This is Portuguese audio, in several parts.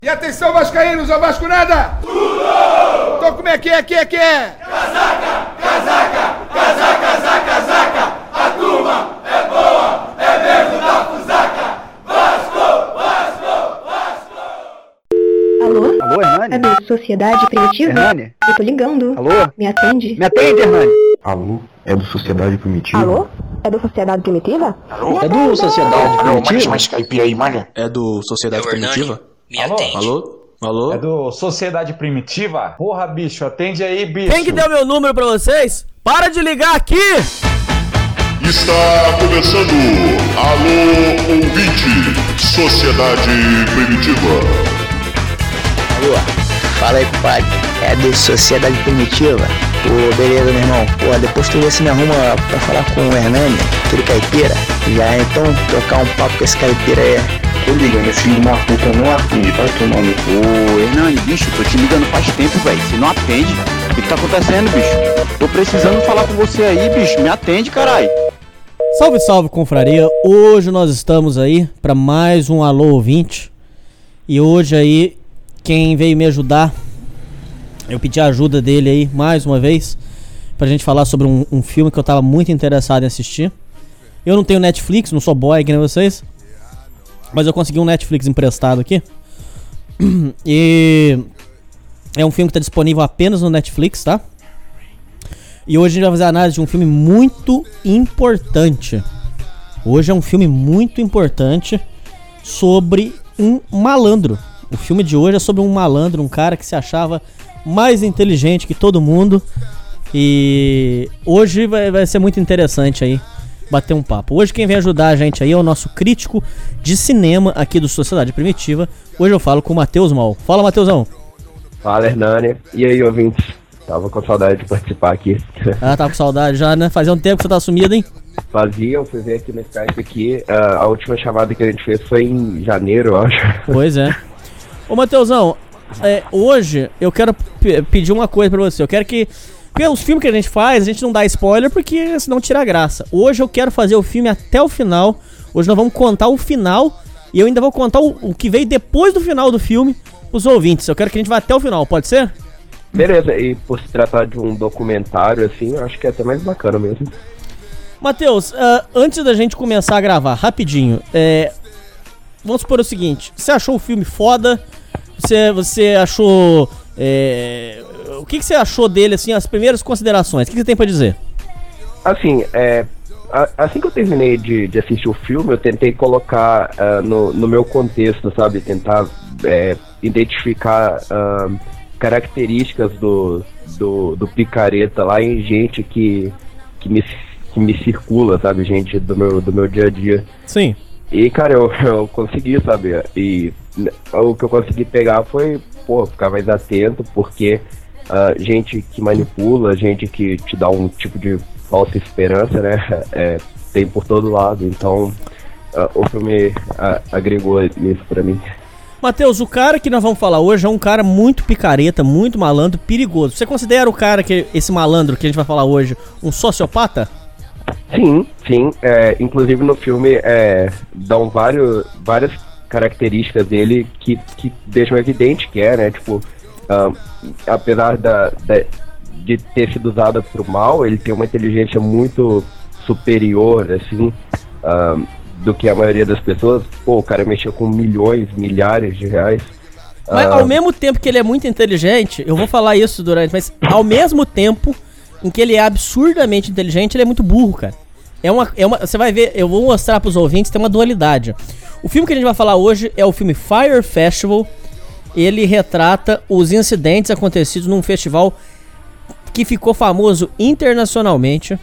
E atenção, vascaínos, ao Vasco nada! Tudo! Então como é que é? Casaca, casaca, casaca, casaca, casaca! A turma é boa, é mesmo da fusaca! Vasco, Vasco, Vasco! Alô? Alô, Hernani? É do Sociedade Primitiva? Hernani? Eu tô ligando. Alô? Me atende? Me atende, Hernani? Alô? É do Sociedade Primitiva? Alô? É do Sociedade Primitiva? É do Sociedade Primitiva? Mais caipira aí, malha. É do Sociedade Primitiva? Me atende. Alô? É do Sociedade Primitiva? Porra, bicho, atende aí, bicho. Quem que deu meu número pra vocês? Para de ligar aqui! Está começando Alô Ouvinte, Sociedade Primitiva. Alô? Fala aí, compadre. É do Sociedade Primitiva? Pô, beleza, meu irmão. Pô, depois tu você me arruma pra falar com o Hernani, aquele caipira. Já então trocar um papo com esse caipira aí. Tô ligando, esse filho de uma puta não atende, vai tomar no cu. Ô, Hernani, bicho, tô te ligando faz tempo, velho. Você não atende. O que tá acontecendo, bicho? Tô precisando falar com você aí, bicho. Me atende, carai. Salve, salve, confraria. Hoje nós estamos aí pra mais um Alô Ouvinte. E hoje aí, quem veio me ajudar, eu pedi a ajuda dele aí, mais uma vez, pra gente falar sobre um filme que eu tava muito interessado em assistir. Eu não tenho Netflix, não sou boy que nem vocês, mas eu consegui um Netflix emprestado aqui. E é um filme que tá disponível apenas no Netflix, tá? E hoje a gente vai fazer a análise de um filme muito importante. Hoje é um filme muito importante sobre um malandro. O filme de hoje é sobre um malandro, um cara que se achava mais inteligente que todo mundo. E hoje vai ser muito interessante aí bater um papo. Hoje quem vem ajudar a gente aí é o nosso crítico de cinema aqui do Sociedade Primitiva. Hoje eu falo com o Matheus Mal. Fala, Matheusão. Fala, Hernani. E aí, ouvintes? Tava com saudade de participar aqui. Ah, tava com saudade já, né? Fazia um tempo que você tá sumido, hein? Fazia, eu fui ver aqui no Skype aqui. A última chamada que a gente fez foi em janeiro, eu acho. Pois é. Ô, Matheusão, hoje eu quero pedir uma coisa pra você. Eu quero que... Porque os filmes que a gente faz, a gente não dá spoiler porque senão tira a graça. Hoje eu quero fazer o filme até o final. Hoje nós vamos contar o final. E eu ainda vou contar o que veio depois do final do filme pros ouvintes. Eu quero que a gente vá até o final, pode ser? Beleza, e por se tratar de um documentário assim, eu acho que é até mais bacana mesmo. Matheus, antes da gente começar a gravar, rapidinho, vamos supor o seguinte: você achou o filme foda? Você achou... o que você achou dele, assim, as primeiras considerações? O que você tem pra dizer? Assim, assim que eu terminei de assistir o filme, eu tentei colocar no meu contexto, sabe? Tentar identificar características do picareta lá em gente que me circula, sabe? Gente do meu dia a dia. Sim. E, cara, eu consegui, sabe? E o que eu consegui pegar foi, ficar mais atento, porque gente que manipula, gente que te dá um tipo de falsa esperança, né? Tem por todo lado. Então, o filme agregou nisso pra mim. Matheus, o cara que nós vamos falar hoje é um cara muito picareta, muito malandro, perigoso. Você considera o cara, esse malandro que a gente vai falar hoje, um sociopata? Sim. Inclusive no filme dão várias características dele que deixam evidente que né? Tipo, apesar de ter sido usada pro mal, ele tem uma inteligência muito superior, assim, do que a maioria das pessoas. O cara mexeu com milhões, milhares de reais. Mas ao mesmo tempo que ele é muito inteligente, eu vou falar isso mas ao mesmo tempo em que ele é absurdamente inteligente, ele é muito burro, cara. Você vai ver, eu vou mostrar pros ouvintes, tem uma dualidade. O filme que a gente vai falar hoje é o filme Fyre Festival. Ele retrata os incidentes acontecidos num festival que ficou famoso internacionalmente.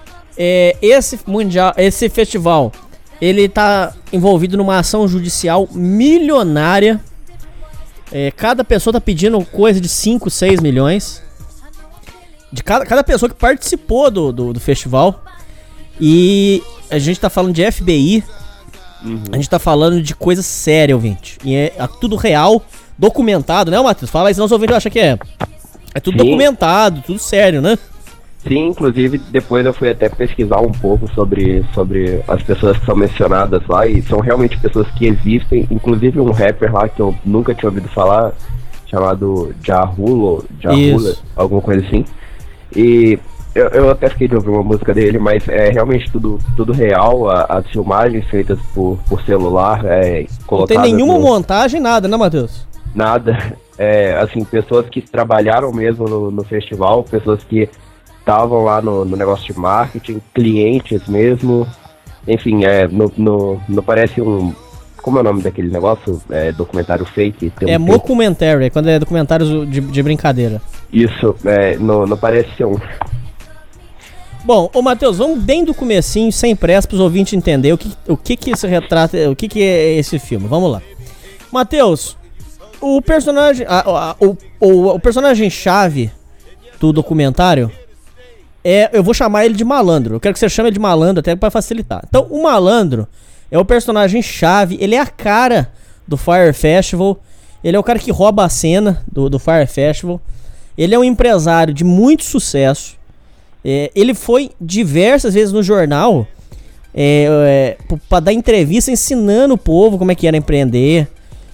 Esse festival, ele tá envolvido numa ação judicial milionária. Cada pessoa tá pedindo coisa de 5, 6 milhões. De cada pessoa que participou do festival. E a gente tá falando de FBI. A gente tá falando de coisa séria, ouvinte. E é tudo real, documentado, né, Matheus? Fala aí, senão os ouvintes acham que é tudo documentado, tudo sério, né? Sim, inclusive depois eu fui até pesquisar um pouco sobre as pessoas que são mencionadas lá, e são realmente pessoas que existem, inclusive um rapper lá que eu nunca tinha ouvido falar, chamado Ja Rule, alguma coisa assim. E eu até fiquei de ouvir uma música dele, mas é realmente tudo real, as filmagens feitas por celular, colocadas. Não tem nenhuma montagem, nada, né, Matheus? Nada, assim, pessoas que trabalharam mesmo no festival, pessoas que estavam lá no negócio de marketing, clientes mesmo, enfim, não parece um... Como é o nome daquele negócio? Documentário fake? Mockumentary, quando é documentários de brincadeira. Isso, não parece ser um... Bom, ô Matheus, vamos bem do comecinho, sem pressa, para os ouvintes entenderem o que esse retrato, o que é esse filme. Vamos lá. Matheus, o personagem, o personagem-chave do documentário eu vou chamar ele de Malandro. Eu quero que você chame ele de Malandro até para facilitar. Então, o Malandro é o personagem-chave, ele é a cara do Fyre Festival, ele é o cara que rouba a cena do Fyre Festival, ele é um empresário de muito sucesso, ele foi diversas vezes no jornal para dar entrevista ensinando o povo como é que era empreender.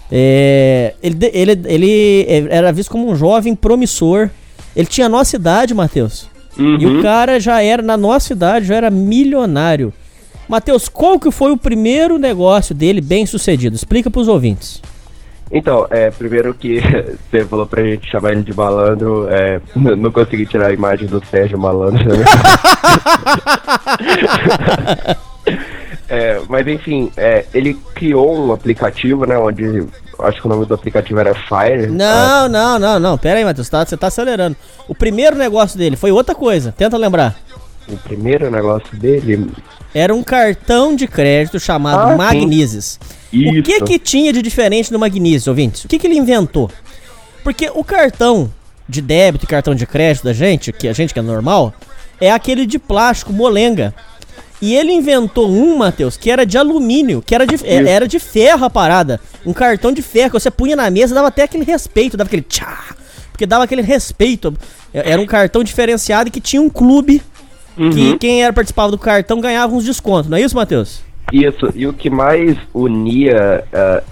Ele era visto como um jovem promissor, ele tinha a nossa idade, Matheus. E o cara já era, na nossa idade, já era milionário. Matheus, qual que foi o primeiro negócio dele bem sucedido? Explica pros ouvintes. Então, primeiro que você falou pra gente chamar ele de Malandro, não consegui tirar a imagem do Sérgio Malandro. Né? Mas enfim, ele criou um aplicativo, né, onde... Acho que o nome do aplicativo era Fyre. Não. Pera aí, Matheus, você tá acelerando. O primeiro negócio dele foi outra coisa. Tenta lembrar. O primeiro negócio dele... Era um cartão de crédito chamado Magnises. O que tinha de diferente no Magnises, ouvintes? O que ele inventou? Porque o cartão de débito e cartão de crédito da gente, que é normal, é aquele de plástico, molenga. E ele inventou Matheus, que era de alumínio, que era de ferro a parada. Um cartão de ferro que você punha na mesa, dava até aquele respeito, dava aquele tchá, porque dava aquele respeito. Era um cartão diferenciado e que tinha um clube que quem participava do cartão ganhava uns descontos, não é isso, Matheus? Isso, e o que mais unia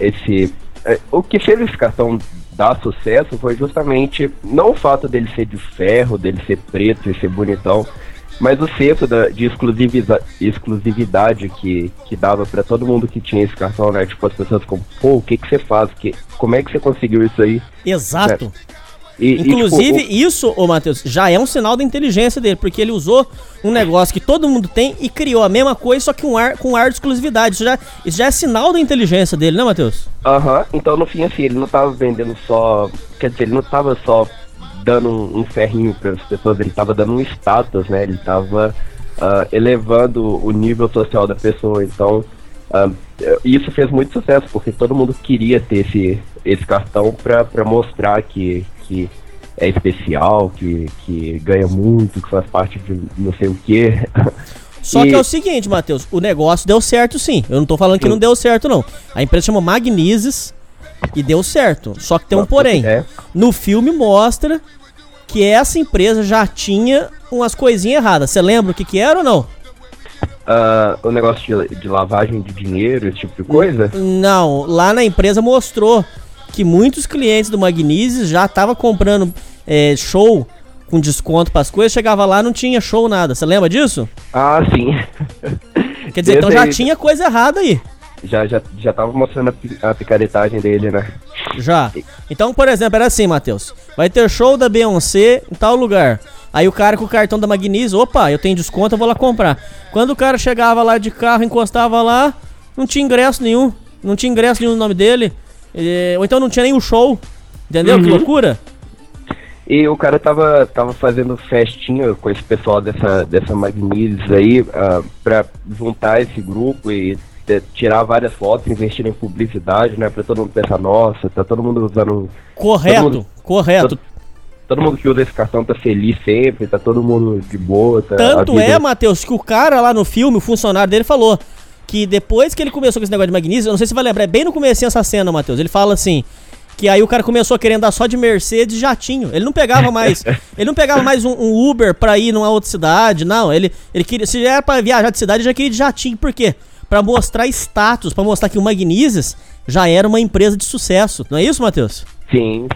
o que fez esse cartão dar sucesso foi justamente, não o fato dele ser de ferro, dele ser preto e ser bonitão, mas o senso de exclusividade que dava pra todo mundo que tinha esse cartão, né? Tipo, as pessoas como, o que você faz? Como é que você conseguiu isso aí? Exato. Né? Inclusive, isso, Matheus, já é um sinal da inteligência dele, porque ele usou um negócio que todo mundo tem e criou a mesma coisa, só que com ar de exclusividade. Isso já é sinal da inteligência dele, né, Matheus? Então, no fim, assim, ele não tava vendendo só... Quer dizer, ele não tava só dando um ferrinho para as pessoas, ele tava dando um status, né? Ele tava elevando o nível social da pessoa. Então, isso fez muito sucesso, porque todo mundo queria ter esse cartão para mostrar que é especial, que ganha muito, que faz parte de não sei o que. Só que é o seguinte, Matheus, o negócio deu certo sim. Eu não tô falando que não deu certo, não. A empresa chama Magnises e deu certo. Só que tem um porém. No filme mostra que essa empresa já tinha umas coisinhas erradas. Você lembra o que era ou não? O negócio de lavagem de dinheiro, esse tipo de coisa? Não, lá na empresa mostrou que muitos clientes do Magnises já estavam comprando show com desconto para as coisas, chegava lá não tinha show nada. Você lembra disso? Sim. Quer dizer, então já tinha coisa errada aí. Já tava mostrando a picaretagem dele, né? Já. Então, por exemplo, era assim, Matheus. Vai ter show da Beyoncé em tal lugar. Aí o cara com o cartão da Magnises, opa, eu tenho desconto, eu vou lá comprar. Quando o cara chegava lá de carro, encostava lá, não tinha ingresso nenhum. Não tinha ingresso nenhum no nome dele. Ou então não tinha nem o show. Entendeu? Que loucura. E o cara tava fazendo festinha com esse pessoal dessa Magnises aí, pra juntar esse grupo e tirar várias fotos, investir em publicidade, né? Pra todo mundo pensar, nossa, tá todo mundo usando... Correto. Todo mundo que usa esse cartão tá feliz sempre, tá todo mundo de boa. Tanto Matheus, que o cara lá no filme, o funcionário dele falou que depois que ele começou com esse negócio de Magnises, eu não sei se você vai lembrar, é bem no começo essa cena, Matheus, ele fala assim, Que aí o cara começou a querer andar só de Mercedes e jatinho. Ele não pegava mais um Uber pra ir numa outra cidade. Não, ele queria, se era pra viajar de cidade, ele já queria de jatinho. Por quê? Pra mostrar status, pra mostrar que o Magnises já era uma empresa de sucesso. Não é isso, Matheus? Sim.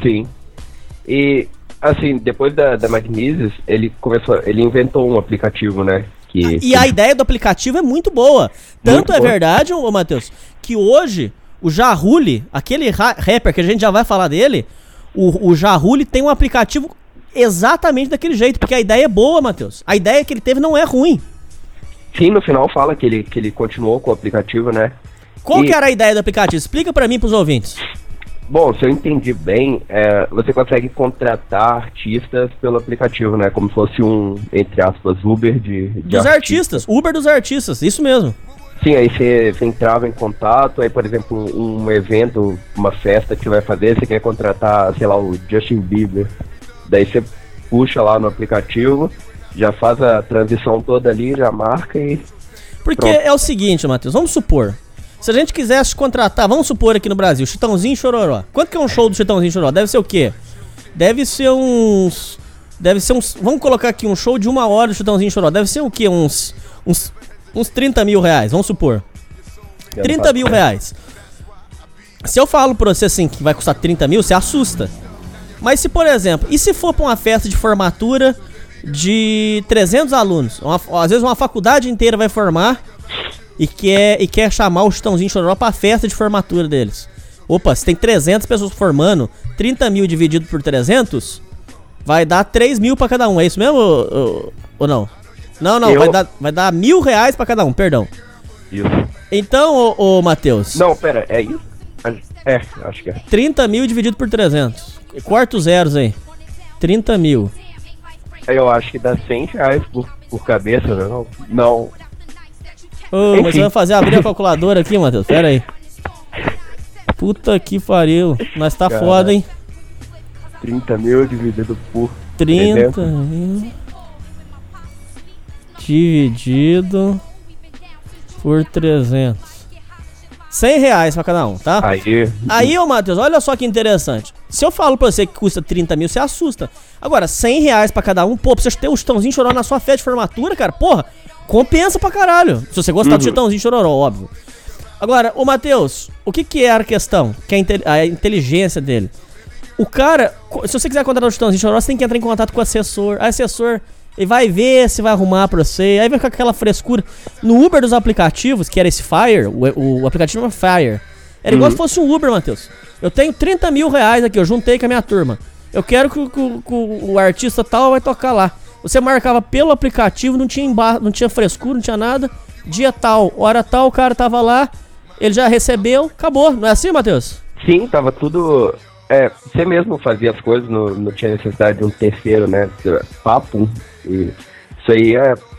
E, assim, depois da Magnises, ele inventou um aplicativo, né? E a ideia do aplicativo é muito boa. Tanto é verdade, ô Matheus, que hoje o Ja Rule, aquele rapper que a gente já vai falar dele, o Ja Rule tem um aplicativo exatamente daquele jeito, porque a ideia é boa, Matheus. A ideia que ele teve não é ruim. Sim, no final fala que ele continuou com o aplicativo, né? Qual que era a ideia do aplicativo? Explica pra mim e pros ouvintes. Bom, se eu entendi bem, você consegue contratar artistas pelo aplicativo, né? Como se fosse um, entre aspas, Uber de dos artistas. Uber dos artistas, isso mesmo. Sim, aí você entrava em contato, aí, por exemplo, um evento, uma festa que você vai fazer, você quer contratar, sei lá, o Justin Bieber. Daí você puxa lá no aplicativo, já faz a transição toda ali, já marca e... Porque é o seguinte, Matheus, vamos supor, se a gente quisesse contratar, vamos supor aqui no Brasil, Chitãozinho e Chororó. Quanto que é um show do Chitãozinho e Chororó? Deve ser o quê? Deve ser uns... Vamos colocar aqui um show de 1 hora do Chitãozinho e Chororó. Deve ser o quê? Uns 30 mil reais, vamos supor. 30 mil reais. Se eu falo pra você assim que vai custar 30 mil, você assusta. Mas se, por exemplo, e se for pra uma festa de formatura de 300 alunos? Às vezes uma faculdade inteira vai formar e quer chamar o Chitãozinho e Chororó pra festa de formatura deles. Opa, se tem 300 pessoas formando, 30 mil dividido por 300, vai dar 3 mil pra cada um. É isso mesmo ou não? Não, vai dar R$1.000 pra cada um, perdão. Isso. Então, ô Matheus. Não, pera, é isso? Acho que é. 30 mil dividido por 300. Corta os zeros aí. 30 mil. Eu acho que dá R$100 por cabeça, não. Mas você vai fazer abrir a calculadora aqui, Matheus? Pera aí. Puta que pariu. Nós tá foda, hein? 30 mil dividido por... 30 mil... dividido por 300. R$100 pra cada um, tá? Aí, ô Matheus, olha só que interessante. Se eu falo pra você que custa 30 mil, você assusta. Agora, R$100 pra cada um, pô, pra você ter o Chitãozinho e Chororó na sua festa de formatura, cara, porra, compensa pra caralho. Se você gostar do Chitãozinho e Chororó, óbvio. Agora, ô Matheus, o que era a questão? Que a inteligência dele. O cara, se você quiser contratar o Chitãozinho e Chororó, você tem que entrar em contato com o assessor. Aí, assessor... e vai ver se vai arrumar pra você. Aí vai ficar com aquela frescura. No Uber dos aplicativos, que era esse Fire, o aplicativo é Fire. Era igual se fosse um Uber, Matheus. Eu tenho 30 mil reais aqui, eu juntei com a minha turma. Eu quero que o artista tal vai tocar lá. Você marcava pelo aplicativo, não tinha frescura, não tinha nada. Dia tal, hora tal, o cara tava lá, ele já recebeu, acabou. Não é assim, Matheus? Sim, tava tudo... você mesmo fazia as coisas, não tinha necessidade de um terceiro, né? Papo. E isso aí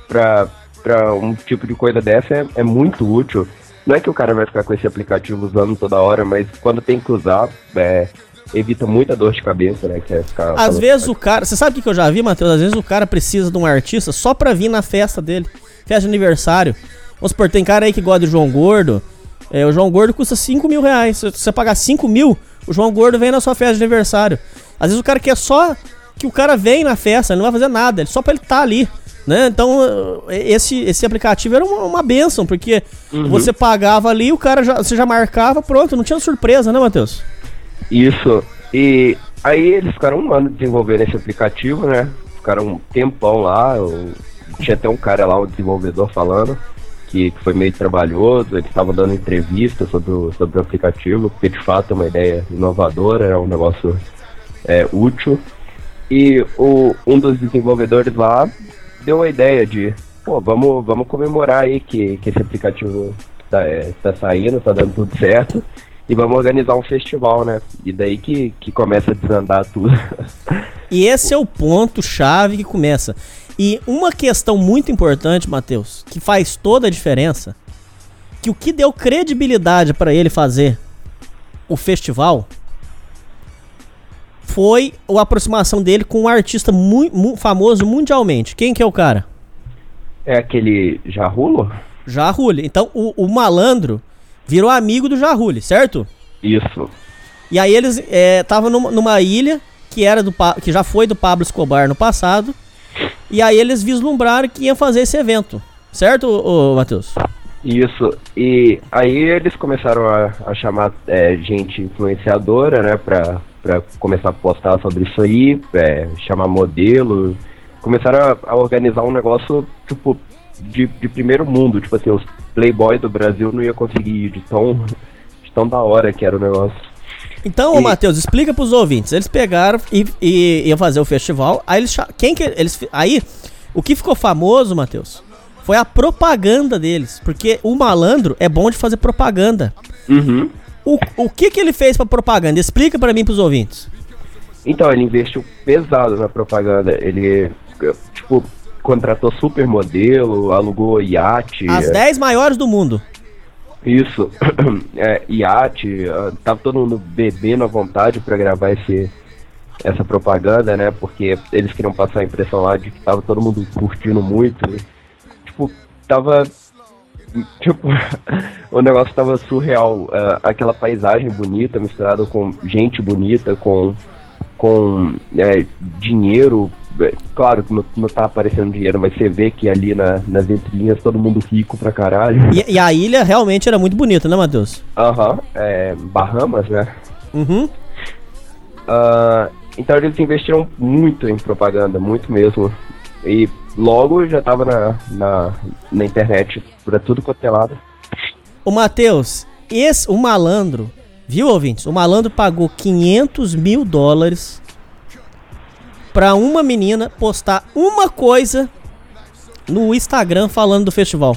pra um tipo de coisa dessa é muito útil. Não é que o cara vai ficar com esse aplicativo usando toda hora, mas quando tem que usar, evita muita dor de cabeça, né? Que é ficar às vezes o cara... Você sabe o que eu já vi, Matheus? Às vezes o cara precisa de um artista só pra vir na festa dele. Festa de aniversário. Vamos supor, tem cara aí que gosta do João Gordo. O João Gordo custa 5 mil reais. Se você pagar 5 mil, o João Gordo vem na sua festa de aniversário. Às vezes o cara quer só que o cara vem na festa, ele não vai fazer nada, só pra ele estar ali, né? Então, esse aplicativo era uma bênção, porque você pagava ali, você já marcava, pronto, não tinha surpresa, né, Matheus? Isso. E aí eles ficaram 1 ano desenvolvendo esse aplicativo, né? Ficaram um tempão lá, tinha até um cara lá, um desenvolvedor falando que foi meio trabalhoso, eles estavam dando entrevista sobre o aplicativo, porque de fato é uma ideia inovadora, é um negócio útil. E um dos desenvolvedores lá deu a ideia de, vamos comemorar aí que esse aplicativo tá saindo, tá dando tudo certo, e vamos organizar um festival, né? E daí que começa a desandar tudo. E esse é o ponto-chave que começa. E uma questão muito importante, Matheus, que faz toda a diferença, que o que deu credibilidade para ele fazer o festival foi a aproximação dele com um artista muito famoso mundialmente. Quem que é o cara? É aquele Ja Rule? Ja Rule. Então o malandro virou amigo do Ja Rule, certo? Isso. E aí eles estavam numa ilha que já foi do Pablo Escobar no passado. E aí eles vislumbraram que iam fazer esse evento. Certo, Matheus? Isso. E aí eles começaram a chamar gente influenciadora, né? Pra começar a postar sobre isso aí. Chamar modelo. Começaram a organizar um negócio, tipo, de primeiro mundo. Tipo assim, os Playboy do Brasil não ia conseguir ir de tão da hora que era o negócio. Então, Matheus, explica pros ouvintes. Eles pegaram e iam fazer o festival. Aí aí, o que ficou famoso, Matheus, foi a propaganda deles. Porque o malandro é bom de fazer propaganda. Uhum. O que ele fez pra propaganda? Explica pra mim, pros ouvintes. Então, ele investiu pesado na propaganda. Ele, tipo, contratou supermodelo, alugou iate. As 10 maiores do mundo. Isso. Iate. Tava todo mundo bebendo à vontade pra gravar essa propaganda, né? Porque eles queriam passar a impressão lá de que tava todo mundo curtindo muito. Tipo, o negócio tava surreal. Aquela paisagem bonita misturada com gente bonita, com dinheiro. Claro que não tá aparecendo dinheiro, mas você vê que ali nas entrelinhas todo mundo rico pra caralho. E a ilha realmente era muito bonita, né, Matheus? Aham, Bahamas, né? Uhum. Então eles investiram muito em propaganda, muito mesmo. E logo já tava na internet pra tudo quanto é lado. Ô Matheus, o malandro, viu, ouvintes? O malandro pagou $500 mil pra uma menina postar uma coisa no Instagram falando do festival.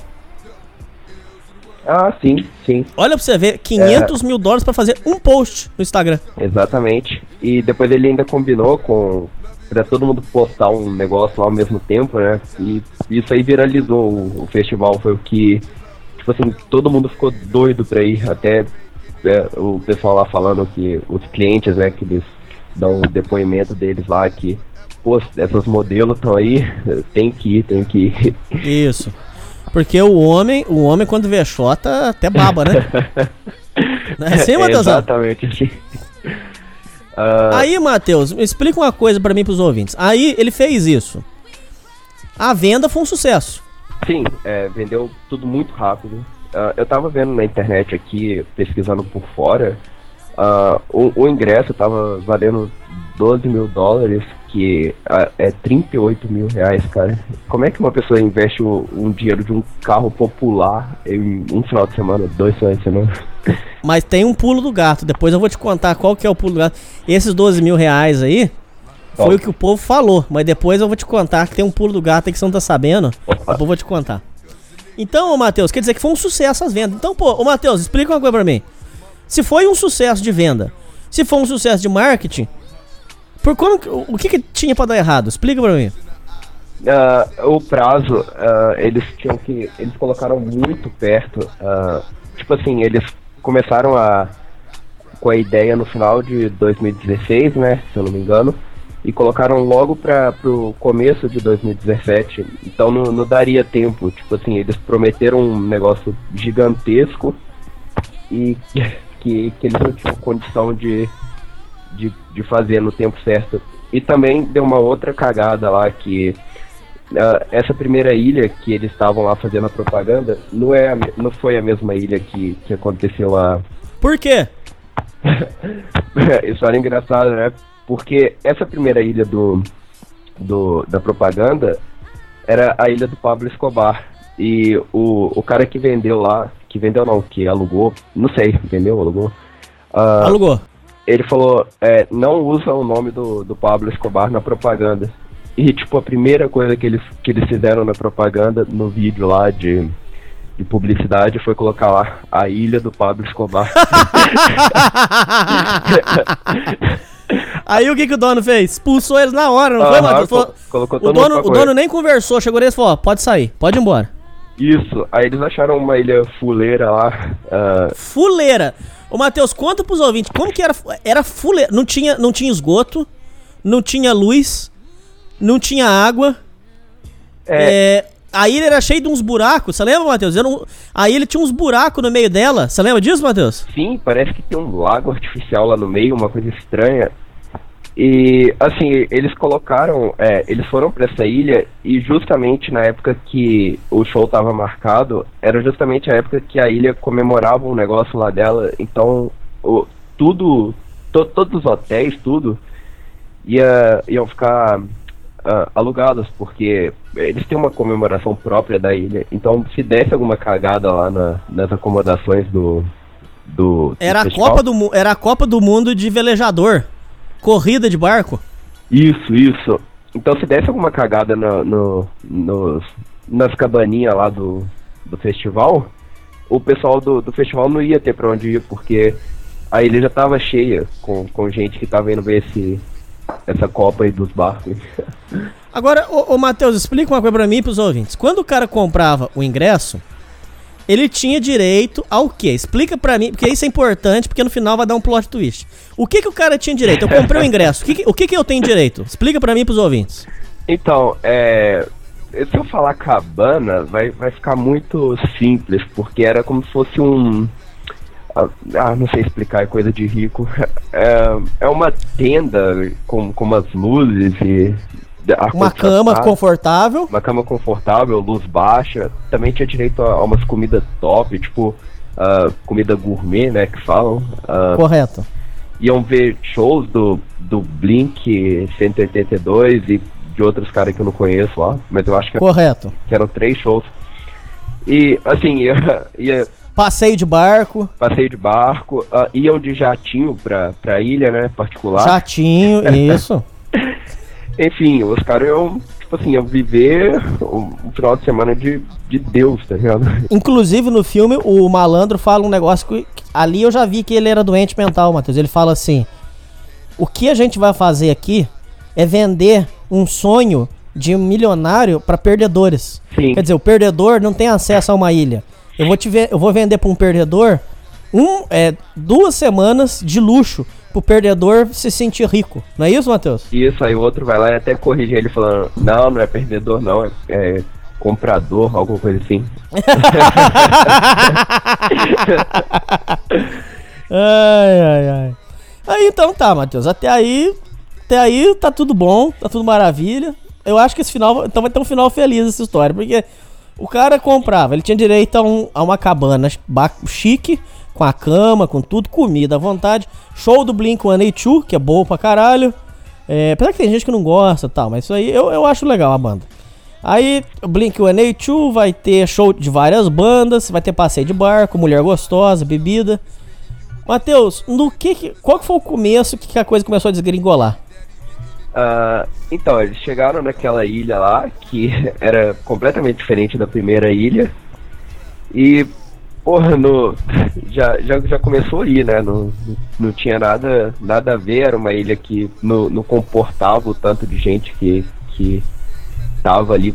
Ah, sim. Olha pra você ver, $500 mil pra fazer um post no Instagram. Exatamente. E depois ele ainda combinou pra todo mundo postar um negócio lá ao mesmo tempo, né? E isso aí viralizou o festival. Foi o que, tipo assim, todo mundo ficou doido pra ir. Até o pessoal lá falando que os clientes, né, que eles dão o depoimento deles lá que, pô, essas modelos estão aí, tem que ir. Isso. Porque o homem quando vê xota, até baba, né? Não é assim, Matheus? Exatamente assim. Aí, Matheus, explica uma coisa pra mim e pros ouvintes. Aí, ele fez isso. A venda foi um sucesso. Sim, vendeu tudo muito rápido. Eu tava vendo na internet aqui, pesquisando por fora, o ingresso tava valendo $12 mil, que é R$38 mil, cara. Como é que uma pessoa investe um dinheiro de um carro popular em um final de semana, 2 finais de semana? Mas tem um pulo do gato, depois eu vou te contar qual que é o pulo do gato. Esses $12 mil aí foi o que o povo falou, mas depois eu vou te contar que tem um pulo do gato aí que você não tá sabendo. Depois eu vou te contar. Então, Matheus, quer dizer que foi um sucesso as vendas. Então, Matheus, explica uma coisa pra mim. Se foi um sucesso de venda, se foi um sucesso de marketing, o que tinha pra dar errado? Explica pra mim. O prazo, eles colocaram muito perto. Tipo assim, eles começaram com a ideia no final de 2016, né, se eu não me engano, e colocaram logo pro começo de 2017, então não daria tempo. Tipo assim, eles prometeram um negócio gigantesco e que eles não tinham condição de fazer no tempo certo. E também deu uma outra cagada lá, que essa primeira ilha que eles estavam lá fazendo a propaganda não foi a mesma ilha que aconteceu lá. Por quê? Isso era engraçado, né? Porque essa primeira ilha da propaganda era a ilha do Pablo Escobar. E o cara que vendeu lá, que alugou, não sei, vendeu, alugou? Alugou. Ele falou, não usa o nome do Pablo Escobar na propaganda. E, tipo, a primeira coisa que eles fizeram na propaganda, no vídeo lá de publicidade, foi colocar lá a ilha do Pablo Escobar. Aí o que o dono fez? Expulsou eles na hora, não foi, Matheus? Colocou o dono nem conversou, chegou neles e falou, pode sair, pode ir embora. Isso, aí eles acharam uma ilha fuleira lá. Fuleira! Ô Matheus, conta pros ouvintes, como que era fuleira? Não tinha esgoto, não tinha luz, não tinha água. a ilha era cheia de uns buracos, você lembra, Matheus? A ilha tinha uns buracos no meio dela, você lembra disso, Matheus? Sim, parece que tem um lago artificial lá no meio, uma coisa estranha. E, assim, eles foram pra essa ilha e justamente na época que o show tava marcado, era justamente a época que a ilha comemorava um negócio lá dela, então todos os hotéis, tudo, iam ficar alugados, porque eles têm uma comemoração própria da ilha, então se desse alguma cagada lá nas acomodações do Era festival, a Copa do Mundo de velejador. Corrida de barco? Isso. Então se desse alguma cagada nas cabaninhas lá do festival, o pessoal do festival não ia ter pra onde ir, porque a ilha já tava cheia com gente que tava indo ver essa Copa aí dos barcos. Agora, ô Matheus, explica uma coisa pra mim e pros ouvintes. Quando o cara comprava o ingresso, ele tinha direito ao quê? Explica pra mim, porque isso é importante, porque no final vai dar um plot twist. O que o cara tinha direito? Eu comprei o ingresso, o que eu tenho direito? Explica pra mim e pros ouvintes. Então, se eu falar cabana, vai ficar muito simples, porque era como se fosse não sei explicar, é coisa de rico. É uma tenda com umas luzes e uma cama confortável. Uma cama confortável, luz baixa. Também tinha direito a umas comidas top, tipo comida gourmet, né, que falam. Correto. Iam ver shows do Blink 182 e de outros caras que eu não conheço lá, mas eu acho que correto. Que eram 3 shows. E assim, ia passeio de barco, iam de jatinho pra ilha, né, particular. Jatinho, isso. Enfim, os caras iam, tipo assim, iam viver um final de semana de Deus, tá ligado? Inclusive no filme, o malandro fala um negócio que ali eu já vi que ele era doente mental, Matheus. Ele fala assim: o que a gente vai fazer aqui é vender um sonho de um milionário pra perdedores. Sim. Quer dizer, o perdedor não tem acesso a uma ilha. Eu vou vender pra um perdedor 2 semanas de luxo pro perdedor se sentir rico. Não é isso, Matheus? Isso, aí o outro vai lá e até corrige ele falando: não é perdedor não, é comprador, alguma coisa assim. Ai. Aí então tá, Matheus, até aí tá tudo bom, tá tudo maravilha. Eu acho que esse final, então vai ter um final feliz essa história, porque o cara comprava, ele tinha direito a uma cabana chique, com a cama, com tudo, comida à vontade. Show do Blink-182, que é bom pra caralho. Apesar que tem gente que não gosta e tal, mas isso aí eu acho legal a banda. Aí o Blink-182 vai ter show de várias bandas, vai ter passeio de barco, mulher gostosa, bebida. Matheus, qual que foi o começo que a coisa começou a desgringolar? Então, eles chegaram naquela ilha lá, que era completamente diferente da primeira ilha. E, porra, já começou aí, né? Não tinha nada a ver, era uma ilha que não comportava o tanto de gente que tava ali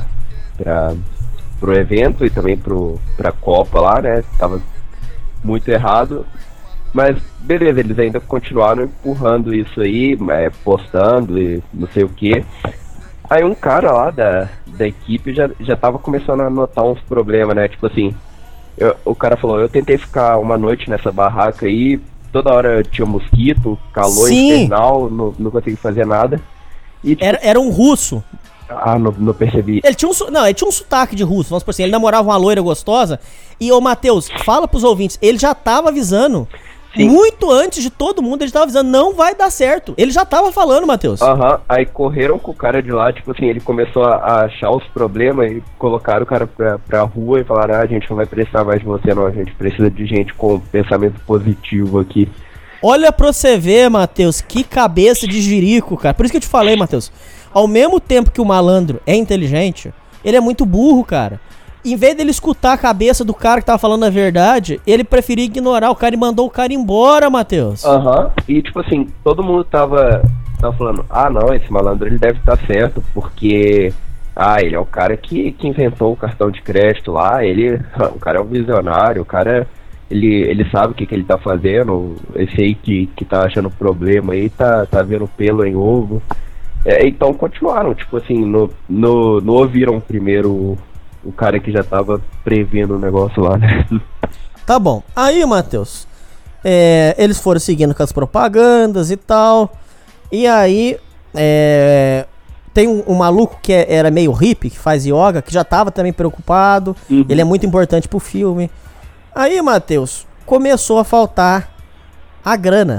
pro evento e também pra Copa lá, né? Tava muito errado. Mas beleza, eles ainda continuaram empurrando isso aí, postando e não sei o que. Aí um cara lá da equipe já tava começando a notar uns problemas, né? Tipo assim, o cara falou: eu tentei ficar uma noite nessa barraca aí, toda hora tinha mosquito, calor infernal, não consegui fazer nada. E, tipo, era um russo. Não percebi. Ele tinha um sotaque de russo, vamos por assim, ele namorava uma loira gostosa. E, ô Matheus, fala pros ouvintes, ele já tava avisando. Sim. Muito antes de todo mundo, ele tava avisando: não vai dar certo. Ele já tava falando, Matheus. Aí correram com o cara de lá, tipo assim, ele começou a achar os problemas e colocaram o cara pra rua e falaram: a gente não vai precisar mais de você não, a gente precisa de gente com pensamento positivo aqui. Olha pra você ver, Matheus, que cabeça de jirico, cara. Por isso que eu te falei, Matheus, ao mesmo tempo que o malandro é inteligente, ele é muito burro, cara. Em vez dele escutar a cabeça do cara que tava falando a verdade, ele preferia ignorar o cara e mandou o cara embora, Matheus. E tipo assim, todo mundo tava falando: não, esse malandro ele deve estar certo, porque ele é o cara que inventou o cartão de crédito lá, o cara é um visionário, o cara, ele sabe o que ele tá fazendo, esse aí que tá achando problema aí, tá vendo pelo em ovo. Então continuaram, tipo assim, não ouviram primeiro o cara que já tava prevendo o negócio lá, né? Tá bom. Aí, Matheus, eles foram seguindo com as propagandas e tal. E aí, tem um maluco que era meio hippie, que faz yoga, que já tava também preocupado. Uhum. Ele é muito importante pro filme. Aí, Matheus, começou a faltar a grana.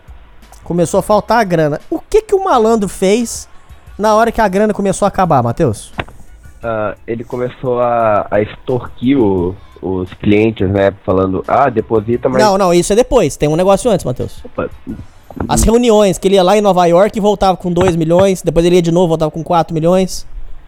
O que o malandro fez na hora que a grana começou a acabar, Matheus? Ele começou a extorquir os clientes, né? Falando, deposita, mas... Não, isso é depois. Tem um negócio antes, Matheus. Opa. As reuniões, que ele ia lá em Nova York e voltava com 2 milhões, depois ele ia de novo, voltava com 4 milhões.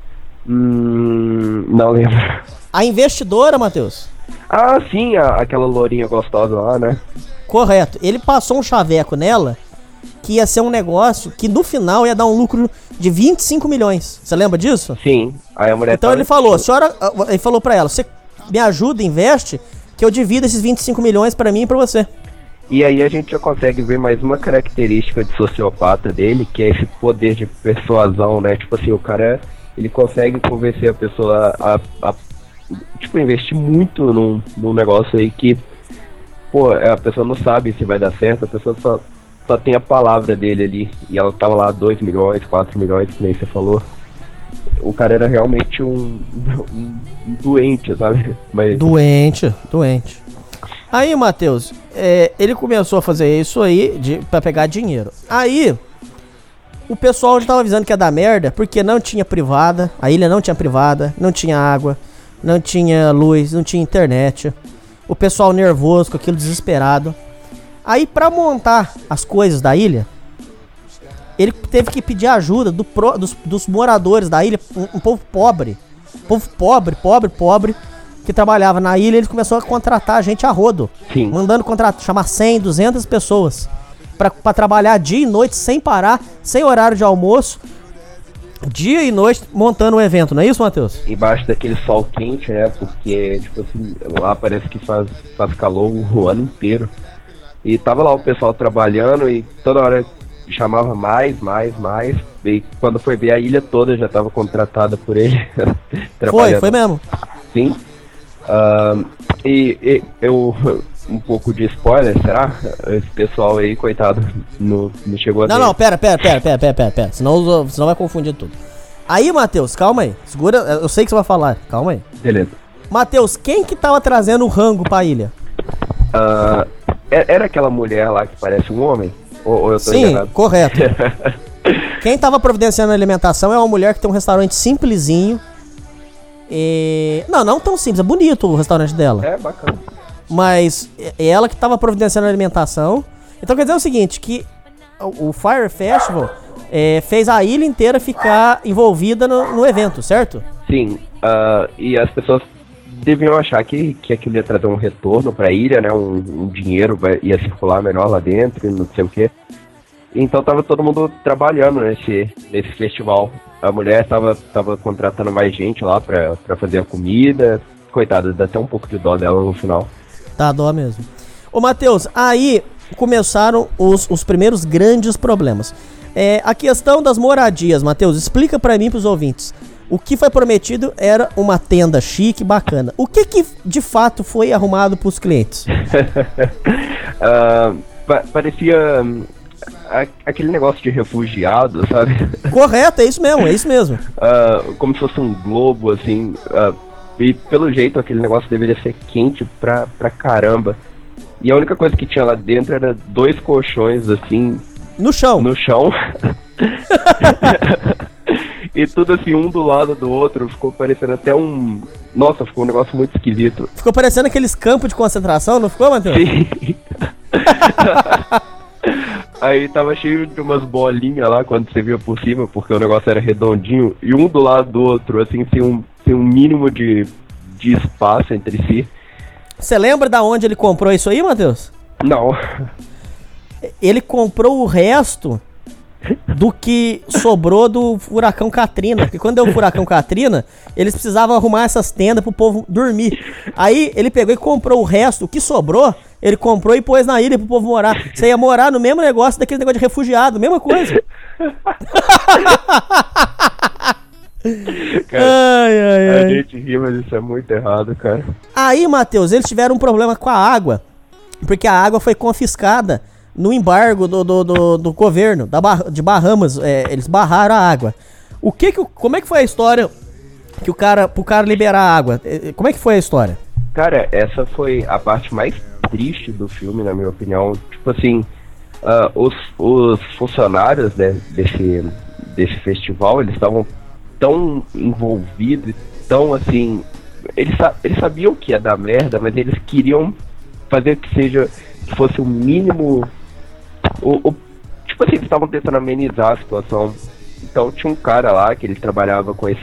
Não lembro. A investidora, Matheus. Sim, aquela lourinha gostosa lá, né? Correto. Ele passou um chaveco nela, que ia ser um negócio que no final ia dar um lucro de 25 milhões. Você lembra disso? Sim. Aí a mulher então ele falou, ele falou pra ela, você me ajuda, investe, que eu divido esses 25 milhões pra mim e pra você. E aí a gente já consegue ver mais uma característica de sociopata dele, que é esse poder de persuasão, né? Tipo assim, o cara, ele consegue convencer a pessoa a investir muito num negócio aí que, a pessoa não sabe se vai dar certo, a pessoa só tem a palavra dele ali, e ela tava lá 2 milhões, 4 milhões, que nem você falou. O cara era realmente um doente, sabe? Mas... Doente. Aí, Matheus, ele começou a fazer isso aí pra pegar dinheiro. Aí, o pessoal já tava avisando que ia dar merda, porque não tinha privada, a ilha não tinha privada, não tinha água, não tinha luz, não tinha internet. O pessoal nervoso, com aquilo desesperado. Aí, pra montar as coisas da ilha, ele teve que pedir ajuda dos moradores da ilha, um povo pobre. Povo pobre, que trabalhava na ilha. Ele começou a contratar gente a rodo. Sim. Mandando chamar 100, 200 pessoas pra trabalhar dia e noite, sem parar, sem horário de almoço, dia e noite, montando um evento, não é isso, Matheus? Embaixo daquele sol quente, né? Porque, tipo assim, lá parece que faz calor o ano inteiro. E tava lá o pessoal trabalhando e toda hora chamava mais. E quando foi ver, a ilha toda já tava contratada por ele. Foi mesmo. Sim. E eu... Um pouco de spoiler, será? Esse pessoal aí, coitado, não chegou a... Não, pera. Senão vai confundir tudo. Aí, Matheus, calma aí. Segura, eu sei que você vai falar. Calma aí. Beleza. Matheus, quem que tava trazendo o rango pra ilha? Era aquela mulher lá que parece um homem? Ou eu tô enganado? Sim, correto. Quem tava providenciando a alimentação é uma mulher que tem um restaurante simplesinho. Não tão simples, é bonito o restaurante dela. É, bacana. Mas é ela que tava providenciando a alimentação. Então quer dizer o seguinte, que o Fire Festival fez a ilha inteira ficar envolvida no evento, certo? Sim, e as pessoas deviam achar que aquilo ia trazer um retorno pra ilha, né? Um dinheiro ia circular melhor lá dentro, não sei o quê. Então tava todo mundo trabalhando nesse festival. A mulher tava contratando mais gente lá pra fazer a comida. Coitada, dá até um pouco de dó dela no final. Dá dó mesmo. Ô, Matheus, aí começaram os primeiros grandes problemas. A questão das moradias, Matheus, explica pra mim e pros ouvintes. O que foi prometido era uma tenda chique, bacana. O que de fato foi arrumado pros clientes? Parecia aquele negócio de refugiado, sabe? Correto, é isso mesmo. Como se fosse um globo, assim... E pelo jeito aquele negócio deveria ser quente pra caramba. E a única coisa que tinha lá dentro era 2 colchões assim. No chão. E tudo assim, um do lado do outro. Ficou parecendo até um... Nossa, ficou um negócio muito esquisito. Ficou parecendo aqueles campos de concentração, não ficou, Matheus? Sim. Aí tava cheio de umas bolinhas lá quando você via por cima, porque o negócio era redondinho. E um do lado do outro, assim, tem um mínimo de espaço entre si. Você lembra da onde ele comprou isso aí, Matheus? Não. Ele comprou o resto do que sobrou do furacão Katrina. Porque quando deu o furacão Katrina, eles precisavam arrumar essas tendas pro povo dormir. Aí ele pegou e comprou o resto, o que sobrou, ele comprou e pôs na ilha pro povo morar. Você ia morar no mesmo negócio daquele negócio de refugiado, mesma coisa. Cara, a gente ri, mas isso é muito errado, cara. Aí, Matheus, eles tiveram um problema com a água, porque a água foi confiscada no embargo do governo de Bahamas. Eles barraram a água. Como é que foi a história que pro cara liberar a água? Como é que foi a história? Cara, essa foi a parte mais triste do filme, na minha opinião. Tipo assim, os funcionários, né, desse festival, eles estavam tão envolvidos, tão assim... Eles sabiam que ia dar merda, mas eles queriam fazer que fosse o mínimo... tipo assim, eles estavam tentando amenizar a situação. Então tinha um cara lá que ele trabalhava com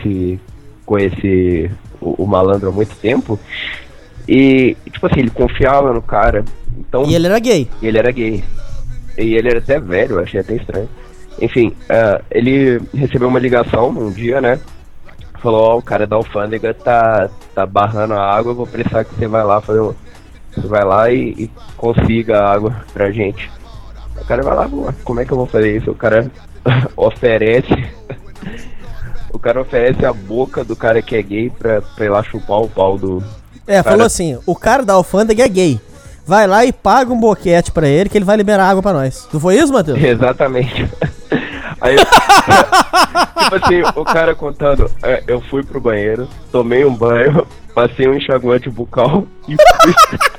o malandro há muito tempo. E, tipo assim, ele confiava no cara. Então, e ele era gay. E ele era até velho, eu achei até estranho. Enfim, ele recebeu uma ligação um dia, né? Falou, o cara da alfândega tá barrando a água, eu vou precisar que você vai lá você vai lá e consiga a água pra gente. O cara vai lá, como é que eu vou fazer isso? O cara oferece a boca do cara que é gay pra ir lá chupar o pau do... Falou assim, o cara da alfândega é gay. Vai lá e paga um boquete pra ele que ele vai liberar água pra nós. Não foi isso, Matheus? Exatamente. Aí, tipo assim, o cara contando, eu fui pro banheiro, tomei um banho, passei um enxaguante bucal e fui...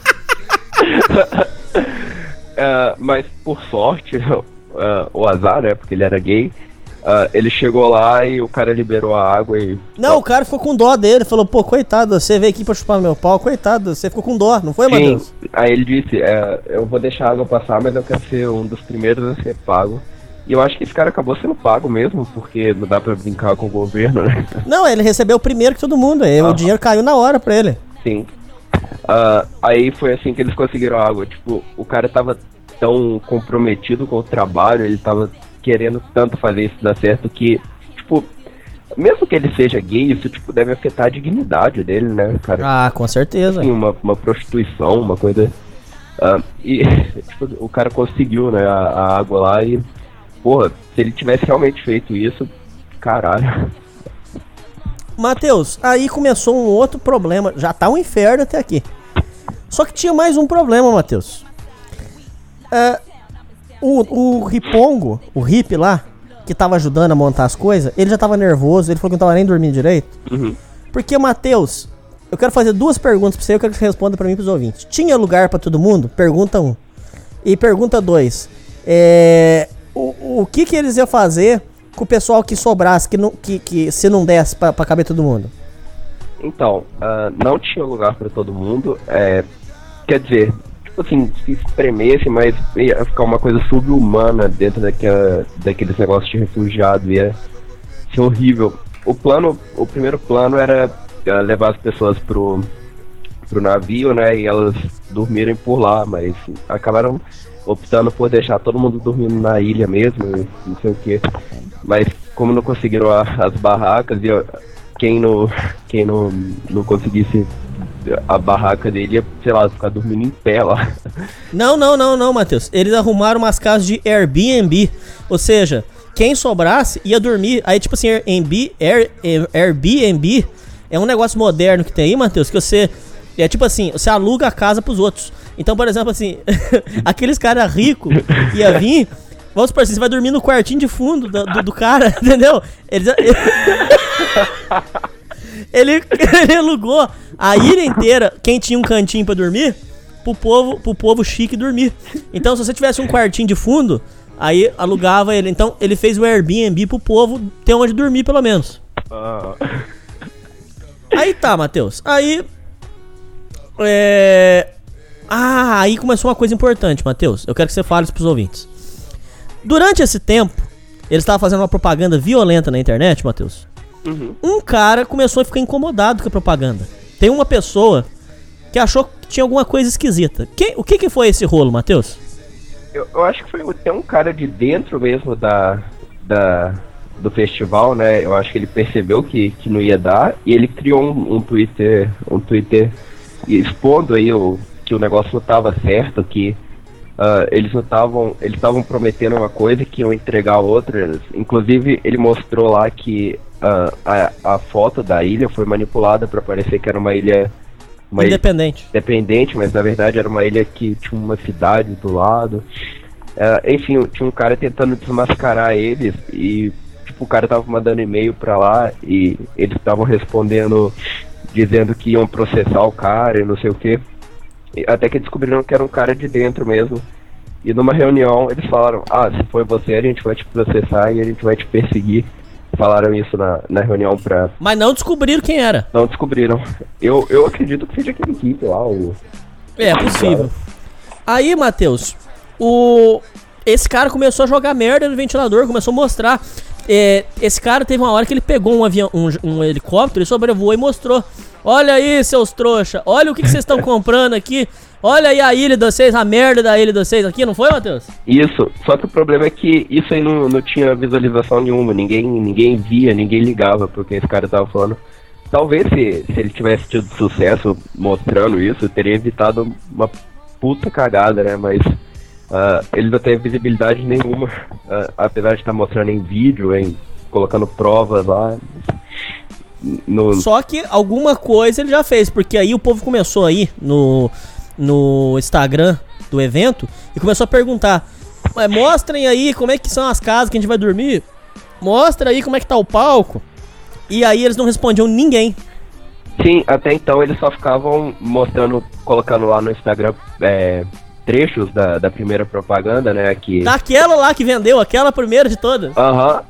mas por sorte, o azar, né, porque ele era gay, ele chegou lá e o cara liberou a água e... Não, o cara ficou com dó dele, falou, pô, coitado, você veio aqui pra chupar no meu pau, coitado, você ficou com dó, não foi, Matheus? Aí ele disse, eu vou deixar a água passar, mas eu quero ser um dos primeiros a ser pago. E eu acho que esse cara acabou sendo pago mesmo, porque não dá pra brincar com o governo, né? Não, ele recebeu primeiro que todo mundo, o dinheiro caiu na hora pra ele. Sim. Aí foi assim que eles conseguiram a água, tipo, o cara tava tão comprometido com o trabalho, ele tava querendo tanto fazer isso dar certo que, tipo, mesmo que ele seja gay, isso, tipo, deve afetar a dignidade dele, né, cara? Com certeza. Assim, uma prostituição, uma coisa... e, tipo, o cara conseguiu, né, a água lá e... Porra, se ele tivesse realmente feito isso, caralho. Matheus, aí começou um outro problema. Já tá um inferno até aqui. Só que tinha mais um problema, Matheus. O Ripongo, o Rip lá, que tava ajudando a montar as coisas, ele já tava nervoso, ele falou que não tava nem dormindo direito. Uhum. Porque, Matheus, eu quero fazer duas perguntas pra você, eu quero que você responda pra mim e pros ouvintes. Tinha lugar pra todo mundo? Pergunta 1. E pergunta 2. O que eles iam fazer com o pessoal que sobrasse, que se não desse pra caber todo mundo? Então, não tinha lugar pra todo mundo. Quer dizer, tipo assim, se espremesse, mas ia ficar uma coisa subhumana dentro daqueles negócios de refugiado. Ia ser horrível. O primeiro plano era levar as pessoas pro navio, né? E elas dormirem por lá, mas acabaram optando por deixar todo mundo dormindo na ilha mesmo, não sei o que. Mas como não conseguiram as barracas, e quem não conseguisse a barraca dele ia, sei lá, ficar dormindo em pé lá. Não, Matheus. Eles arrumaram umas casas de Airbnb. Ou seja, quem sobrasse ia dormir. Aí, tipo assim, Airbnb é um negócio moderno que tem aí, Matheus, que você... É tipo assim, você aluga a casa pros outros. Então, por exemplo, assim, aqueles caras ricos ia vir, vamos supor assim, você vai dormir no quartinho de fundo do cara, entendeu? Ele alugou a ilha inteira, quem tinha um cantinho pra dormir, pro povo chique dormir. Então, se você tivesse um quartinho de fundo, aí alugava ele. Então, ele fez o Airbnb pro povo ter onde dormir, pelo menos. Aí tá, Matheus. Aí começou uma coisa importante, Matheus. Eu quero que você fale isso pros ouvintes. Durante esse tempo, eles estavam fazendo uma propaganda violenta na internet, Matheus. Uhum. Um cara começou a ficar incomodado com a propaganda. Tem uma pessoa que achou que tinha alguma coisa esquisita. O que foi esse rolo, Matheus? Eu acho que foi até um cara de dentro mesmo do festival, né? Eu acho que ele percebeu que não ia dar e ele criou um Twitter expondo aí que o negócio não estava certo, que eles estavam prometendo uma coisa que iam entregar outra. Inclusive ele mostrou lá que a foto da ilha foi manipulada pra parecer que era uma ilha... Independente, mas na verdade era uma ilha que tinha uma cidade do lado. Enfim, tinha um cara tentando desmascarar eles e, tipo, o cara tava mandando e-mail pra lá e eles estavam respondendo, dizendo que iam processar o cara e não sei o que. Até que descobriram que era um cara de dentro mesmo. E numa reunião eles falaram, se for você a gente vai te processar e a gente vai te perseguir. Falaram isso na reunião pra... Mas não descobriram quem era. Não descobriram. Eu acredito que seja aquele equipe lá. É possível. Aí, Matheus, esse cara começou a jogar merda no ventilador, começou a mostrar. Esse cara teve uma hora que ele pegou um avião, um helicóptero, ele sobrevoou e mostrou. Olha aí, seus trouxa, olha o que vocês estão comprando aqui. Olha aí a ilha de vocês, a merda da ilha de vocês aqui, não foi, Matheus? Isso, só que o problema é que isso aí não tinha visualização nenhuma, ninguém via, ninguém ligava pro que esse cara tava falando. Talvez se ele tivesse tido sucesso mostrando isso, teria evitado uma puta cagada, né, mas ele não tem visibilidade nenhuma, apesar de estar mostrando em vídeo, colocando provas lá. Só que alguma coisa ele já fez, porque aí o povo começou aí no Instagram do evento e começou a perguntar: mostrem aí como é que são as casas que a gente vai dormir, mostra aí como é que tá o palco. E aí eles não respondiam ninguém. Sim, até então eles só ficavam mostrando, colocando lá no Instagram trechos da primeira propaganda, né, que... Daquela lá que vendeu, aquela primeira de todas. Aham.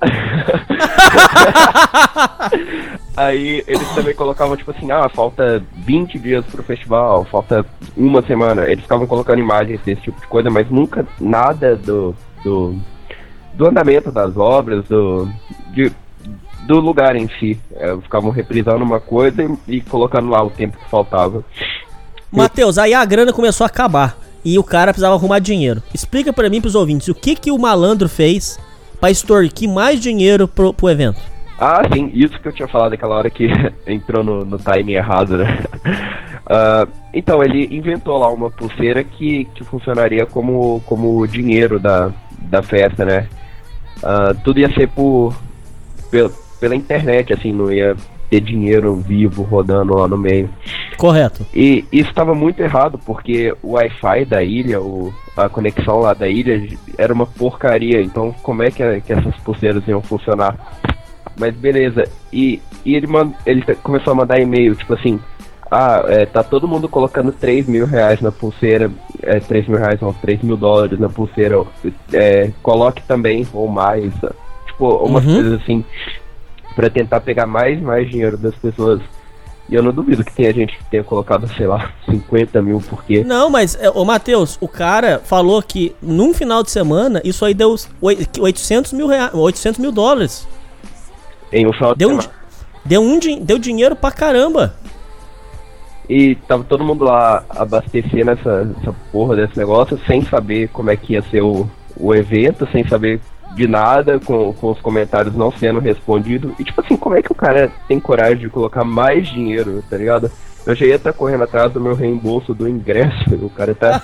Aí eles também colocavam, tipo assim, falta 20 dias pro festival, falta uma semana. Eles ficavam colocando imagens desse tipo de coisa, mas nunca nada do andamento das obras, do lugar em si. Ficavam reprisando uma coisa e colocando lá o tempo que faltava. Matheus, aí a grana começou a acabar e o cara precisava arrumar dinheiro. Explica pra mim, pros ouvintes, o que o malandro fez pra extorquir mais dinheiro pro evento? Sim, isso que eu tinha falado aquela hora que entrou no timing errado, né? Então, ele inventou lá uma pulseira que funcionaria como dinheiro da festa, né? Tudo ia ser pela internet, assim, não ia ter dinheiro vivo rodando lá no meio. Correto. E isso estava muito errado, porque o Wi-Fi da ilha, a conexão lá da ilha era uma porcaria, então como é que essas pulseiras iam funcionar? Mas beleza, e ele começou a mandar e-mail, tipo assim, tá todo mundo colocando 3 mil reais na pulseira, 3 mil reais não, 3 mil dólares na pulseira, coloque também, ou mais, tipo, umas coisas assim, pra tentar pegar mais dinheiro das pessoas. E eu não duvido que tenha gente que tenha colocado, sei lá, 50 mil, porque... Não, mas, Matheus, o cara falou que num final de semana, isso aí deu 800 mil dólares. Em um final de semana. Deu dinheiro pra caramba. E tava todo mundo lá abastecendo essa porra desse negócio, sem saber como é que ia ser o evento, sem saber de nada, com os comentários não sendo respondidos. E tipo assim, como é que o cara tem coragem de colocar mais dinheiro, tá ligado? Eu já ia estar correndo atrás do meu reembolso do ingresso, o cara tá...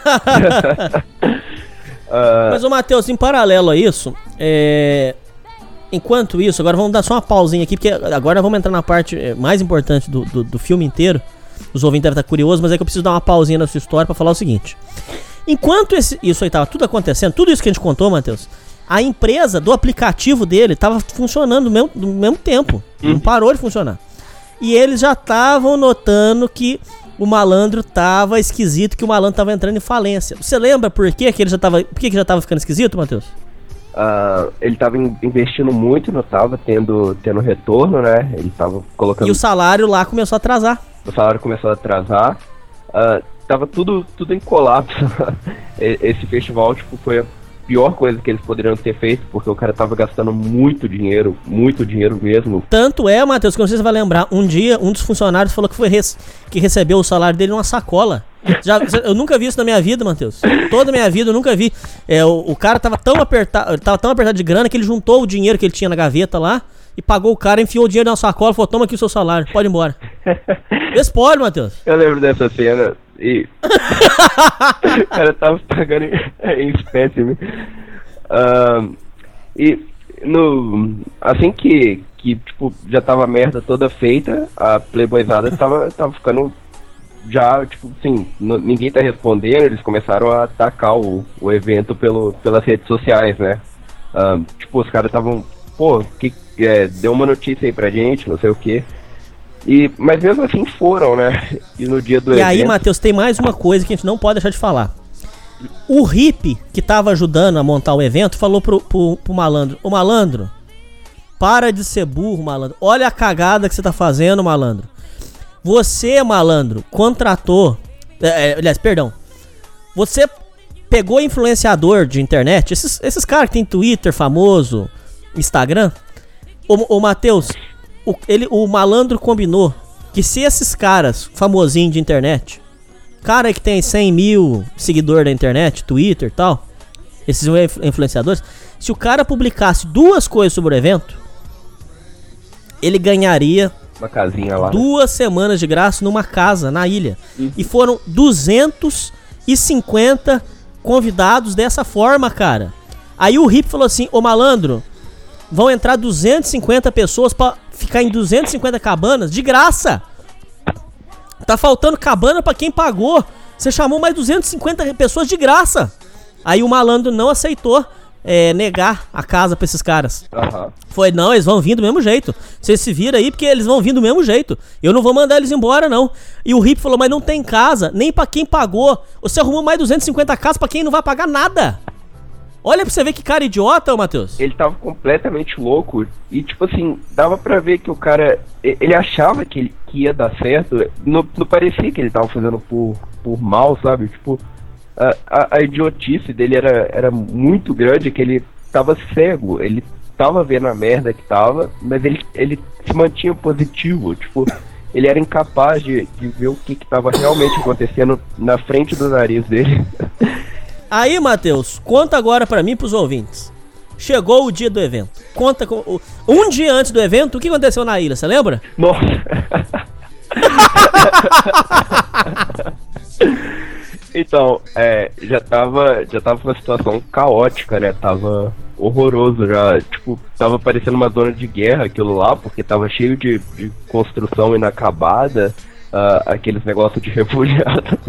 Mas, Matheus, em paralelo a isso, enquanto isso, agora vamos dar só uma pausinha aqui, porque agora vamos entrar na parte mais importante do filme inteiro. Os ouvintes devem estar curiosos, mas é que eu preciso dar uma pausinha na sua história pra falar o seguinte. Enquanto isso aí tava tudo acontecendo, tudo isso que a gente contou, Matheus, a empresa do aplicativo dele tava funcionando do mesmo tempo. Não parou de funcionar. E eles já estavam notando que o malandro tava esquisito, que o malandro tava entrando em falência. Você lembra por que ele já tava ficando esquisito, Matheus? Ele tava investindo muito, não tava tendo retorno, né? Ele tava colocando... E o salário lá começou a atrasar. O salário começou a atrasar. Tava tudo em colapso. Esse festival, tipo, foi a pior coisa que eles poderiam ter feito, porque o cara tava gastando muito dinheiro mesmo. Tanto Matheus, que não sei se você vai lembrar, um dia um dos funcionários falou que recebeu o salário dele numa sacola. Eu nunca vi isso na minha vida, Matheus. Toda a minha vida eu nunca vi. O cara tava tão apertado de grana que ele juntou o dinheiro que ele tinha na gaveta lá e pagou o cara, enfiou o dinheiro na sacola e falou: toma aqui o seu salário, pode ir embora. Vê pode, Matheus. Eu lembro dessa cena e o cara tava pagando em espécime. E assim que tipo, já tava a merda toda feita, a Playboyzada tava ficando já, tipo, assim, ninguém tá respondendo, eles começaram a atacar o evento pelas redes sociais, né? Tipo, os caras estavam, deu uma notícia aí pra gente, não sei o quê. Mas mesmo assim foram, né? E no dia do evento... aí, Matheus, tem mais uma coisa que a gente não pode deixar de falar. O hippie que tava ajudando a montar o evento falou pro malandro: ô malandro, para de ser burro, malandro. Olha a cagada que você tá fazendo, malandro. Você, malandro, contratou... Você pegou influenciador de internet, esses caras que tem Twitter famoso, Instagram. Ô Matheus, o malandro combinou que se esses caras famosinhos de internet, cara que tem 100 mil seguidores da internet, Twitter e tal, esses influenciadores, se o cara publicasse 2 coisas sobre o evento, ele ganharia uma casinha lá, 2 semanas de graça numa casa na ilha. E foram 250 convidados dessa forma, cara. Aí o hippie falou assim: ô malandro, vão entrar 250 pessoas pra ficar em 250 cabanas de graça. Tá faltando cabana pra quem pagou. Você chamou mais 250 pessoas de graça. Aí o malandro não aceitou negar a casa pra esses caras. Foi, não, eles vão vir do mesmo jeito. Vocês se viram aí porque eles vão vir do mesmo jeito. Eu não vou mandar eles embora, não. E o hippie falou: mas não tem casa, nem pra quem pagou. Você arrumou mais 250 casas pra quem não vai pagar nada. Olha pra você ver que cara idiota, Matheus. Ele tava completamente louco. E tipo assim, dava pra ver que o cara, ele achava que ia dar certo. Não parecia que ele tava fazendo por mal, sabe? Tipo, a idiotice dele era muito grande, que ele tava cego. Ele tava vendo a merda que tava, mas ele se mantinha positivo. Tipo, ele era incapaz de ver o que tava realmente acontecendo na frente do nariz dele. Aí, Matheus, conta agora pra mim e pros ouvintes. Chegou o dia do evento. Conta um dia antes do evento, o que aconteceu na ilha, você lembra? Nossa. Então, já tava uma situação caótica, né? Tava horroroso já. Tipo, tava parecendo uma zona de guerra aquilo lá, porque tava cheio de construção inacabada, aqueles negócios de refugiado.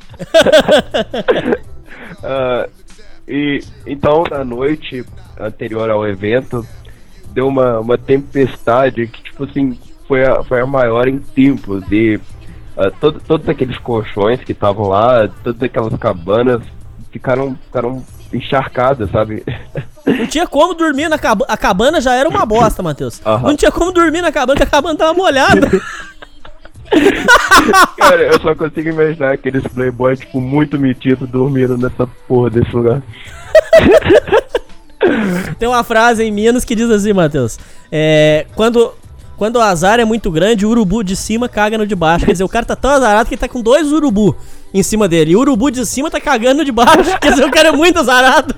E então, na noite anterior ao evento, deu uma tempestade que, tipo assim, foi a maior em tempos. E todos aqueles colchões que estavam lá, todas aquelas cabanas ficaram encharcadas, sabe? Não tinha como dormir na cabana. A cabana já era uma bosta, Matheus. Não tinha como dormir na cabana, porque a cabana tava molhada. Cara, eu só consigo imaginar aqueles playboys, tipo, muito metidos dormindo nessa porra desse lugar. Tem uma frase em Minas que diz assim, Matheus: quando o azar é muito grande, o urubu de cima caga no de baixo. Quer dizer, o cara tá tão azarado que ele tá com 2 urubu em cima dele. E o urubu de cima tá cagando no de baixo. Quer dizer, o cara é muito azarado.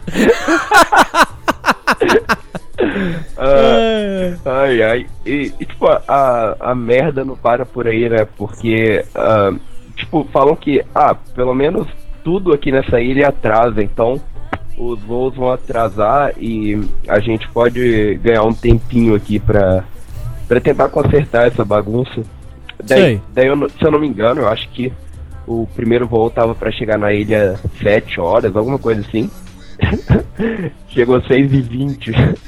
E tipo, a merda não para por aí, né? Porque, tipo, falam que, pelo menos tudo aqui nessa ilha atrasa, então os voos vão atrasar e a gente pode ganhar um tempinho aqui pra tentar consertar essa bagunça. Daí se eu não me engano, eu acho que o primeiro voo tava pra chegar na ilha 7 horas, alguma coisa assim. Chegou 6h20.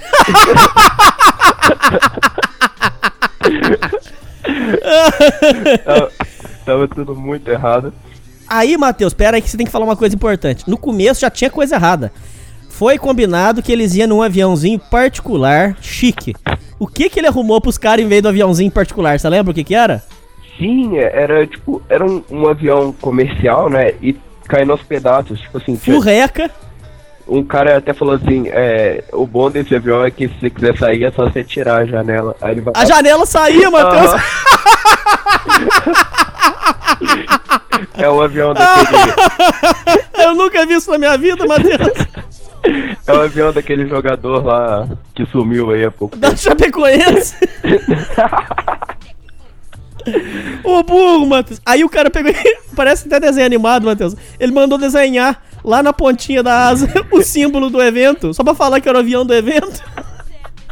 Tava tudo muito errado. Aí, Matheus, pera aí que você tem que falar uma coisa importante. No começo já tinha coisa errada. Foi combinado que eles iam num aviãozinho particular, chique. O que ele arrumou pros caras em vez do aviãozinho particular? Você lembra o que era? Sim, era um avião comercial, né? E caindo aos pedaços, tipo assim. Furreca. Um cara até falou assim, o bom desse avião é que se você quiser sair é só você tirar a janela. Aí ele vai... A janela saía, Matheus! É o avião daquele... Eu nunca vi isso na minha vida, Matheus! É o avião daquele jogador lá que sumiu aí há pouco da Chapecoense! Ô burro, Matheus! Aí o cara pegou... Parece até desenho animado, Matheus. Ele mandou desenhar lá na pontinha da asa o símbolo do evento, só pra falar que era o avião do evento.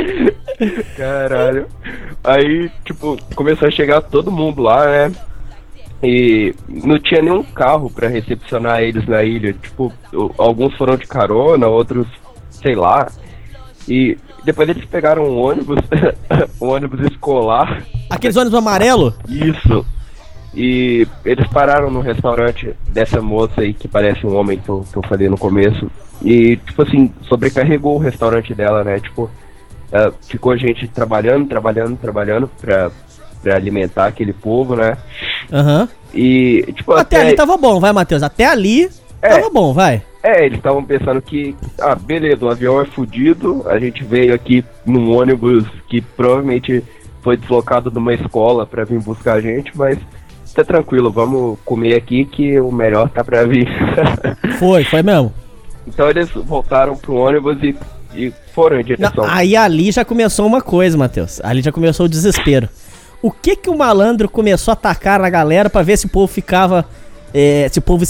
Caralho. Aí, tipo, começou a chegar todo mundo lá, né? E não tinha nenhum carro pra recepcionar eles na ilha. Tipo, alguns foram de carona, outros, sei lá. E depois eles pegaram um ônibus, um ônibus escolar. Aqueles ônibus amarelo? Isso. E eles pararam no restaurante dessa moça aí, que parece um homem que eu falei no começo. E, tipo assim, sobrecarregou o restaurante dela, né? Tipo, ficou a gente trabalhando pra alimentar aquele povo, né? Aham. E, tipo, até ali tava bom, vai, Matheus. Até ali tava bom, vai. Eles estavam pensando que, beleza, o avião é fudido, a gente veio aqui num ônibus que provavelmente foi deslocado de uma escola pra vir buscar a gente, mas tá tranquilo, vamos comer aqui que o melhor tá pra vir. Foi mesmo. Então eles voltaram pro ônibus e foram em direção. Aí ali já começou uma coisa, Matheus. Ali já começou o desespero. O que o malandro começou a atacar na galera pra ver se o povo ficava... se o povo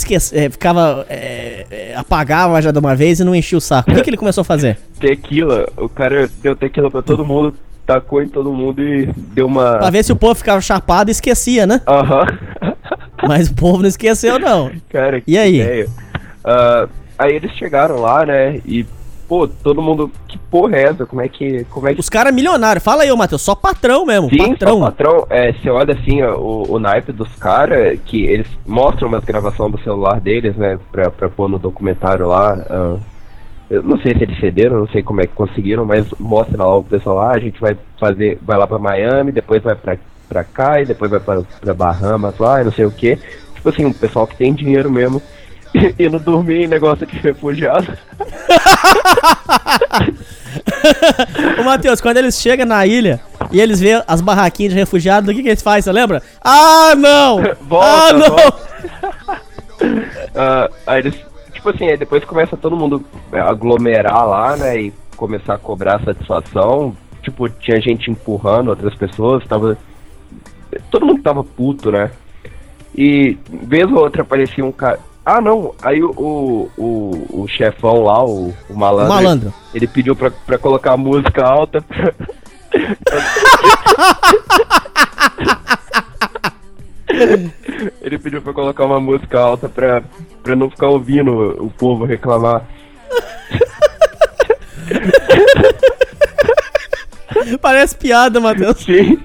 apagava já de uma vez e não enchia o saco. O que ele começou a fazer? Tequila. O cara deu tequila pra todo mundo, tacou em todo mundo e deu uma... Pra ver se o povo ficava chapado e esquecia, né? Aham. Mas o povo não esqueceu, não. Cara, e aí? Ideia. Aí eles chegaram lá, né, e... Pô, todo mundo, que porra é essa? Como é que... Os caras milionários, fala aí, ô Matheus, só patrão mesmo, Sim, patrão. Só patrão, você olha assim, ó, o naipe dos caras, que eles mostram umas gravações do celular deles, né, pra pôr no documentário lá, eu não sei se eles cederam, não sei como é que conseguiram, mas mostra lá o pessoal lá, a gente vai lá pra Miami, depois vai pra cá, e depois vai pra Bahamas lá, e não sei o que. Tipo assim, um pessoal que tem dinheiro mesmo, e não dormir em negócio de refugiado. Ô Matheus, quando eles chegam na ilha e eles vê as barraquinhas de refugiados, o que eles fazem, você lembra? Ah, não! Volta. Aí eles, tipo assim, aí depois começa todo mundo a aglomerar lá, né, e começar a cobrar satisfação. Tipo, tinha gente empurrando outras pessoas, todo mundo tava puto, né? E vez ou outra aparecia um cara... não, aí o chefão lá, o malandro, ele pediu pra colocar a música alta Ele pediu pra colocar uma música alta pra não ficar ouvindo o povo reclamar. Parece piada, Matheus. Sim.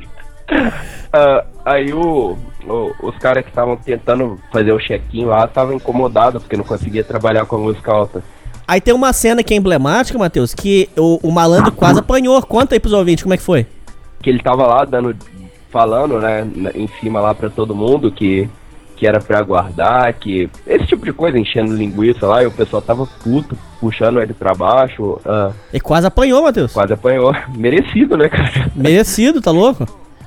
Aí os caras que estavam tentando fazer o check-in lá estavam incomodados porque não conseguia trabalhar com a música alta. Aí tem uma cena que é emblemática, Matheus, que o malandro quase apanhou. Conta aí pros ouvintes como é que foi. Que ele tava lá falando, né, em cima lá pra todo mundo que era pra aguardar, que esse tipo de coisa, enchendo linguiça lá, e o pessoal tava puto, puxando ele pra baixo. E quase apanhou, Matheus. Quase apanhou. Merecido, né, cara? Merecido, tá louco?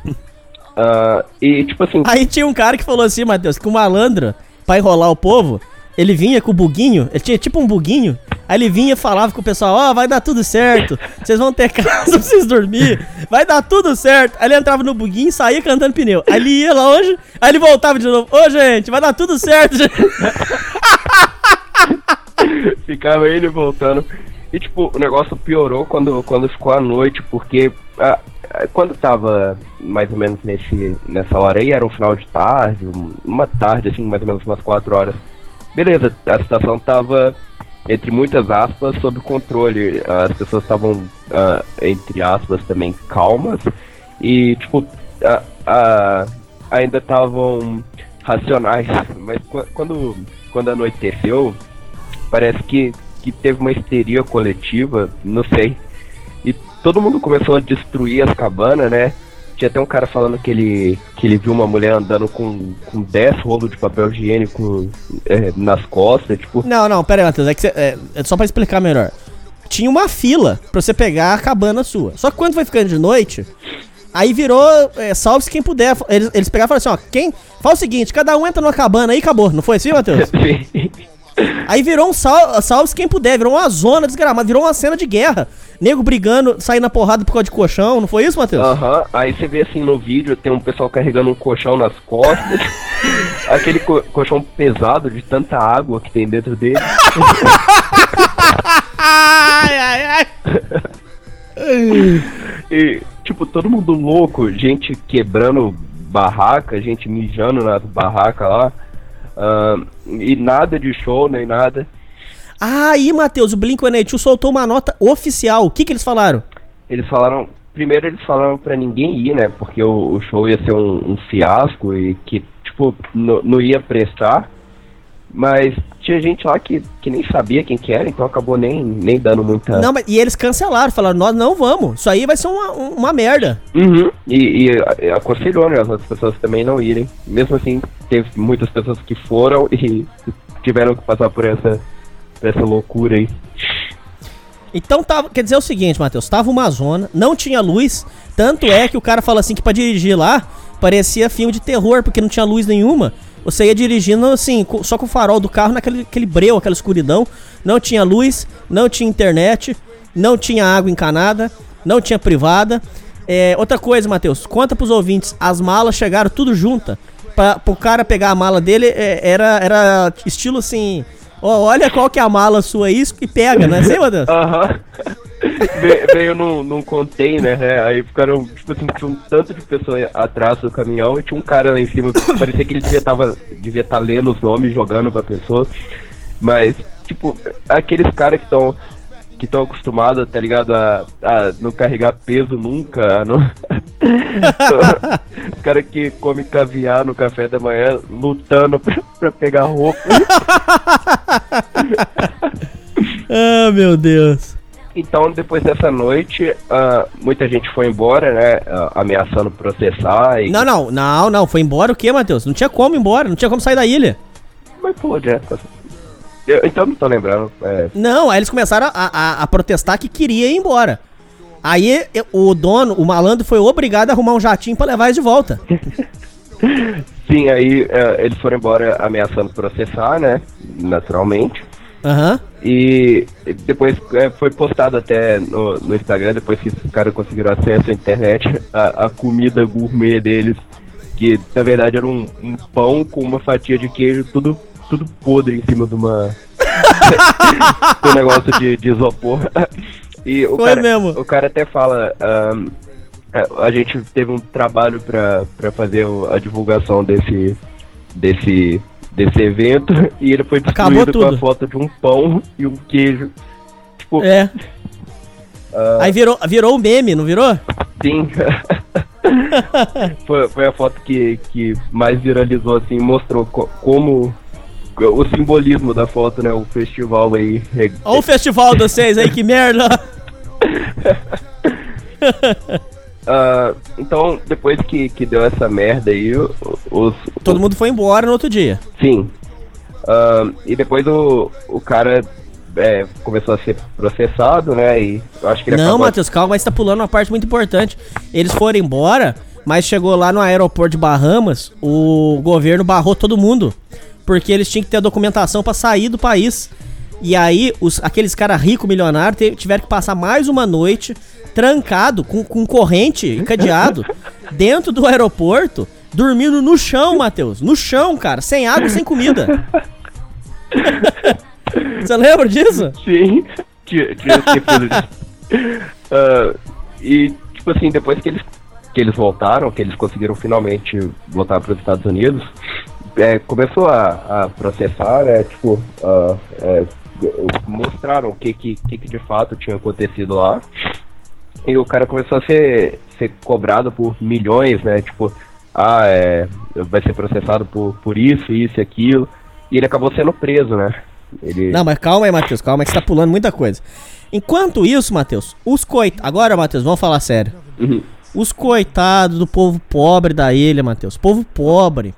E tipo assim... Aí tinha um cara que falou assim, Matheus, que o malandro, pra enrolar o povo, ele vinha com o buguinho, ele tinha tipo um buguinho, aí ele vinha e falava com o pessoal, vai dar tudo certo, vocês vão ter casa pra vocês dormir, vai dar tudo certo. Aí ele entrava no buguinho e saía cantando pneu. Aí ele ia longe, aí ele voltava de novo, gente, vai dar tudo certo, gente. Ficava ele voltando. E tipo, o negócio piorou quando ficou à noite, porque quando tava mais ou menos nessa hora aí, era um final de tarde, uma tarde assim, mais ou menos umas 4 horas. Beleza, a situação tava, entre muitas aspas, sob controle. As pessoas estavam, entre aspas, também calmas. E, tipo, ainda estavam racionais. Mas quando anoiteceu, parece que teve uma histeria coletiva, não sei. E todo mundo começou a destruir as cabanas, né? Tinha até um cara falando que ele viu uma mulher andando com 10 rolos de papel higiênico nas costas, tipo... Não, pera aí, Matheus, é só pra explicar melhor. Tinha uma fila pra você pegar a cabana sua. Só que quando foi ficando de noite, aí virou salve-se quem puder. Eles pegaram e falaram assim, fala o seguinte, cada um entra numa cabana aí e acabou. Não foi assim, Matheus? Sim. Aí virou um salve-se quem puder, virou uma zona desgramada, virou uma cena de guerra. Nego brigando, saindo na porrada por causa de colchão, não foi isso, Matheus? Aí você vê assim no vídeo, tem um pessoal carregando um colchão nas costas. Aquele colchão pesado de tanta água que tem dentro dele. Ai. E, tipo, todo mundo louco, gente quebrando barraca, gente mijando nas barracas lá. E nada de show, nem nada. Aí, Matheus, o Blink-182 soltou uma nota oficial. O que eles falaram? Primeiro eles falaram pra ninguém ir, né? Porque o show ia ser um fiasco e que, tipo, não ia prestar. Mas tinha gente lá que nem sabia quem que era, então acabou nem dando muita... Não, mas e eles cancelaram, falaram, nós não vamos, isso aí vai ser uma merda. Uhum. E aconselhou, né, as outras pessoas também não irem. Mesmo assim, teve muitas pessoas que foram e tiveram que passar por essa loucura aí. Então, quer dizer o seguinte, Matheus, tava uma zona, não tinha luz, tanto é que o cara fala assim que pra dirigir lá, parecia filme de terror, porque não tinha luz nenhuma. Você ia dirigindo assim, só com o farol do carro naquele breu, aquela escuridão. Não tinha luz, não tinha internet, não tinha água encanada, não tinha privada. Outra coisa, Matheus, conta pros ouvintes, as malas chegaram tudo juntas. Pro cara pegar a mala dele, era estilo assim, olha qual que é a mala sua aí e pega, não é assim, Matheus? Aham. Veio num container, né? Aí ficaram, tipo assim, tinha um tanto de pessoas atrás do caminhão e tinha um cara lá em cima, parecia que ele devia estar lendo os nomes e jogando pra pessoa. Mas, tipo, aqueles caras que estão acostumados, tá ligado, a não carregar peso nunca, os caras que comem caviar no café da manhã, lutando pra pegar roupa. Ah, meu Deus. Então, depois dessa noite, muita gente foi embora, né, ameaçando processar e... Não, foi embora o quê, Matheus? Não tinha como ir embora, não tinha como sair da ilha. Mas pô, então não tô lembrando. Não, aí eles começaram a protestar que queria ir embora. Aí o malandro foi obrigado a arrumar um jatinho pra levar eles de volta. Sim, aí eles foram embora ameaçando processar, né, naturalmente. Aham. E depois foi postado até no Instagram, depois que os caras conseguiram acesso à internet, a comida gourmet deles, que na verdade era um pão com uma fatia de queijo, tudo podre em cima de uma do negócio de isopor. E o cara até fala, a gente teve um trabalho pra fazer a divulgação desse evento, e ele foi destruído com a foto de um pão e um queijo. Tipo, aí virou um meme, não virou? Sim. foi a foto que mais viralizou, assim, mostrou como o simbolismo da foto, né, o festival aí. Olha o festival de vocês aí, que merda! Então, depois que deu essa merda aí, todo mundo foi embora no outro dia. Sim. E depois o cara começou a ser processado, né? E eu acho que ele Não, Matheus, calma, mas tá pulando uma parte muito importante. Eles foram embora, mas chegou lá no aeroporto de Bahamas, o governo barrou todo mundo, porque eles tinham que ter a documentação pra sair do país. E aí, aqueles caras ricos, milionários, tiveram que passar mais uma noite trancado, com corrente e cadeado, dentro do aeroporto, dormindo no chão, Matheus. No chão, cara, sem água e sem comida. Você lembra disso? Sim, tinha esquecido disso. E, tipo assim, depois que eles voltaram, que eles conseguiram finalmente voltar para os Estados Unidos, começou a processar, né, tipo, mostraram o que de fato tinha acontecido lá. E o cara começou a ser cobrado por milhões, né? Tipo, vai ser processado por isso e aquilo. E ele acabou sendo preso, né? Não, mas calma aí, Matheus, calma, que você tá pulando muita coisa. Enquanto isso, Matheus, agora, Matheus, vamos falar sério. Uhum. Os coitados do povo pobre da ilha, Matheus. Povo pobre.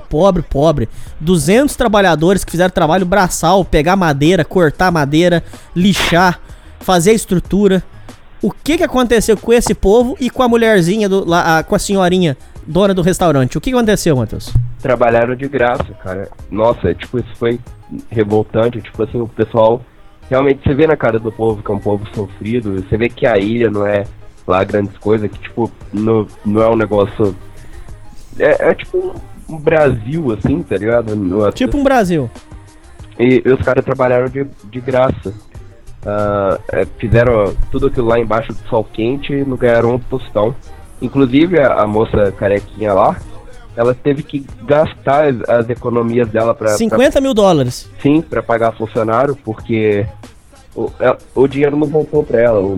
200 trabalhadores que fizeram trabalho braçal, pegar madeira, cortar madeira, lixar, fazer a estrutura. O que aconteceu com esse povo e com a mulherzinha, com a senhorinha dona do restaurante? O que aconteceu, Matheus? Trabalharam de graça, cara. Nossa, tipo, isso foi revoltante. Tipo assim, o pessoal... Realmente, você vê na cara do povo que é um povo sofrido. Você vê que a ilha não é lá grandes coisas, que tipo, não é um negócio... É tipo um Brasil, assim, tá ligado? Tipo um Brasil. E os caras trabalharam de graça. fizeram tudo aquilo lá embaixo do sol quente e não ganharam um tostão. Inclusive a moça carequinha lá, ela teve que gastar as economias dela pra... $50 mil. Sim, pra pagar funcionário, porque o dinheiro não voltou pra ela.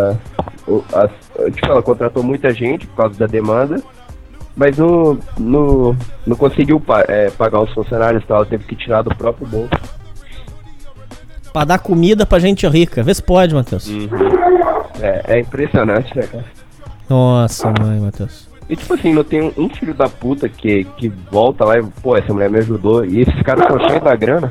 Ela contratou muita gente por causa da demanda, mas não conseguiu pagar os funcionários, então ela teve que tirar do próprio bolso. Pra dar comida pra gente rica. Vê se pode, Matheus. É impressionante, né, cara? Nossa, mãe, Matheus. E tipo assim, não tem um filho da puta que volta lá e, pô, essa mulher me ajudou. E esses caras são cheios da grana.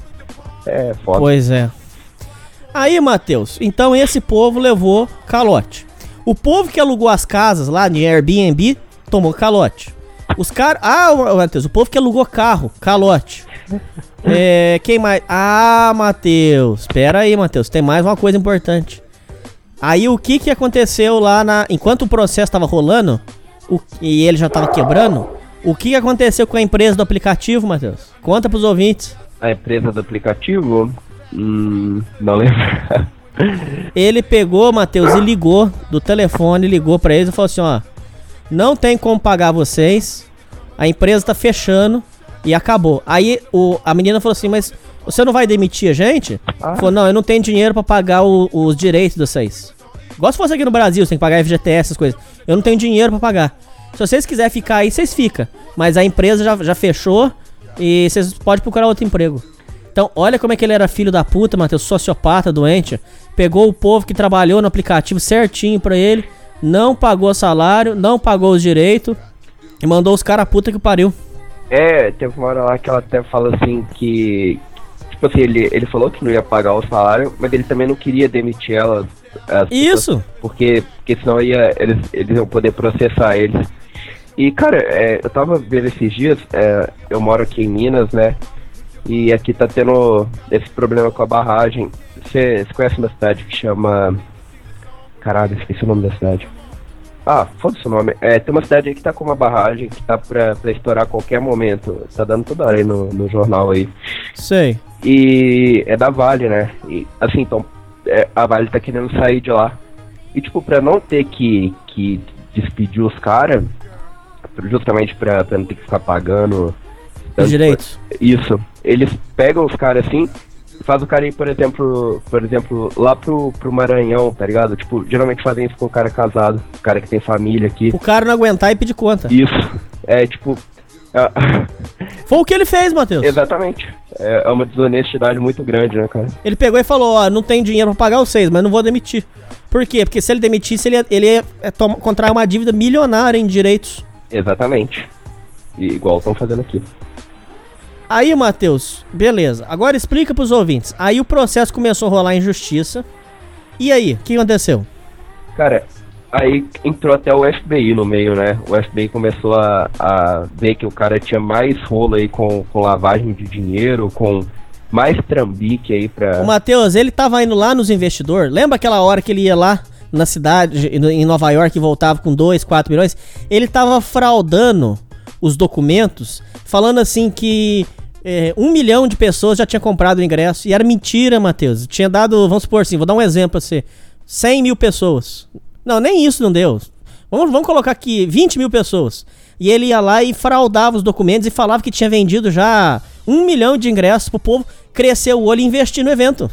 É foda. Pois é. Aí, Matheus, então esse povo levou calote. O povo que alugou as casas lá de Airbnb tomou calote. Os caras... Matheus, o povo que alugou carro, calote. Quem mais? Matheus, pera aí, Matheus, tem mais uma coisa importante. Aí o que aconteceu lá enquanto o processo tava rolando, e ele já tava quebrando, o que aconteceu com a empresa do aplicativo, Matheus? Conta pros ouvintes. A empresa do aplicativo? Não lembro. Ele pegou, Matheus, e ligou do telefone, ligou pra eles e falou assim, ó, não tem como pagar vocês, a empresa tá fechando e acabou. Aí a menina falou assim, mas você não vai demitir a gente? Falou, não, eu não tenho dinheiro pra pagar os direitos de vocês. Igual se fosse aqui no Brasil, você tem que pagar FGTS, essas coisas. Eu não tenho dinheiro pra pagar. Se vocês quiserem ficar aí, vocês ficam. Mas a empresa já fechou e vocês podem procurar outro emprego. Então, olha como é que ele era filho da puta, Matheus, sociopata, doente. Pegou o povo que trabalhou no aplicativo certinho pra ele, não pagou salário, não pagou os direitos e mandou os caras puta que pariu. Teve uma hora lá que ela até fala assim que... Tipo assim, ele falou que não ia pagar o salário, mas ele também não queria demitir ela. Isso! Porque senão eles iam poder processar eles. E, cara, eu tava vendo esses dias, eu moro aqui em Minas, né? E aqui tá tendo esse problema com a barragem. Você conhece uma cidade que chama... Caralho, esqueci o nome da cidade. Foda-se o nome. Tem uma cidade aí que tá com uma barragem que tá pra estourar a qualquer momento. Tá dando toda hora aí no jornal aí. Sei. E é da Vale, né? E, assim, então, a Vale tá querendo sair de lá. E, tipo, pra não ter que despedir os caras, justamente pra não ter que ficar pagando... Os direitos. Isso. Eles pegam os caras assim, faz o cara ir, por exemplo, lá pro Maranhão, tá ligado? Tipo, geralmente fazem isso com o cara casado, o cara que tem família aqui. O cara não aguentar e pedir conta. Isso. Tipo... Foi o que ele fez, Matheus. Exatamente. É uma desonestidade muito grande, né, cara? Ele pegou e falou, ó, não tem dinheiro pra pagar vocês, mas não vou demitir. Por quê? Porque se ele demitisse, ele ia contrair uma dívida milionária em direitos. Exatamente. Igual estão fazendo aqui. Aí, Matheus, beleza. Agora explica pros ouvintes. Aí o processo começou a rolar em justiça. E aí, o que aconteceu? Cara, aí entrou até o FBI no meio, né? O FBI começou a ver que o cara tinha mais rolo aí com lavagem de dinheiro, com mais trambique aí pra... O Matheus, ele tava indo lá nos investidores. Lembra aquela hora que ele ia lá na cidade, em Nova York, e voltava com 2, 4 milhões? Ele tava fraudando os documentos, falando assim que 1 milhão de pessoas já tinha comprado o ingresso. E era mentira, Matheus. Tinha dado, vamos supor assim, vou dar um exemplo pra você, 100 mil pessoas. Não, nem isso não deu. Vamos colocar aqui 20 mil pessoas. E ele ia lá e fraudava os documentos e falava que tinha vendido já 1 milhão de ingressos pro povo crescer o olho e investir no evento.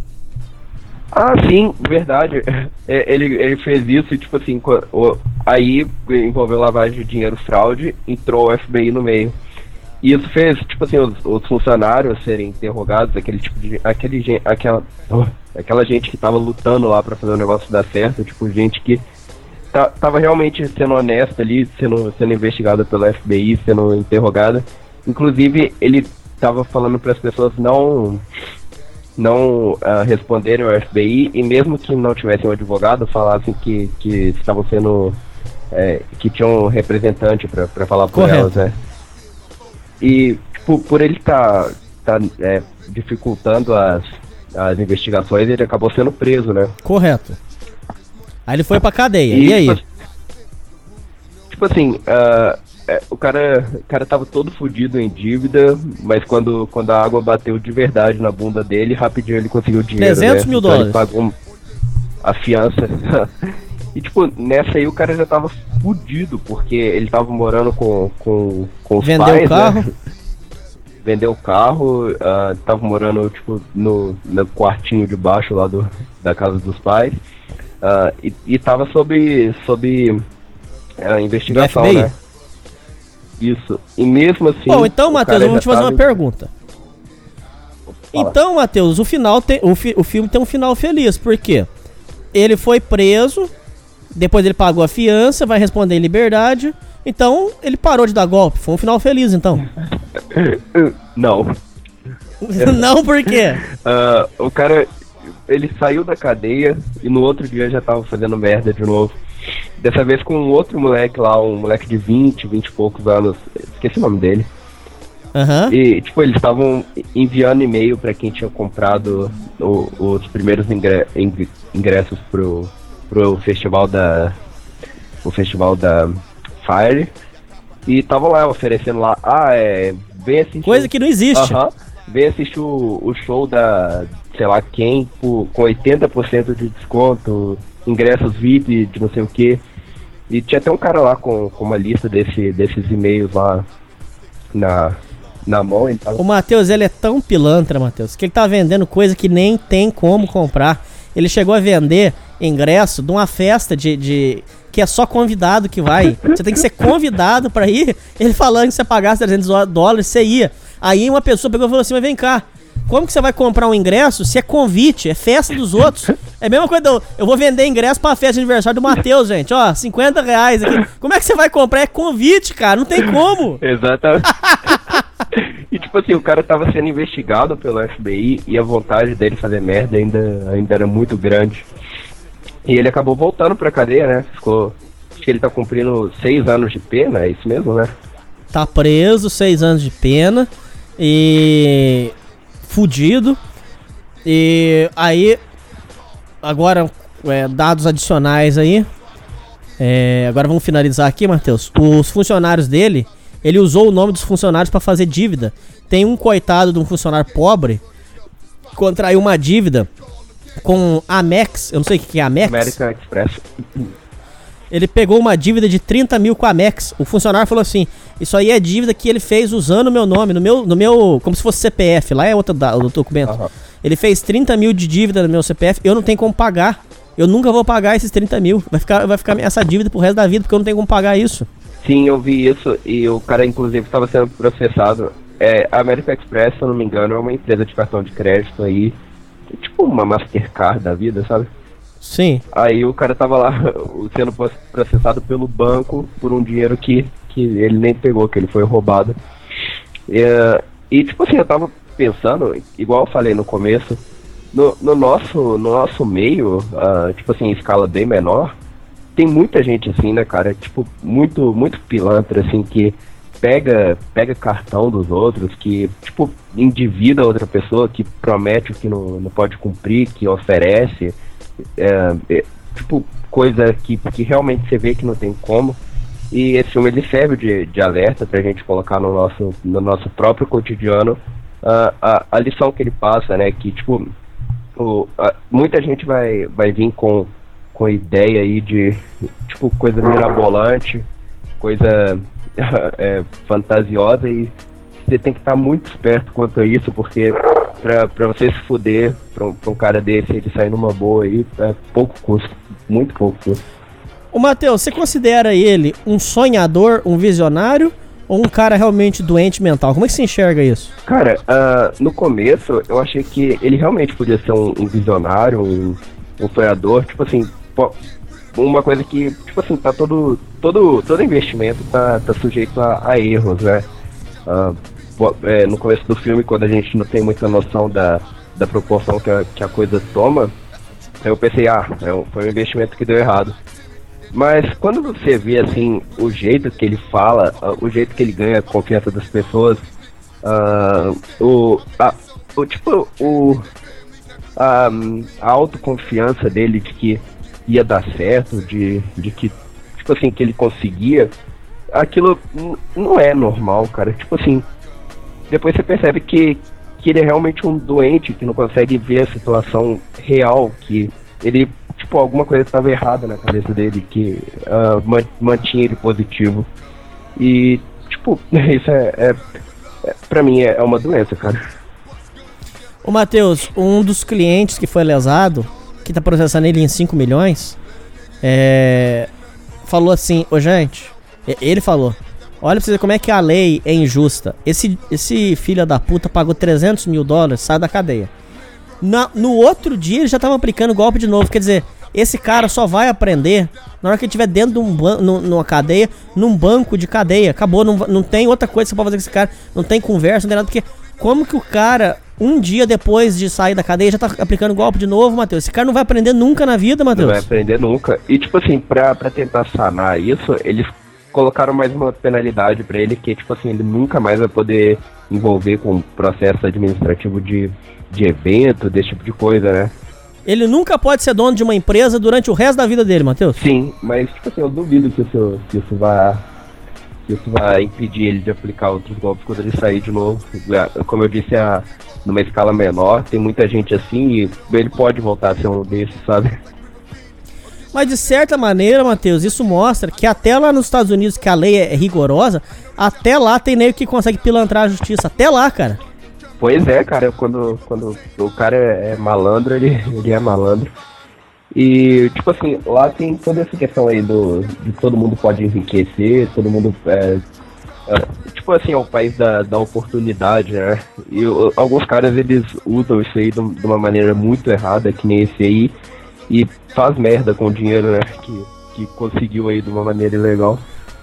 Sim, verdade. Ele fez isso e, tipo assim, aí envolveu lavagem de dinheiro, fraude, entrou o FBI no meio. E isso fez, tipo assim, os funcionários serem interrogados, aquela gente que tava lutando lá pra fazer o negócio dar certo, tipo, gente que tava realmente sendo honesta ali, sendo investigada pela FBI, sendo interrogada. Inclusive, ele tava falando para as pessoas não responderem ao FBI, e mesmo que não tivessem um advogado, falassem que estavam sendo... que tinham um representante para falar por elas, né? E, tipo, por ele tá dificultando as investigações, ele acabou sendo preso, né? Correto. Aí ele foi pra cadeia, e aí? Tipo assim, o cara tava todo fudido em dívida, mas quando a água bateu de verdade na bunda dele, rapidinho ele conseguiu dinheiro, 300 mil então dólares. ele pagou a fiança. E tipo, nessa aí o cara já tava fudido, porque ele tava morando com os Vendeu pais, o carro. né? Vendeu o carro, tava morando tipo no quartinho de baixo lá da casa dos pais, e tava sob investigação, FBI? né? Isso. E mesmo assim. Bom, então, Matheus, eu vou já te fazer tava uma pergunta. Fala. Então, Matheus, o filme tem um final feliz, por quê? Ele foi preso, depois ele pagou a fiança, vai responder em liberdade, então ele parou de dar golpe. Foi um final feliz, então. Não. Não, por quê? O cara, ele saiu da cadeia e no outro dia já tava fazendo merda de novo. Dessa vez com um outro moleque lá, um moleque de 20 e poucos anos, esqueci o nome dele. Uhum. E, tipo, eles estavam enviando e-mail pra quem tinha comprado os primeiros ingressos pro festival da Fire. E estavam lá oferecendo lá, vem assistir. Coisa que não existe. Vem assistir o show da, sei lá quem, com 80% de desconto, ingressos VIP de não sei o que. E tinha até um cara lá com uma lista desses e-mails lá na mão. Então... O Matheus, ele é tão pilantra, Matheus, que ele tá vendendo coisa que nem tem como comprar. Ele chegou a vender ingresso de uma festa de que é só convidado que vai. Você tem que ser convidado pra ir. Ele falando que você pagasse $300, você ia. Aí uma pessoa pegou e falou assim, mas vem cá, como que você vai comprar um ingresso se é convite, é festa dos outros? É a mesma coisa, eu vou vender ingresso pra festa de aniversário do Matheus, gente, ó, R$50 aqui. Como é que você vai comprar? É convite, cara, não tem como. Exatamente. E tipo assim, o cara tava sendo investigado pelo FBI e a vontade dele fazer merda ainda era muito grande. E ele acabou voltando pra cadeia, né? Acho que ele tá cumprindo 6 anos de pena, é isso mesmo, né? Tá preso, 6 anos de pena e fudido. E aí, agora, dados adicionais aí. Agora vamos finalizar aqui, Matheus. Os funcionários dele, ele usou o nome dos funcionários pra fazer dívida. Tem um coitado de um funcionário pobre, contraiu uma dívida com a Amex, eu não sei o que é a Amex. American Express. Ele pegou uma dívida de 30 mil com a Amex. O funcionário falou assim, isso aí é dívida que ele fez usando o meu nome, no meu como se fosse CPF, lá é outro documento. Uhum. Ele fez 30 mil de dívida no meu CPF, eu não tenho como pagar. Eu nunca vou pagar esses 30 mil. Vai ficar essa dívida pro resto da vida, porque eu não tenho como pagar isso. Sim, eu vi isso e o cara inclusive estava sendo processado. A American Express, se eu não me engano, é uma empresa de cartão de crédito aí, tipo uma Mastercard da vida, sabe? Sim. Aí o cara tava lá sendo processado pelo banco por um dinheiro que ele nem pegou, que ele foi roubado. E tipo assim, eu tava pensando, igual eu falei no começo, no nosso meio, tipo assim, em escala bem menor, tem muita gente assim, né, cara? Tipo, muito pilantra, assim, que pega cartão dos outros, que, tipo, endivida outra pessoa, que promete o que não pode cumprir, que oferece, tipo, coisa que realmente você vê que não tem como. E esse filme, ele serve de alerta pra gente colocar no nosso próprio cotidiano a lição que ele passa, né? Que, tipo, muita gente vai vir com ideia aí de, tipo, coisa mirabolante, coisa fantasiosa, e você tem que estar muito esperto quanto a isso, porque pra você se fuder pra um cara desse, ele sair numa boa aí, é pouco custo, muito pouco custo. Ô Matheus, você considera ele um sonhador, um visionário, ou um cara realmente doente mental? Como é que você enxerga isso? Cara, no começo eu achei que ele realmente podia ser um visionário, um sonhador, tipo assim, uma coisa que, tipo assim, tá todo investimento tá sujeito a erros, né? No começo do filme, quando a gente não tem muita noção da proporção que a coisa toma, eu pensei, foi um investimento que deu errado. Mas quando você vê, assim, o jeito que ele fala, o jeito que ele ganha a confiança das pessoas, a autoconfiança dele de que ia dar certo, de que, tipo assim, que ele conseguia, aquilo não é normal, cara. Tipo assim, depois você percebe que ele é realmente um doente, que não consegue ver a situação real, que ele, tipo, alguma coisa estava errada na cabeça dele, que mantinha ele positivo. E, tipo, isso pra mim é uma doença, cara. Ô Matheus, um dos clientes que foi lesado, que tá processando ele em 5 milhões, falou assim, gente, ele falou, olha pra você ver como é que a lei é injusta. Esse filho da puta pagou $300 mil, sai da cadeia. No outro dia ele já tava aplicando golpe de novo, quer dizer, esse cara só vai aprender na hora que ele estiver dentro de numa cadeia, num banco de cadeia. Acabou, não tem outra coisa que você pode fazer com esse cara, não tem conversa, não tem nada, porque como que o cara, um dia depois de sair da cadeia, já tá aplicando golpe de novo, Matheus? Esse cara não vai aprender nunca na vida, Matheus. Não vai aprender nunca. E tipo assim, pra tentar sanar isso, eles colocaram mais uma penalidade pra ele, que tipo assim, ele nunca mais vai poder envolver com processo administrativo de evento, desse tipo de coisa, né? Ele nunca pode ser dono de uma empresa durante o resto da vida dele, Matheus? Sim, mas tipo assim, eu duvido que isso vai impedir ele de aplicar outros golpes quando ele sair de novo. Como eu disse, numa escala menor, tem muita gente assim e ele pode voltar a ser um desses, sabe? Mas de certa maneira, Matheus, isso mostra que até lá nos Estados Unidos, que a lei é rigorosa, até lá tem nego que consegue pilantrar a justiça. Até lá, cara. Pois é, cara, quando o cara é malandro, ele é malandro. E, tipo assim, lá tem toda essa questão aí de todo mundo pode enriquecer, todo mundo tipo assim, é o país da oportunidade, né? E alguns caras, eles usam isso aí de uma maneira muito errada, que nem esse aí, e faz merda com o dinheiro, né? Que conseguiu aí de uma maneira ilegal.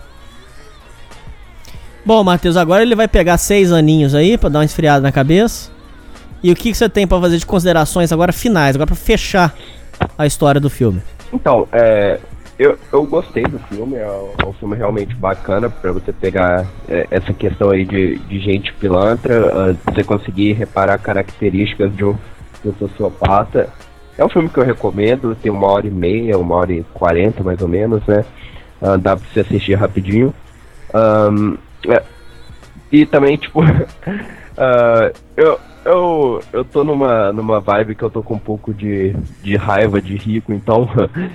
Bom, Matheus, agora ele vai pegar 6 aninhos aí pra dar uma esfriada na cabeça. E o que você tem pra fazer de considerações agora finais, agora pra fechar a história do filme? Então, eu gostei do filme, é um filme realmente bacana pra você pegar essa questão aí de gente pilantra, você conseguir reparar características de um sociopata. É um filme que eu recomendo, tem 1h30, 1h40 mais ou menos, né? Dá pra você assistir rapidinho. E também, tipo, eu tô numa vibe que eu tô com um pouco de raiva de rico, então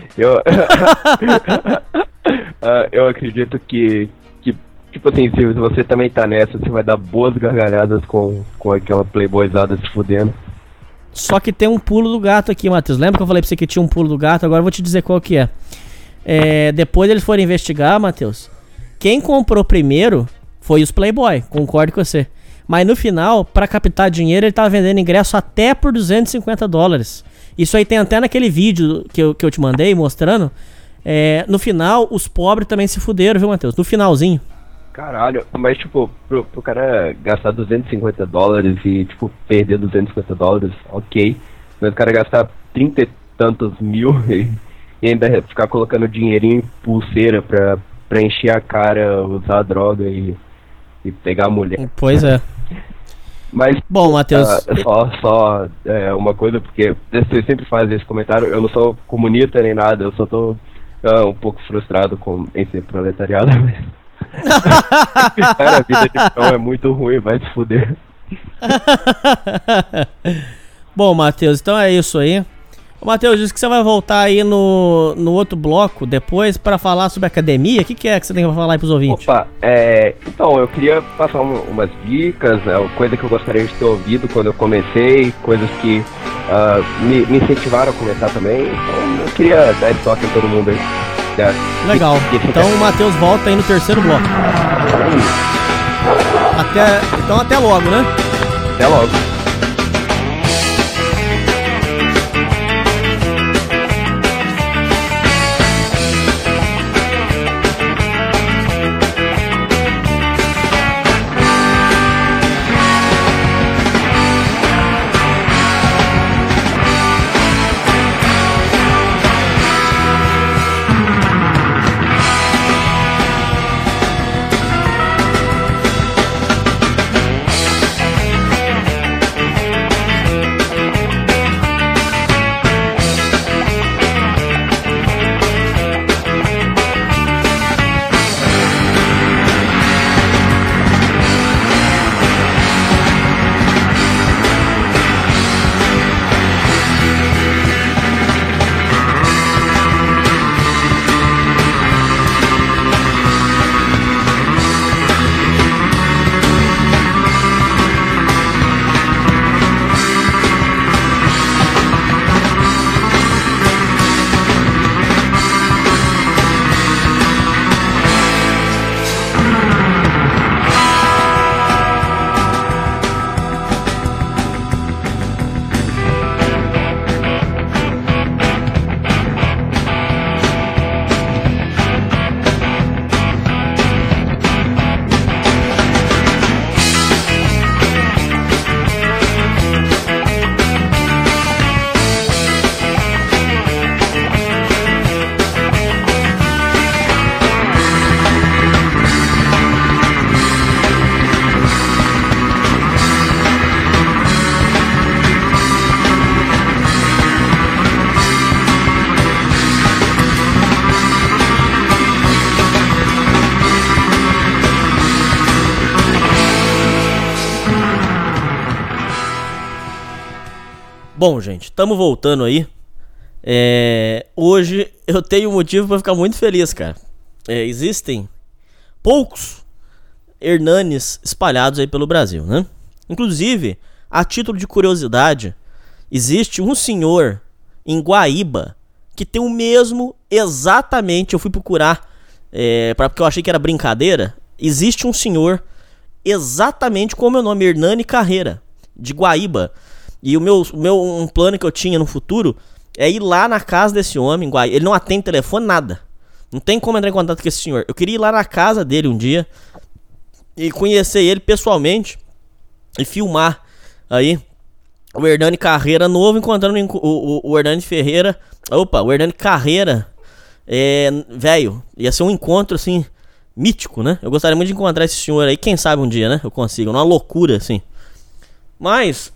eu acredito que, tipo assim, se você também tá nessa, você vai dar boas gargalhadas com aquela playboyzada se fudendo. Só que tem um pulo do gato aqui, Matheus. Lembra que eu falei pra você que tinha um pulo do gato? Agora eu vou te dizer qual que é. Depois eles foram investigar, Matheus, quem comprou primeiro foi os Playboy, concordo com você. Mas no final, pra captar dinheiro, ele tava vendendo ingresso até por $250. Isso aí tem até naquele vídeo que eu te mandei mostrando. No final, os pobres também se fuderam, viu, Matheus? No finalzinho. Caralho, mas tipo, pro cara gastar $250 e tipo, perder $250, ok. Mas o cara gastar 30 e tantos mil e ainda ficar colocando dinheirinho em pulseira pra encher a cara, usar droga e pegar a mulher. Pois é. Mas, bom, Matheus, só uma coisa, porque você sempre faz esse comentário, eu não sou comunista nem nada, eu só tô um pouco frustrado com esse proletariado. Cara, a vida de pão é muito ruim, vai se fuder. Bom, Matheus, então é isso aí. Ô, Matheus, disse que você vai voltar aí no outro bloco depois pra falar sobre academia. O que é que você tem pra falar aí pros ouvintes? Opa, então, eu queria passar umas dicas, coisa que eu gostaria de ter ouvido quando eu comecei, coisas que me incentivaram a começar também. Então, eu queria dar esse toque em todo mundo aí. Legal, então o Matheus volta aí no terceiro bloco. Até logo, né? Até logo. Bom, gente, tamo voltando aí. Hoje eu tenho motivo pra ficar muito feliz, cara. Existem poucos Hernanes espalhados aí pelo Brasil, né? Inclusive, a título de curiosidade, existe um senhor em Guaíba que tem o mesmo exatamente. Eu fui procurar porque eu achei que era brincadeira. Existe um senhor exatamente com o meu nome, Hernani Carreira, de Guaíba. E um plano que eu tinha no futuro é ir lá na casa desse homem, ele não atende telefone, nada. Não tem como entrar em contato com esse senhor. Eu queria ir lá na casa dele um dia e conhecer ele pessoalmente e filmar aí o Hernani Carreira novo encontrando o Hernani Ferreira. Opa, o Hernani Carreira, velho, ia ser um encontro assim mítico, né? Eu gostaria muito de encontrar esse senhor aí, quem sabe um dia, né? Eu consigo, uma loucura assim. Mas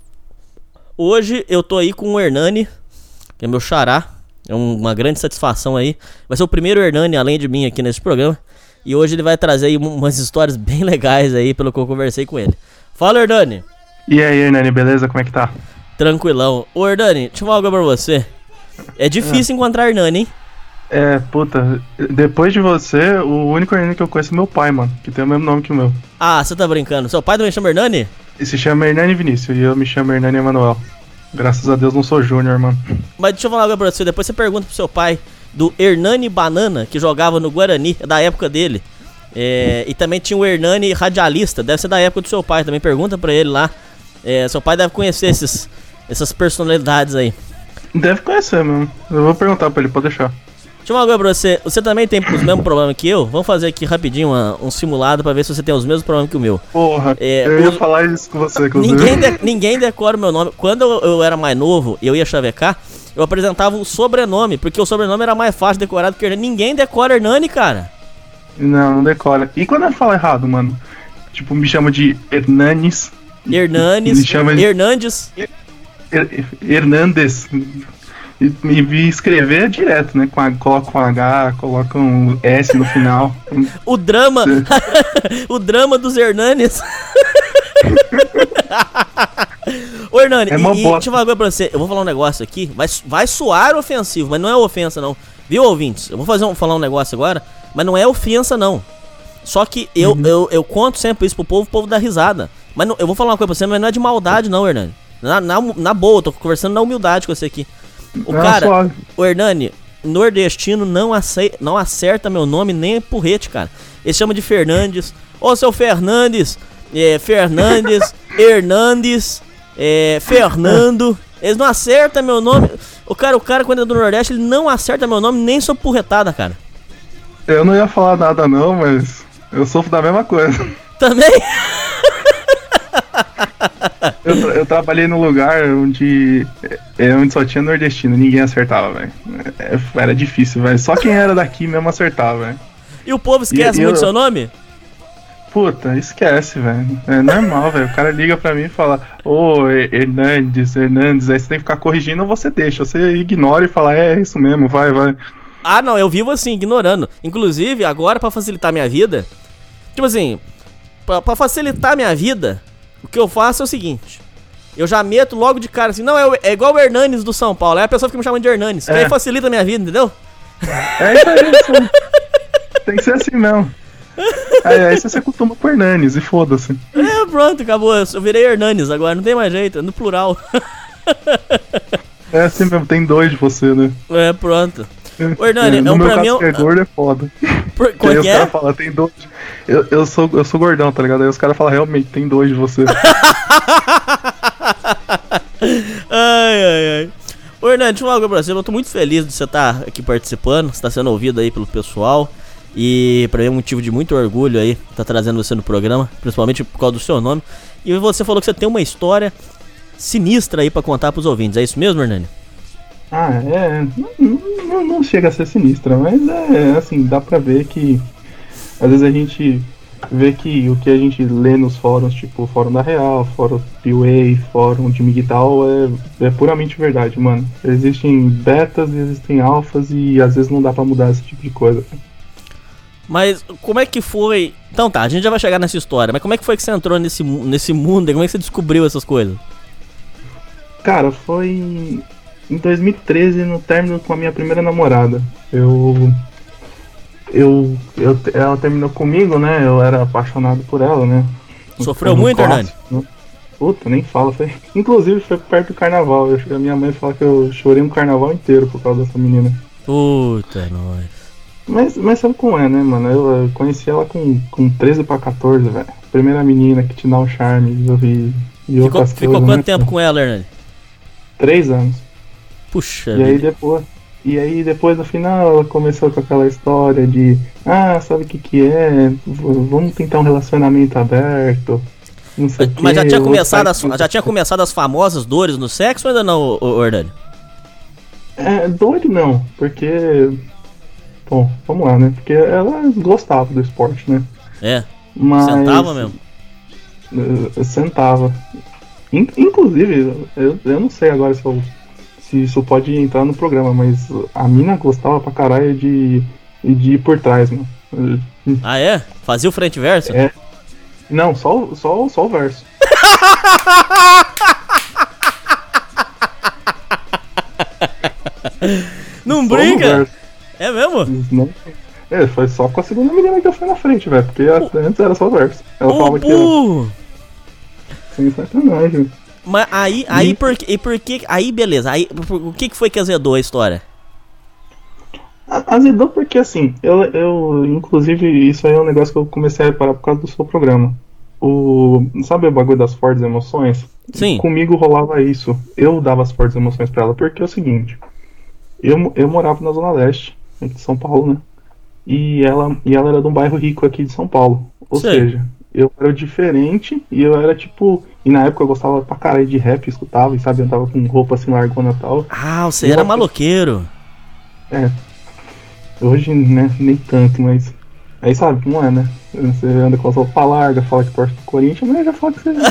hoje eu tô aí com o Hernani, que é meu xará. É uma grande satisfação aí. Vai ser o primeiro Hernani além de mim aqui nesse programa. E hoje ele vai trazer aí umas histórias bem legais aí, pelo que eu conversei com ele. Fala, Hernani. E aí, Hernani, beleza? Como é que tá? Tranquilão. Ô, Hernani, deixa eu falar algo pra você. É difícil encontrar Hernani, hein? Puta, depois de você, o único Hernani que eu conheço é meu pai, mano, que tem o mesmo nome que o meu. Ah, você tá brincando. Seu pai também chama Hernani? Ele se chama Hernani Vinícius e eu me chamo Hernani Emanuel. Graças a Deus não sou Júnior, mano. Mas deixa eu falar algo pra você, depois você pergunta pro seu pai do Hernani Banana, que jogava no Guarani, é da época dele. E também tinha o Hernani Radialista, deve ser da época do seu pai, também pergunta pra ele lá. Seu pai deve conhecer essas personalidades aí. Deve conhecer mesmo, eu vou perguntar pra ele, pode deixar. Deixa eu falar algo pra você, você também tem os mesmos problemas que eu? Vamos fazer aqui rapidinho um simulado pra ver se você tem os mesmos problemas que o meu. Porra, eu ia falar isso com você, inclusive. Ninguém decora o meu nome. Quando eu era mais novo e eu ia chavecar, eu apresentava o sobrenome, porque o sobrenome era mais fácil de decorar do que Hernani. Ninguém decora Hernani, cara. Não decora. E quando eu falo errado, mano? Tipo, me chama de Hernanes. Me chama de Hernandes. Hernandes. E escrever direto, né? Coloca um H, coloca um S no final. O drama. O drama dos Hernanes. Ô, Hernani, deixa eu falar uma coisa pra você. Eu vou falar um negócio aqui. Vai soar ofensivo, mas não é ofensa, não. Viu, ouvintes? Eu vou falar um negócio agora, mas não é ofensa, não. Só que eu conto sempre isso pro povo, o povo dá risada. Mas eu vou falar uma coisa pra você, mas não é de maldade, não, Hernani. Na boa, eu tô conversando na humildade com você aqui. O Hernani, nordestino não acerta meu nome nem porrete, cara. Ele chama de Fernandes. Ô, seu Fernandes, Fernandes, Hernandes, Fernando. Eles não acertam meu nome. O cara quando é do Nordeste, ele não acerta meu nome nem sob porretada, cara. Eu não ia falar nada não, mas eu sofro da mesma coisa. Também? Eu trabalhei num lugar onde só tinha nordestino, ninguém acertava, velho. Era difícil, velho. Só quem era daqui mesmo acertava, velho. E o povo esquece muito seu nome? Puta, esquece, velho. É normal, velho. O cara liga pra mim e fala: Ô, Hernandes. Aí você tem que ficar corrigindo ou você deixa. Você ignora e fala: é isso mesmo, vai. Ah, não, eu vivo assim, ignorando. Inclusive, agora pra facilitar minha vida, tipo assim, pra facilitar minha vida, o que eu faço é o seguinte: eu já meto logo de cara assim, não, é igual o Hernanes do São Paulo. Aí a pessoa fica me chamando de Hernanes, que aí facilita a minha vida, entendeu? É isso aí. Tem que ser assim mesmo. Aí você se acostuma com Hernanes e foda-se. Pronto, acabou. Eu virei Hernanes agora, não tem mais jeito, é no plural. É assim mesmo, tem dois de você, né? Pronto. O Hernani, pra mim é gordo, é foda. Como é que é? Os caras falam, tem dois. Eu sou gordão, tá ligado? Aí os caras falam, realmente, tem dois de você. Ai. Ô, Hernani, deixa eu falar uma coisa pra você. Eu tô muito feliz de você estar aqui participando. Você tá sendo ouvido aí pelo pessoal. E pra mim é um motivo de muito orgulho aí tá trazendo você no programa, principalmente por causa do seu nome. E você falou que você tem uma história sinistra aí pra contar pros ouvintes. É isso mesmo, Hernani? Não chega a ser sinistra, mas assim, dá pra ver que às vezes a gente vê que o que a gente lê nos fóruns, tipo Fórum da Real, Fórum PUA, Fórum de Migtal, é puramente verdade, mano. Existem betas e existem alfas e às vezes não dá pra mudar esse tipo de coisa. Mas como é que foi... Então tá, a gente já vai chegar nessa história, mas como é que foi que você entrou nesse mundo? Como é que você descobriu essas coisas? Cara, foi em 2013, no término com a minha primeira namorada. Ela terminou comigo, né? Eu era apaixonado por ela, né? Sofreu muito, Hernani? Puta, nem fala. Inclusive foi perto do carnaval. A minha mãe fala que eu chorei um carnaval inteiro por causa dessa menina. Puta, é nóis. Mas sabe como é, né, mano? Eu conheci ela com 13 pra 14, velho. Primeira menina que te dá um charme e outras coisas. Ficou quanto tempo com ela, Hernani? 3 anos. Puxa. E aí depois no final ela começou com aquela história de sabe o que é? Vamos tentar um relacionamento aberto. Não sei mas já tinha começado as famosas dores no sexo ou ainda não, Hernani? Dor não, porque... Bom, vamos lá, né? Porque ela gostava do esporte, né? Mas... Sentava mesmo? Sentava. Inclusive, eu não sei agora se isso pode entrar no programa, mas a mina gostava pra caralho de ir por trás, mano. Ah, é? Fazia o frente e verso? Não, só o verso. Não só brinca? É mesmo? Não. Foi só com a segunda menina que eu fui na frente, velho. Porque antes era só o verso. Ela falava que era... Sem sacanagem. Mas aí beleza. Aí, o que foi que azedou a história? Azedou porque assim, eu inclusive isso aí é um negócio que eu comecei a reparar por causa do seu programa. Sabe o bagulho das fortes emoções? Sim. Comigo rolava isso. Eu dava as fortes emoções pra ela, porque é o seguinte. Eu morava na Zona Leste, aqui de São Paulo, né? E ela era de um bairro rico aqui de São Paulo. Ou seja, eu era diferente e eu era tipo... E na época eu gostava pra caralho de rap, escutava, e sabe, andava com roupa assim largona e tal. Ah, você era maloqueiro. Hoje, né, nem tanto, mas... Aí sabe como é, né? Você anda com a roupa larga, fala que torce pro Corinthians, mas já fala que você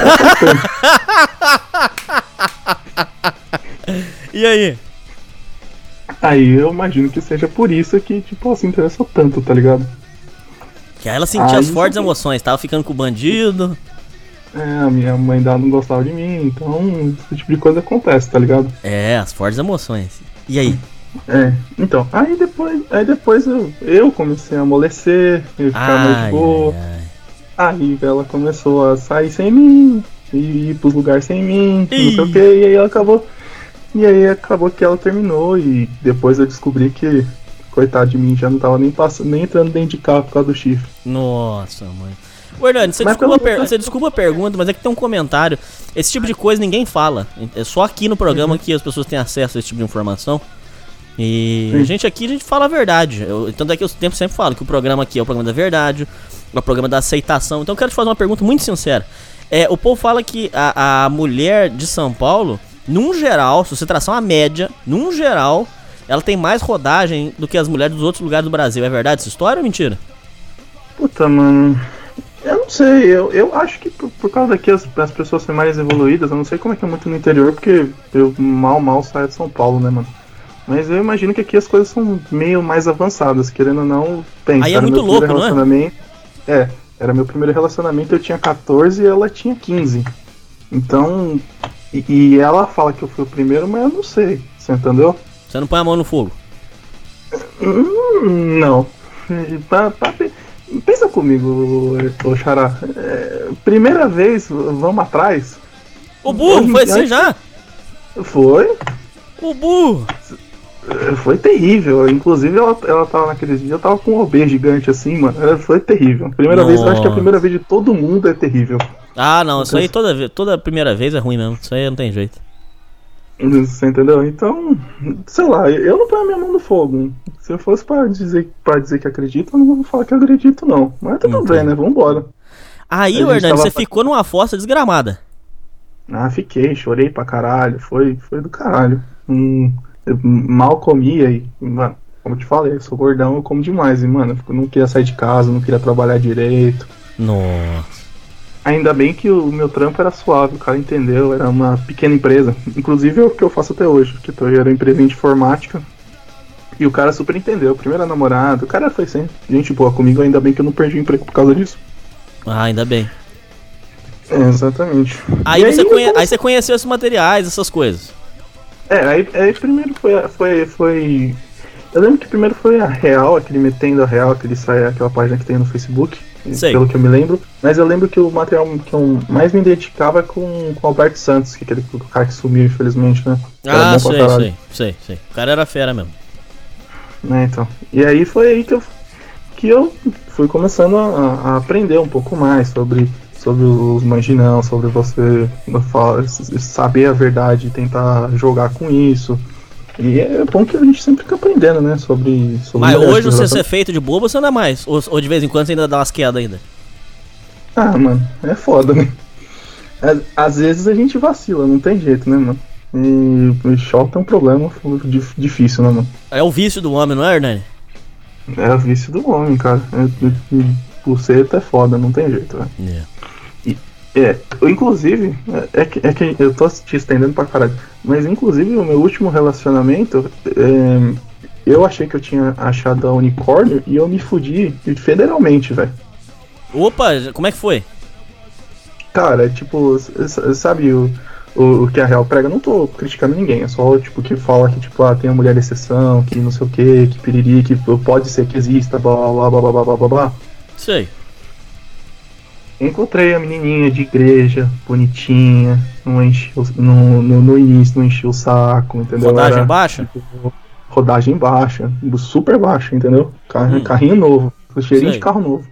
E aí? Aí eu imagino que seja por isso que, tipo, se interessou tanto, tá ligado? Que aí ela sentia as fortes emoções, tava ficando com o bandido. A minha mãe dela não gostava de mim, então esse tipo de coisa acontece, tá ligado? As fortes emoções. E aí? Então, aí depois eu comecei a amolecer, ficar mais de boa. Aí ela começou a sair sem mim, e ir pros lugares sem mim, não sei o que, e aí ela acabou. E aí acabou que ela terminou, e depois eu descobri que, coitado de mim, já não tava nem entrando dentro de carro por causa do chifre. Nossa, mãe. Hernani, você desculpa a pergunta, mas é que tem um comentário. Esse tipo de coisa ninguém fala. É só aqui no programa que as pessoas têm acesso a esse tipo de informação. E a gente fala a verdade. Tanto é que eu sempre falo que o programa aqui é o programa da verdade, é o programa da aceitação. Então eu quero te fazer uma pergunta muito sincera. O povo fala que a mulher de São Paulo, num geral, se você traçar uma média, num geral, ela tem mais rodagem do que as mulheres dos outros lugares do Brasil. É verdade essa história ou mentira? Puta, mano... Eu não sei, eu acho que por causa daqui as pessoas são mais evoluídas, eu não sei como é que é muito no interior, porque eu mal saio de São Paulo, né, mano? Mas eu imagino que aqui as coisas são meio mais avançadas, querendo ou não, pensa. Aí é muito louco, não é? Era meu primeiro relacionamento, eu tinha 14 e ela tinha 15. Então, e ela fala que eu fui o primeiro, mas eu não sei, você entendeu? Você não põe a mão no fogo? Não. Pensa comigo, Xará. Primeira vez, vamos atrás. O burro, foi assim já? Foi. O burro. Foi terrível. Inclusive, ela tava naqueles dias, eu tava com um OB gigante assim, mano. Foi terrível. Primeira vez, eu acho que a primeira vez de todo mundo é terrível. Ah, não, isso aí toda primeira vez é ruim mesmo. Isso aí não tem jeito. Você entendeu? Então, sei lá, eu não ponho a minha mão no fogo. Se eu fosse pra dizer que acredito, eu não vou falar que acredito, não. Mas tudo bem, né? Vambora. Aí, Hernani, você ficou numa fossa desgramada. Fiquei, chorei pra caralho. Foi do caralho. Eu mal comia e, mano, como eu te falei, eu sou gordão, eu como demais. E, mano, eu não queria sair de casa, não queria trabalhar direito. Nossa. Ainda bem que o meu trampo era suave, o cara entendeu, era uma pequena empresa. Inclusive é o que eu faço até hoje, que era uma empresa de informática. E o cara super entendeu, primeira namorada, o cara foi sempre gente boa comigo, ainda bem que eu não perdi o emprego por causa disso. Ah, ainda bem. Exatamente. Aí você conheceu esses materiais, essas coisas. Aí primeiro foi. Eu lembro que primeiro foi a Real, aquele Metendo a Real, aquela página que tem no Facebook, pelo que eu me lembro. Mas eu lembro que o material que eu mais me identificava é com o Alberto Santos, que é aquele cara que sumiu, infelizmente, né? Sei. O cara era fera mesmo. Então. E aí foi aí que eu fui começando a aprender um pouco mais sobre os manginão, sobre você saber a verdade e tentar jogar com isso. E é bom que a gente sempre fica aprendendo, né? Sobre mas hoje você ser feito de bobo, você não é mais? Ou de vez em quando você ainda dá umas quedas ainda? Ah, mano, é foda, né? Às vezes a gente vacila, não tem jeito, né, mano? E o choque é um problema difícil, né, mano? É o vício do homem, não é, Hernani? É o vício do homem, cara. Buceta é foda, não tem jeito, velho. Inclusive, é que eu tô te estendendo pra caralho, mas inclusive o meu último relacionamento, eu achei que eu tinha achado a unicórnio e eu me fudi federalmente, velho. Opa, como é que foi? Cara, tipo, sabe o que a Real prega? Não tô criticando ninguém, é só tipo que fala que tipo, tem a mulher de exceção, que não sei o que piriri, que pode ser que exista, blá blá blá blá blá blá blá blá. Sei. Encontrei a menininha de igreja, bonitinha, no início não encheu o saco, entendeu? Rodagem baixa? Tipo, rodagem baixa, super baixa, entendeu? Carrinho novo, cheirinho de carro novo.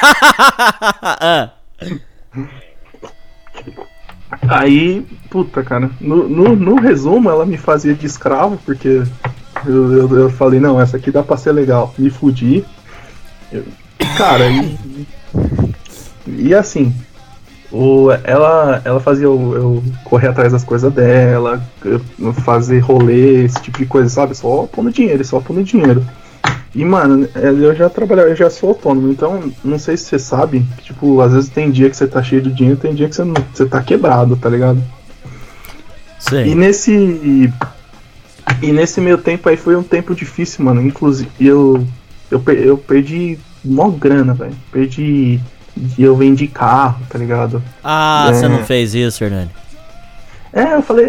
Aí, puta, cara, no resumo ela me fazia de escravo, porque eu falei, não, essa aqui dá pra ser legal, me fudi. Cara, e assim, ela fazia eu correr atrás das coisas dela, fazer rolê, esse tipo de coisa, sabe? Só pondo dinheiro. E, mano, eu já sou autônomo, então não sei se você sabe, tipo, às vezes tem dia que você tá cheio de dinheiro, tem dia que você tá quebrado, tá ligado? Sim. E nesse meio tempo aí foi um tempo difícil, mano. Inclusive, eu perdi mó grana, velho. Eu vendi carro, tá ligado? Ah, você não fez isso, Hernani? Eu falei,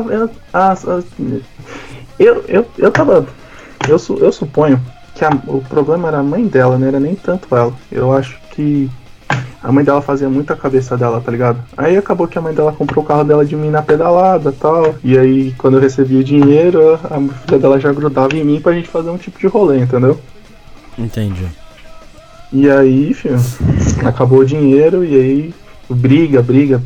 eu suponho que o problema era a mãe dela, não era nem tanto ela. Eu acho que a mãe dela fazia muito a cabeça dela, tá ligado? Aí acabou que a mãe dela comprou o carro dela de mim na pedalada e tal. E aí, quando eu recebi o dinheiro, a filha dela já grudava em mim pra gente fazer um tipo de rolê, entendeu? Entendi. E aí, filho, acabou o dinheiro e aí briga.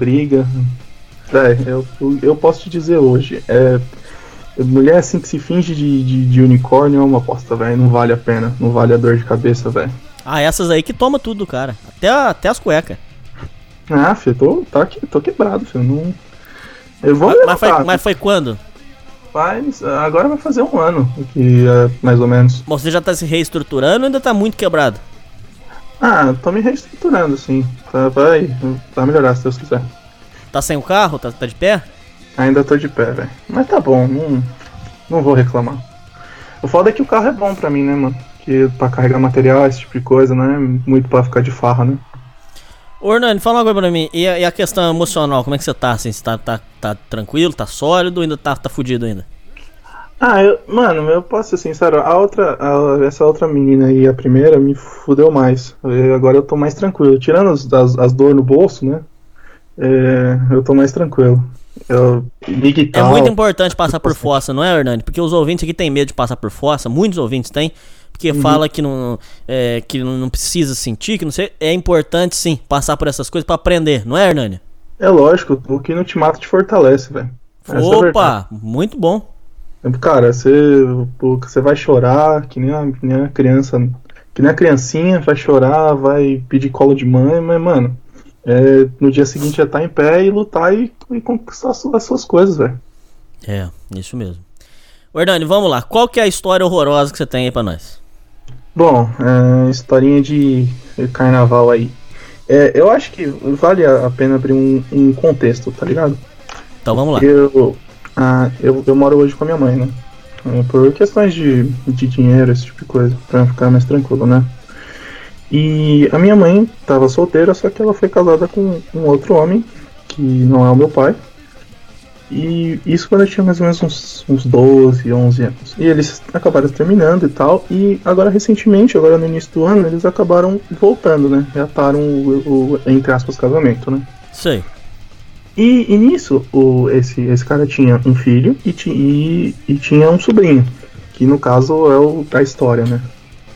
Eu posso te dizer hoje, mulher assim que se finge de unicórnio é uma aposta, velho. Não vale a pena, não vale a dor de cabeça, velho. Ah, essas aí que toma tudo, cara. Até as cuecas. Ah, filho, tô quebrado, filho. Não... Eu vou mas foi quando? Agora vai fazer um ano, que é mais ou menos. Mas você já tá se reestruturando ou ainda tá muito quebrado? Ah, tô me reestruturando, sim. Vai melhorar, se Deus quiser. Tá sem o carro? Tá de pé? Ainda tô de pé, velho. Mas tá bom, não vou reclamar. O foda é que o carro é bom pra mim, né, mano? Que pra carregar material, esse tipo de coisa, não é muito pra ficar de farra, né? Ô, Hernani, fala uma coisa pra mim. E a questão emocional, como é que você tá, assim? Você tá tranquilo, tá sólido ou ainda tá fudido ainda? Mano, eu posso ser sincero, essa outra menina aí, a primeira, me fudeu mais. Agora eu tô mais tranquilo. Tirando as dores no bolso, né? Eu tô mais tranquilo. É muito importante passar por fossa, não é, Hernani? Porque os ouvintes aqui têm medo de passar por fossa, muitos ouvintes têm, porque fala que não precisa sentir, que não sei. É importante sim passar por essas coisas pra aprender, não é, Hernani? É lógico, o que não te mata te fortalece, velho. Opa, muito bom. Cara, você vai chorar que nem a criança, que nem a criancinha, vai chorar, vai pedir colo de mãe, mas, mano, no dia seguinte já tá em pé e lutar e conquistar as suas coisas, velho. É, isso mesmo. Hernani, vamos lá, qual que é a história horrorosa que você tem aí pra nós? Bom, historinha de carnaval aí. Eu acho que vale a pena abrir um contexto, tá ligado? Então vamos lá. Eu moro hoje com a minha mãe, né? Por questões de dinheiro, esse tipo de coisa, pra ficar mais tranquilo, né? E a minha mãe tava solteira, só que ela foi casada com um outro homem, que não é o meu pai. E isso quando eu tinha mais ou menos uns 12, 11 anos. E eles acabaram terminando e tal. E agora recentemente, agora no início do ano, eles acabaram voltando, né? Reataram o entre aspas, casamento, né? Sei. E nisso, esse cara tinha um filho e tinha um sobrinho. Que no caso é a história, né?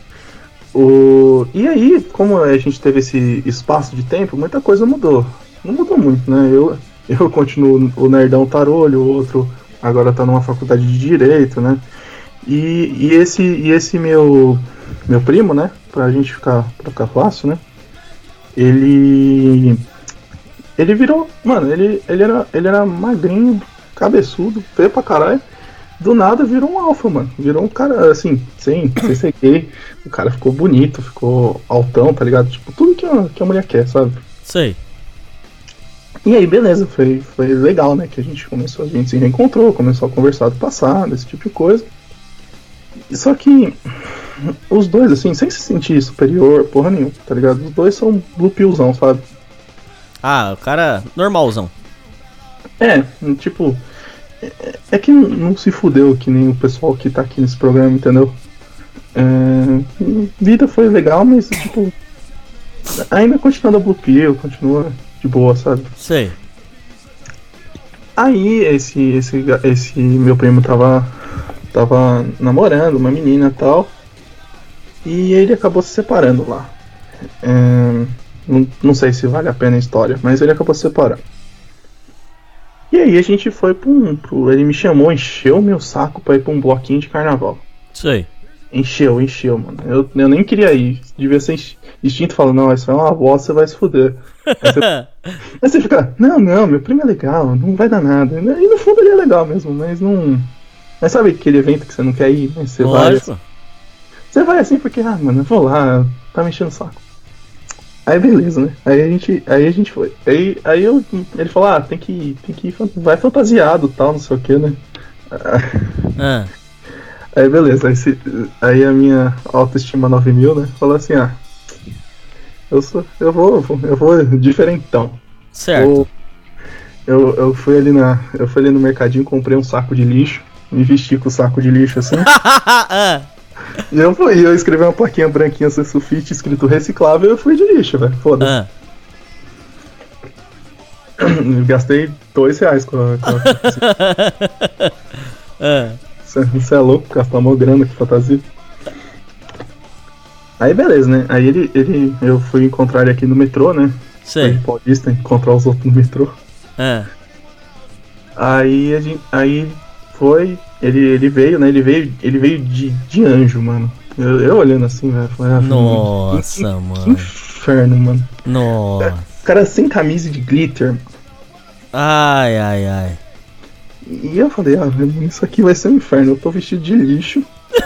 E aí, como a gente teve esse espaço de tempo, muita coisa mudou. Não mudou muito, né? Eu continuo o nerdão tarolho, o outro agora tá numa faculdade de Direito, né? E esse meu primo, né? Pra ficar fácil, né? Ele virou... Mano, ele era magrinho, cabeçudo, feio pra caralho. Do nada virou um alfa, mano. Virou um cara, assim, sem ser gay. O cara ficou bonito, ficou altão, tá ligado? Tipo, tudo que a mulher quer, sabe? Sei. E aí, beleza, foi legal, né? Que a gente se reencontrou, começou a conversar do passado, esse tipo de coisa. Só que os dois, assim, sem se sentir superior, porra nenhuma, tá ligado? Os dois são blue pillzão, sabe? Ah, o cara normalzão. Tipo... É que não se fudeu que nem o pessoal que tá aqui nesse programa, entendeu? Vida foi legal, mas tipo... Ainda continua da blue pill, continua de boa, sabe? Sei. Aí esse meu primo tava namorando uma menina e tal. E ele acabou se separando lá. Não sei se vale a pena a história, mas ele acabou se separando. E aí a gente foi ele me chamou, encheu meu saco pra ir pra um bloquinho de carnaval. Sei. Encheu, mano. Eu nem queria ir. Devia ser instinto falando, não, isso é uma bosta, você vai se fuder. Aí você fica, não, meu primo é legal, não vai dar nada. E no fundo ele é legal mesmo, mas não... Mas sabe aquele evento que você não quer ir, né? Você vai assim porque, mano, eu vou lá, tá me enchendo o saco. Aí beleza, né? Aí a gente foi. Aí ele falou, tem que ir, vai fantasiado e tal, não sei o que, né? Aí beleza, aí a minha autoestima 9000, né? Falou assim, eu vou diferentão. Certo. Eu fui ali no mercadinho, comprei um saco de lixo, me vesti com o saco de lixo assim. E eu escrevi uma plaquinha branquinha sem sulfite, escrito reciclável, e eu fui de lixo, velho. Foda-se. Gastei R$2 com Você é louco, gastar uma grana com fantasia. Aí beleza, né? Aí eu fui encontrar ele aqui no metrô, né? Sei. Foi Paulista, encontrar os outros no metrô. Aí foi. Ele veio, né? Ele veio de anjo, mano. Eu olhando assim, velho. Nossa, mano. Que inferno, mano. Nossa. O cara sem camisa de glitter. Ai. E eu falei, isso aqui vai ser um inferno. Eu tô vestido de lixo.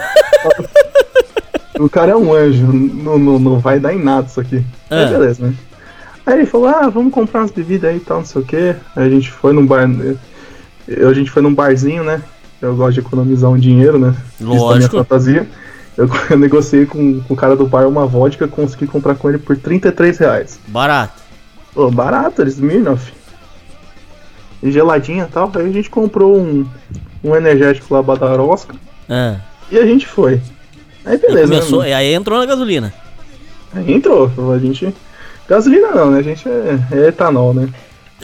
O cara é um anjo. Não vai dar em nada isso aqui. Aí beleza, né? Aí ele falou, vamos comprar umas bebidas aí e tal, não sei o que. Aí a gente foi num bar. A gente foi num barzinho, né? Eu gosto de economizar um dinheiro, né? Lógico. Isso é minha fantasia. Eu negociei com o cara do bar uma vodka, consegui comprar com ele por R$33. Barato. Barato, Smirnoff. E geladinha e tal. Aí a gente comprou um energético lá, Badarosca. E a gente foi. Aí beleza. E aí entrou na gasolina. Aí entrou. A gente... Gasolina não, né? A gente é etanol, né?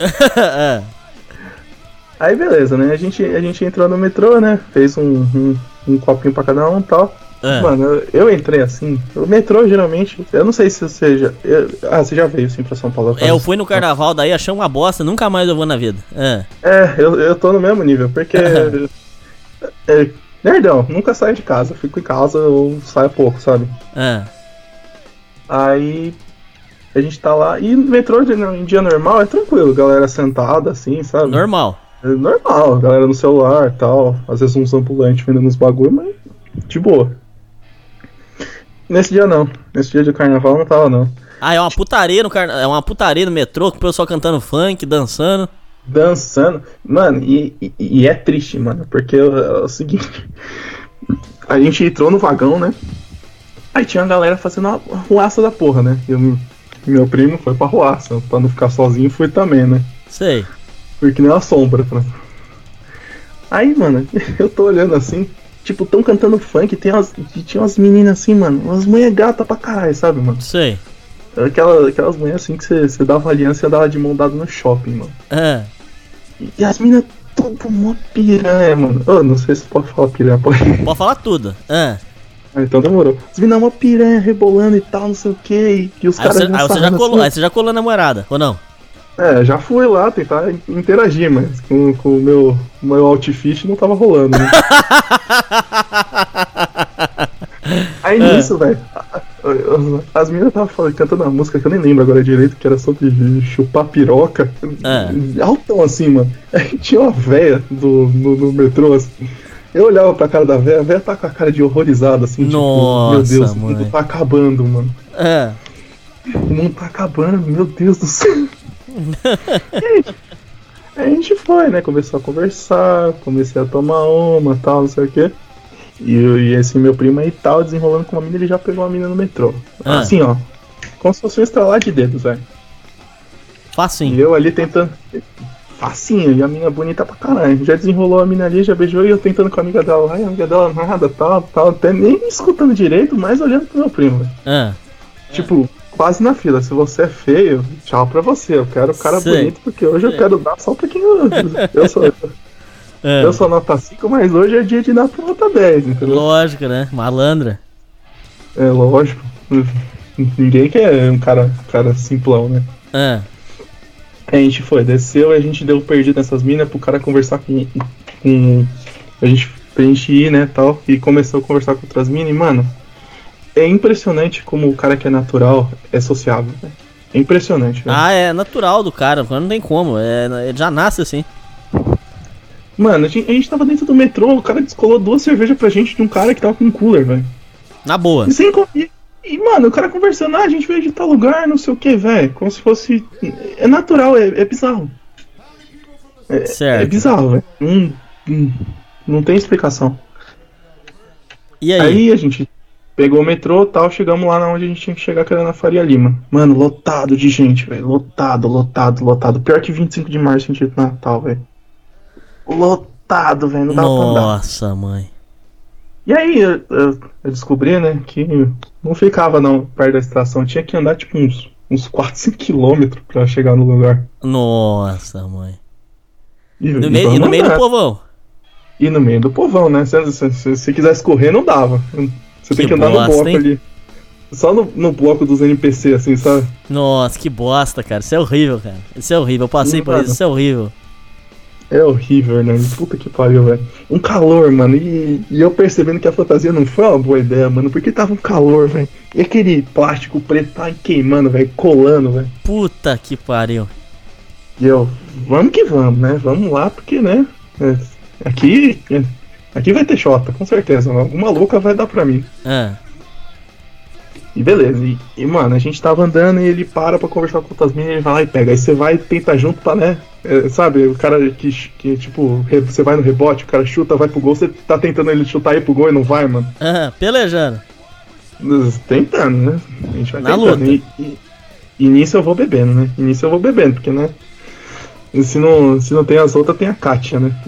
Aí beleza, né? A gente entrou no metrô, né? Fez um copinho pra cada um e tal. Mano, eu entrei assim. O metrô geralmente. Eu não sei se você já. Você já veio assim pra São Paulo. Eu fui no carnaval, daí achei uma bosta, nunca mais eu vou na vida. Eu tô no mesmo nível, porque. Nerdão, nunca saio de casa. Fico em casa ou saio pouco, sabe? Aí. A gente tá lá. E no metrô em dia normal é tranquilo, galera sentada assim, sabe? Normal. Normal, galera no celular e tal. Às vezes uns ambulantes vendendo uns bagulho, mas de boa. Nesse dia não. Nesse dia de carnaval não tava não. É uma putaria é uma putaria no metrô, com o pessoal cantando funk, dançando. Mano, e é triste, mano, porque é o seguinte. A gente entrou no vagão, né? Aí tinha uma galera fazendo uma ruaça da porra, né? Meu primo foi pra ruaça, pra não ficar sozinho, fui também, né? Sei. Fui que nem uma sombra. Aí, mano, eu tô olhando assim, tipo, tão cantando funk, tinha umas meninas assim, mano, umas mulher gata pra caralho, sabe, mano? Sei. Aquelas mulheres assim que você dava aliança e ia dar de mão dada no shopping, mano. E as meninas tudo uma piranha, mano. Eu não sei se pode falar piranha, pode. Pode falar tudo. Então demorou. As meninas uma piranha rebolando e tal, não sei o que. E os caras. Aí você já colou a namorada, ou não? Já fui lá tentar interagir, mas com o meu outfit não tava rolando, né? Aí nisso, velho, as meninas estavam cantando uma música que eu nem lembro agora direito, que era sobre chupar piroca. Altão assim, mano. Aí tinha uma véia no metrô, assim. Eu olhava pra cara da véia, a véia tá com a cara de horrorizada, assim, nossa, tipo, meu Deus, mãe. o mundo tá acabando, mano. O mundo tá acabando, meu Deus do céu. Aí a gente foi, né? Começou a conversar, comecei a tomar uma, tal, não sei o que. E esse meu primo aí tal, desenrolando com uma mina, ele já pegou uma mina no metrô. Assim, ó. Como se fosse um estralar de dedos, velho. Facinho. E eu ali tentando. Facinho, e a mina bonita pra caralho. Já desenrolou a mina ali, já beijou, e eu tentando com a amiga dela lá, e a amiga dela nada, tal, até nem escutando direito, mas olhando pro meu primo, velho. Tipo, quase na fila. Se você é feio, tchau pra você. Eu quero o cara bonito, porque hoje eu quero dar só pra quem eu sou nota 5, mas hoje é dia de dar pra nota 10, entendeu? Lógico, né? Malandra. É, lógico. Ninguém quer um cara simplão, né? A gente foi, desceu e a gente deu perdido nessas minas pro cara conversar com pra gente ir, né, tal. E começou a conversar com outras minas e, mano, é impressionante como o cara que é natural é sociável, né? É impressionante, velho. É natural do cara, não tem como, ele já nasce assim. Mano, a gente tava dentro do metrô, o cara descolou 2 cervejas pra gente de um cara que tava com um cooler, velho. Na boa. E sem comer. E, mano, o cara conversando, a gente veio de tal lugar, não sei o que, velho. Como se fosse. É natural, é bizarro. Certo. É bizarro, velho. Não tem explicação. E aí? Aí a gente pegou o metrô e tal, chegamos lá onde a gente tinha que chegar, que era na Faria Lima. Mano, lotado de gente, velho. Lotado. Pior que 25 de março, sentido Natal, velho. Lotado, velho. Não dava pra andar. Nossa, mãe. E aí eu descobri, né, que não ficava não perto da estação, tinha que andar tipo uns 4, 5 quilômetros pra chegar no lugar. Nossa, mãe. E no meio do povão. E no meio do povão, né? Se quisesse correr, não dava. Você tem que andar no bloco, hein? Ali. Só no bloco dos NPC, assim, sabe? Nossa, que bosta, cara. Isso é horrível, cara. Isso é horrível. Eu passei por isso, isso é horrível. É horrível, né? Puta que pariu, velho. Um calor, mano. E eu percebendo que a fantasia não foi uma boa ideia, mano. Porque tava um calor, velho. E aquele plástico preto tá queimando, velho. Colando, velho. Puta que pariu. E eu, vamos que vamos, né? Vamos lá, porque, né? Aqui vai ter xota, com certeza. Alguma louca vai dar pra mim. E beleza. E, mano, a gente tava andando e ele para pra conversar com outras meninas, ele vai lá e pega. Aí você vai tentar junto pra, né? Sabe, o cara que tipo, você vai no rebote, o cara chuta, vai pro gol, você tá tentando ele chutar aí pro gol e não vai, mano. Pelejando. Tentando, né? A gente vai na tentando. Luta. E nisso eu vou bebendo, né? Porque, né? Se não tem as outras, tem a Kátia, né?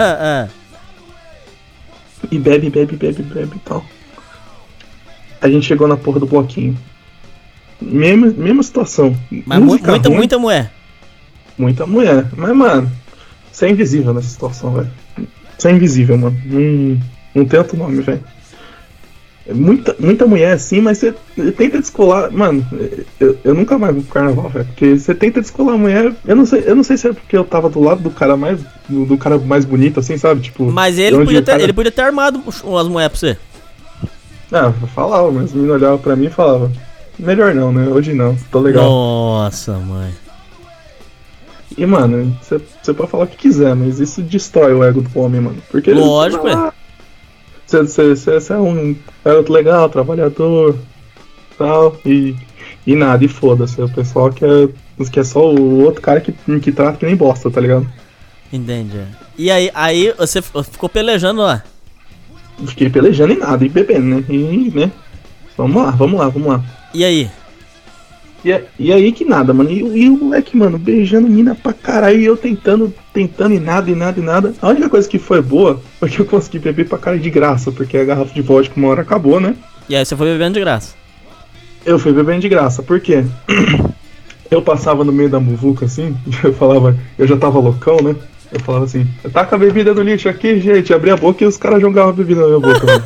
E bebe e tal. A gente chegou na porra do bloquinho. Mesma situação. Mas muita mulher. Muita mulher. Mas, mano, você é invisível nessa situação, velho. Você é invisível, mano. Não tem outro nome, velho. Muita mulher assim, mas você tenta descolar. Mano, eu nunca mais vou pro carnaval, velho. Porque você tenta descolar a mulher. Eu não sei se é porque eu tava do lado do cara mais bonito, assim, sabe? Tipo. Mas ele podia ter armado as mulheres pra você. Eu falava, mas o menino olhava pra mim e falava: melhor não, né? Hoje não, tô legal. Nossa, mãe. E, mano, você pode falar o que quiser, mas isso destrói o ego do homem, mano. Porque lógico, você é um garoto legal, trabalhador, tal, e nada, e foda-se. O pessoal quer só o outro cara que trata que nem bosta, tá ligado? Entendi. E aí você ficou pelejando lá? Fiquei pelejando e nada, e bebendo, né? Vamos lá. E aí? E aí que nada, mano. E o moleque, mano, beijando mina pra caralho. E eu tentando e nada. A única coisa que foi boa foi que eu consegui beber pra caralho de graça, porque a garrafa de vodka uma hora acabou, né? E aí você foi bebendo de graça? Eu fui bebendo de graça, por quê? Eu passava no meio da muvuca assim, eu já tava loucão, né? Eu falava assim, taca a bebida no lixo aqui, gente. Abria a boca e os caras jogavam a bebida na minha boca, mano.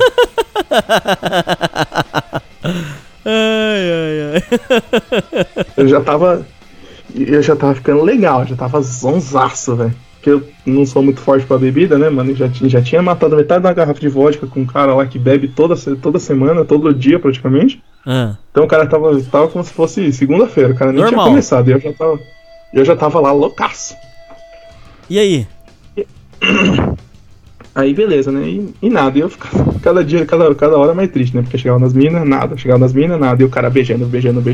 Ai. Eu já tava ficando legal, já tava zonzaço, velho. Porque eu não sou muito forte pra bebida, né, mano? Já tinha matado metade da garrafa de vodka com um cara lá que bebe toda semana, todo dia praticamente. Então o cara tava como se fosse segunda-feira, o cara nem tinha começado. E eu já tava lá loucaço. E aí? Aí beleza, né? E nada, e eu ficava cada hora mais triste, né? Porque chegava nas minas, nada. E o cara beijando.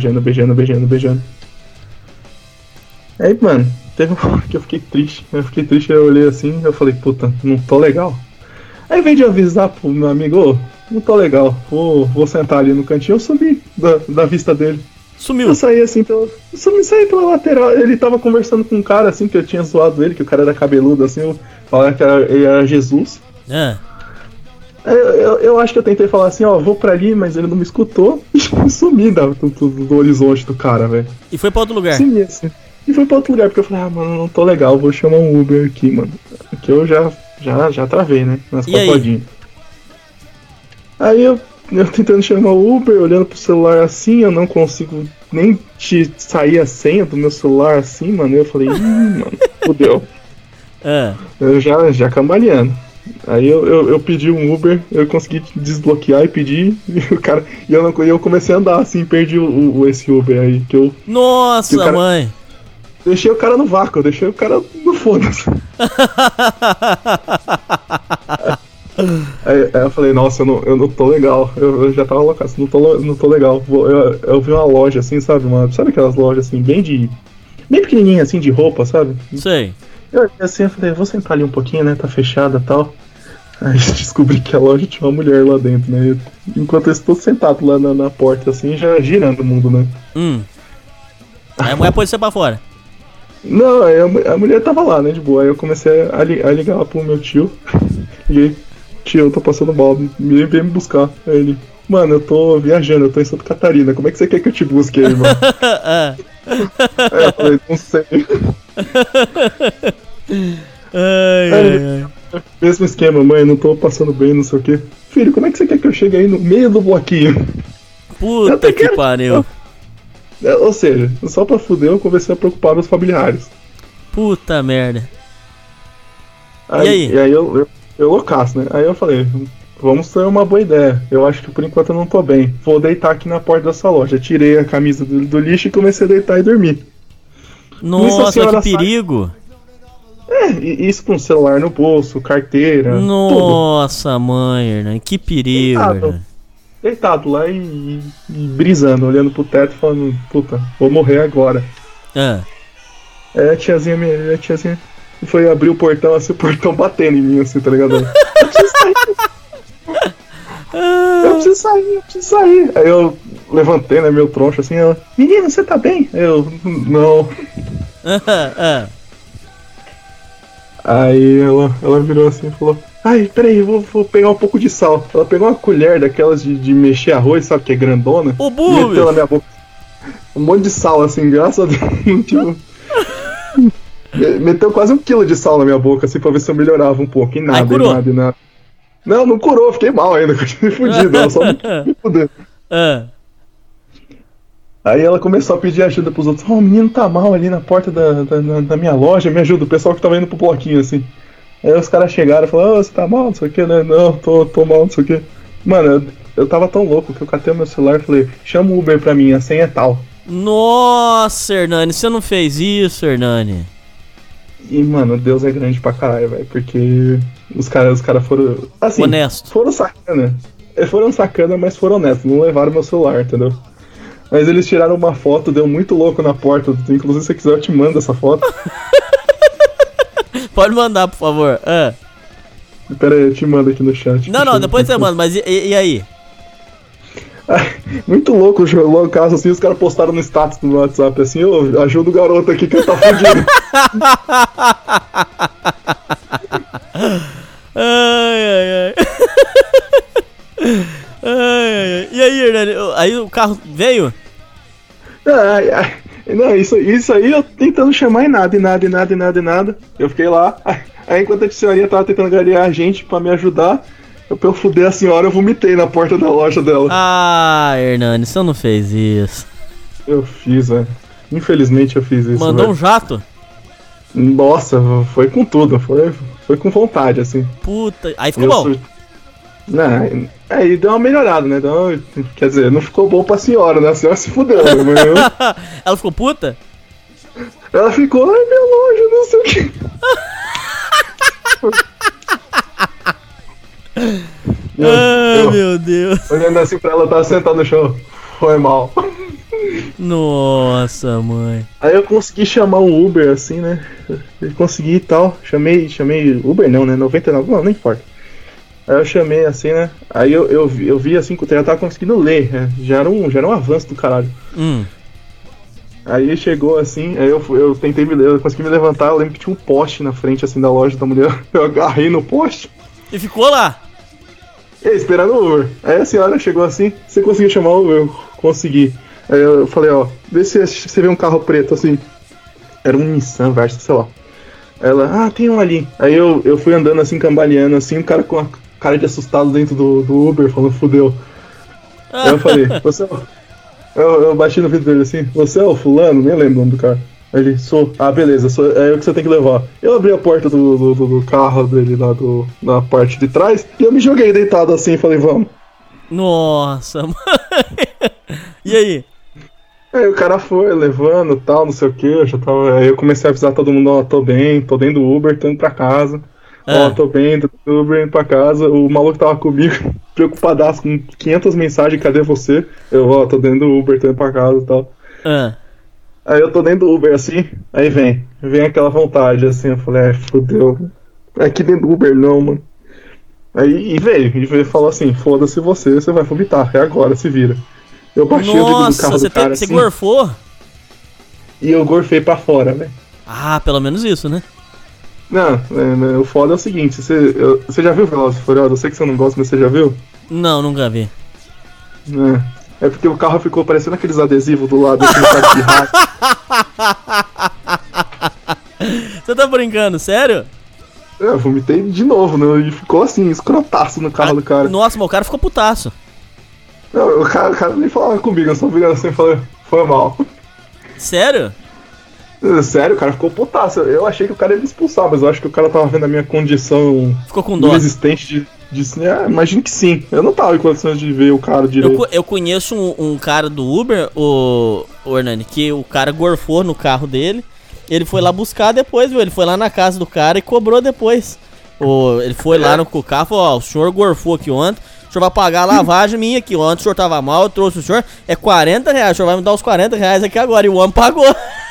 Aí, mano, teve uma hora que eu fiquei triste, eu olhei assim, eu falei, puta, não tô legal. Aí veio de avisar pro meu amigo, não tô legal, vou sentar ali no cantinho, eu subi da vista dele. Sumiu. Eu saí assim saí pela lateral, ele tava conversando com um cara assim, que eu tinha zoado ele, que o cara era cabeludo assim, eu falava que ele era Jesus. Eu acho que eu tentei falar assim, vou pra ali, mas ele não me escutou e sumi do horizonte do cara, velho. E foi pra outro lugar? Sumi assim. E foi pra outro lugar, porque eu falei, mano, não tô legal, vou chamar um Uber aqui, mano. Aqui eu já travei, né? Nas papadinhas. Aí eu tentando chamar o Uber, olhando pro celular assim, eu não consigo nem sair a senha do meu celular assim, mano. Eu falei, mano, fudeu. Eu já cambaleando. Aí eu pedi um Uber, eu consegui desbloquear e pedir, e eu comecei a andar assim, perdi esse Uber aí, que eu... Nossa, que mãe! Deixei o cara no vácuo, deixei o cara no foda-se. Aí eu falei, nossa, eu não tô legal. Eu já tava loucaço, não tô legal. Eu vi uma loja assim, sabe? Sabe aquelas lojas assim, bem pequenininha assim, de roupa, sabe? Sei. Eu olhei assim, eu falei, vou sentar ali um pouquinho, né? Tá fechada e tal. Aí descobri que a loja tinha uma mulher lá dentro, né? Enquanto eu estou sentado lá na porta assim, já girando o mundo, né? Aí a mulher pôs você pra fora. Não, aí a mulher tava lá, né, de boa. Aí eu comecei a ligar pro meu tio. E aí, tio, eu tô passando mal, vem me buscar. Aí ele, mano, eu tô viajando, eu tô em Santa Catarina, como é que você quer que eu te busque aí, mano? Aí eu falei, não sei. Mesmo esquema, mãe, não tô passando bem, não sei o que. Filho, como é que você quer que eu chegue aí no meio do bloquinho? Puta que pariu. Ou seja, só pra fuder eu comecei a preocupar meus familiares. Puta merda. E aí eu loucaço, né? Aí eu falei, vamos ter uma boa ideia. Eu acho que por enquanto eu não tô bem. Vou deitar aqui na porta dessa loja. Tirei a camisa do lixo e comecei a deitar e dormir. Nossa, que perigo. Isso com celular no bolso, carteira. Nossa, tudo. Mãe, Hernan, que perigo. Deitado lá e brisando, olhando pro teto e falando, puta, vou morrer agora. A tiazinha foi abrir o portão, assim, o portão batendo em mim, assim, tá ligado? Eu preciso sair. Aí eu levantei, né, meu troncho, assim, ela, menino, você tá bem? Eu, não. Aí ela virou assim e falou, ai, peraí, eu vou pegar um pouco de sal. Ela pegou uma colher daquelas de mexer arroz, sabe, que é grandona. Meteu na minha boca um monte de sal, assim, graças a Deus, tipo... Meteu quase 1 quilo de sal na minha boca, assim, pra ver se eu melhorava um pouco. E nada, e nada. Não curou, fiquei mal ainda, continuei fudido, ela só me fudeu. Aí ela começou a pedir ajuda pros outros. O menino tá mal ali na porta da minha loja, me ajuda, o pessoal que tava indo pro bloquinho, assim. Aí os caras chegaram e falaram, você tá mal, não sei o que, né? Não, tô mal, não sei o que. Mano, eu tava tão louco que eu catei o meu celular e falei, chama o Uber pra mim, a senha é tal. Nossa, Hernani, você não fez isso, Hernani? E, mano, Deus é grande pra caralho, velho, porque os caras foram, assim, honesto. Foram sacana. Foram sacana, mas foram honestos, não levaram meu celular, entendeu? Mas eles tiraram uma foto, deu muito louco na porta, inclusive se você quiser eu te mando essa foto. Pode mandar, por favor. Pera aí, eu te mando aqui no chat. Não, depois você manda, mas e aí? Muito louco, logo o caso assim, os caras postaram no status do WhatsApp assim, ô, ajuda o garoto aqui que ele tá fudido. Ai. E aí, Hernani, aí o carro veio? Não, isso aí eu tentando chamar e nada. Eu fiquei lá, aí enquanto a senhorinha tava tentando garear a gente pra me ajudar, pra eu fuder a senhora, eu vomitei na porta da loja dela. Ah, Hernani, você não fez isso. Eu fiz, velho. Infelizmente eu fiz isso. Mandou um jato? Nossa, foi com tudo, foi com vontade, assim. Puta, aí ficou bom. Não, aí deu uma melhorada, né? Quer dizer, não ficou bom pra senhora, né? A senhora se fudeu, né? Ela ficou puta? Ela ficou, ai meu longe, não sei o que. Ai, meu Deus. Olhando assim pra ela, tava sentada no chão. Foi mal. Nossa, mãe. Aí eu consegui chamar um Uber, assim, né? Eu consegui e tal. Chamei Uber não, né? 99, não importa. Aí eu chamei assim, né? Aí eu vi assim que o trem tava conseguindo ler, né? Já era um avanço do caralho. Aí chegou assim, aí eu tentei eu consegui me levantar, eu lembro que tinha um poste na frente assim da loja da mulher. Eu agarrei no poste. E ficou lá? E aí, esperando o Uber. Aí a senhora chegou assim, você conseguiu chamar o Uber? Eu consegui. Aí eu falei, ó, vê se você vê um carro preto assim. Era um Nissan Versa, sei lá. Ela, tem um ali. Aí eu fui andando assim, cambaleando assim, o cara com a cara de assustado dentro do Uber, falando, fudeu. Aí eu falei, você é o... Eu bati no vidro dele assim, você é o fulano? Nem lembro o nome do cara. Aí ele, sou. Ah, beleza, é o que você tem que levar. Eu abri a porta do carro dele lá na parte de trás e eu me joguei deitado assim e falei, vamos. Nossa, mãe. E aí? Aí o cara foi levando e tal, não sei o que, aí eu comecei a avisar todo mundo, ó, tô bem, tô dentro do Uber, tô indo pra casa. Ó, tô bem, tô do Uber indo pra casa. O maluco tava comigo, preocupadaço, com 500 mensagens, cadê você? Eu, ó, tô dentro do Uber, tô indo pra casa e tal. Aí eu tô dentro do Uber assim, aí vem aquela vontade assim, eu falei, fodeu. Aqui dentro do Uber não, mano. Aí veio e falou assim, foda-se você vai vomitar, é agora, se vira. Eu baixei o vidro do carro do cara assim. Você gorfou? E eu gorfei pra fora, velho. Ah, pelo menos isso, né? Não, o foda é o seguinte, você já viu Velozes e Furiosos? Eu sei que você não gosta, mas você já viu? Não, nunca vi. É porque o carro ficou parecendo aqueles adesivos do lado assim, sabe, de raio. Você tá brincando, sério? Eu vomitei de novo, né? E ficou assim, escrotaço no carro do cara. Nossa, mas o cara ficou putaço. Não, o cara nem falava comigo, eu só virando assim e falei, foi mal. Sério? Sério, o cara ficou putaço. Eu achei que o cara ia me expulsar, mas eu acho que o cara tava vendo a minha condição. Ficou com dó. Resistente de imagino que sim. Eu não tava em condições de ver o cara direito. Eu conheço um cara do Uber, o Hernani, que o cara gorfou no carro dele. Ele foi lá buscar depois, viu? Ele foi lá na casa do cara e cobrou depois. Ele foi lá no carro e falou, ó, o senhor gorfou aqui ontem. O senhor vai pagar a lavagem minha aqui. Ontem o senhor tava mal, eu trouxe o senhor. É R$40, o senhor vai me dar os R$40 aqui agora. E o homem pagou.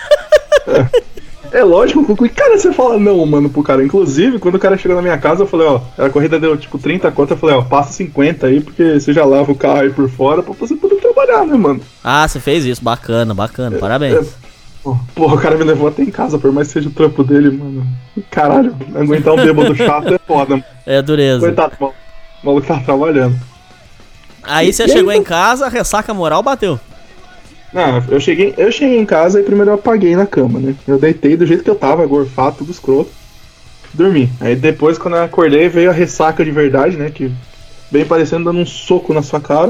É lógico, e cara, você fala não, mano, pro cara. Inclusive, quando o cara chegou na minha casa, eu falei, ó, a corrida deu tipo 30 conto, eu falei, ó, passa 50 aí, porque você já lava o carro aí por fora pra você poder trabalhar, né, mano? Ah, você fez isso, bacana, parabéns. Porra, o cara me levou até em casa, por mais que seja o trampo dele, mano. Caralho, aguentar um bêbado chato é foda, mano. É dureza. Coitado, o maluco tá trabalhando. Aí você chegou em casa, a ressaca moral bateu. Não, eu cheguei em casa e primeiro eu apaguei na cama, né? Eu deitei do jeito que eu tava, gorfado, tudo escroto. Dormi. Aí depois, quando eu acordei, veio a ressaca de verdade, né? Que bem parecendo dando um soco na sua cara.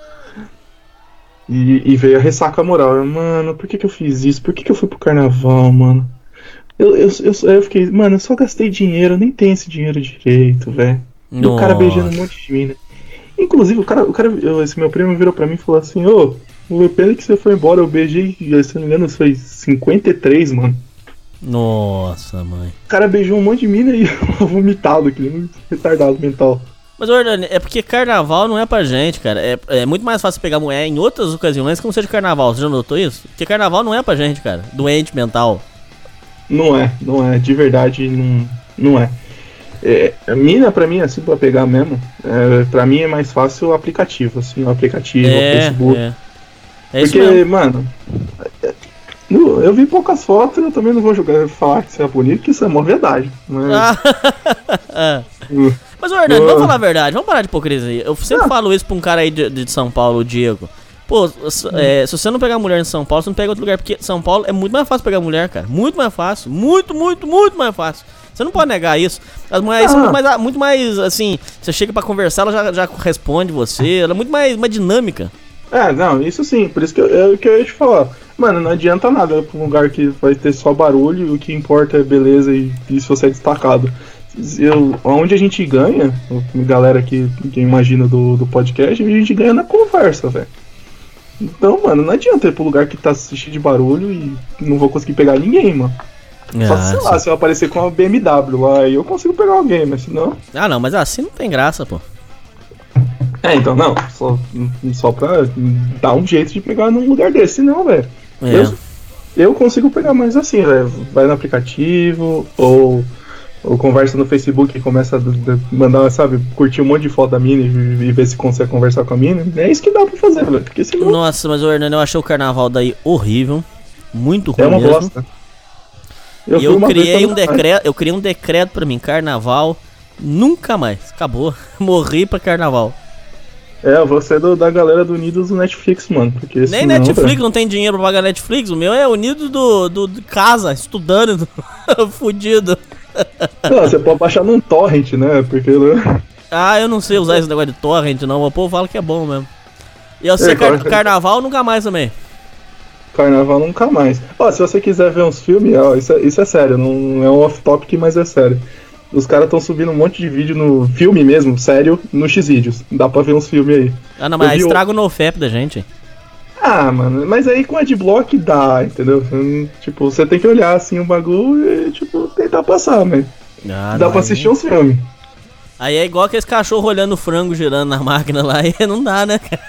E veio a ressaca moral. Mano, por que eu fiz isso? Por que eu fui pro carnaval, mano? Eu fiquei, mano, eu só gastei dinheiro, eu nem tenho esse dinheiro direito, velho. E o cara beijando um monte de mina. Inclusive, esse meu primo virou pra mim e falou assim, ô, o pena que você foi embora, eu beijei, se não me engano, foi 53, mano. Nossa, mãe. O cara beijou um monte de mina e vomitado aqui, retardado mental. Mas, Hernani, é porque carnaval não é pra gente, cara. É muito mais fácil pegar mulher em outras ocasiões que não seja carnaval. Você já notou isso? Porque carnaval não é pra gente, cara. Doente mental. Não é. De verdade, não é. A mina, pra mim, assim, pra pegar mesmo, pra mim é mais fácil o aplicativo, assim, o aplicativo, o Facebook. Porque, mano, eu vi poucas fotos, eu também não vou falar que isso é bonito, que isso é uma verdade. Mas, mas Hernani, vamos falar a verdade, vamos parar de hipocrisia. Eu sempre falo isso pra um cara aí de São Paulo, o Diego. Pô, se você não pegar mulher em São Paulo, você não pega outro lugar, porque São Paulo é muito mais fácil pegar mulher, cara. Muito mais fácil, muito mais fácil. Você não pode negar isso. As mulheres são muito mais, assim, você chega pra conversar, ela já responde você, ela é muito mais dinâmica. Não, isso sim, por isso que eu ia te falar. Mano, não adianta nada pra um lugar que vai ter só barulho, o que importa é beleza e se você é destacado. Onde a gente ganha, galera que imagina do podcast, a gente ganha na conversa, velho. Então, mano, não adianta ir pro lugar que tá cheio de barulho e não vou conseguir pegar ninguém, mano. Só sei lá, se eu aparecer com uma BMW lá, aí eu consigo pegar alguém, mas senão... não, mas assim não tem graça, pô. Então, não, só pra dar um jeito de pegar num lugar desse, não, velho. Eu consigo pegar mais assim, velho. Vai no aplicativo, ou conversa no Facebook e começa a mandar, sabe, curtir um monte de foto da mina e ver se consegue conversar com a mina. É isso que dá pra fazer, velho. Porque senão... Nossa, mas o Hernani, eu achei o carnaval daí horrível. Muito ruim mesmo. Bosta. Eu criei um decreto pra mim, carnaval, nunca mais. Acabou. Morri pra carnaval. Você é da galera do Unidos do Netflix, mano. Porque nem senão, Netflix não tem dinheiro pra pagar Netflix. O meu é Unidos do casa, estudando, fudido. Não, você pode baixar num torrent, né? Porque... eu não sei usar esse negócio de torrent, não. O povo fala que é bom mesmo. E eu sei carnaval nunca mais também. Carnaval nunca mais. Se você quiser ver uns filmes, isso é sério, não é um off-topic, mas é sério. Os caras estão subindo um monte de vídeo no filme mesmo, sério, no Xvideos. Dá pra ver uns filmes aí. Não, mas estraga o NoFap da gente. Mano, mas aí com adblock dá, entendeu? Tipo, você tem que olhar assim o bagulho e, tipo, tentar passar, mas dá pra assistir uns filmes. Aí é igual aqueles cachorros olhando frango girando na máquina lá, e não dá, né, cara?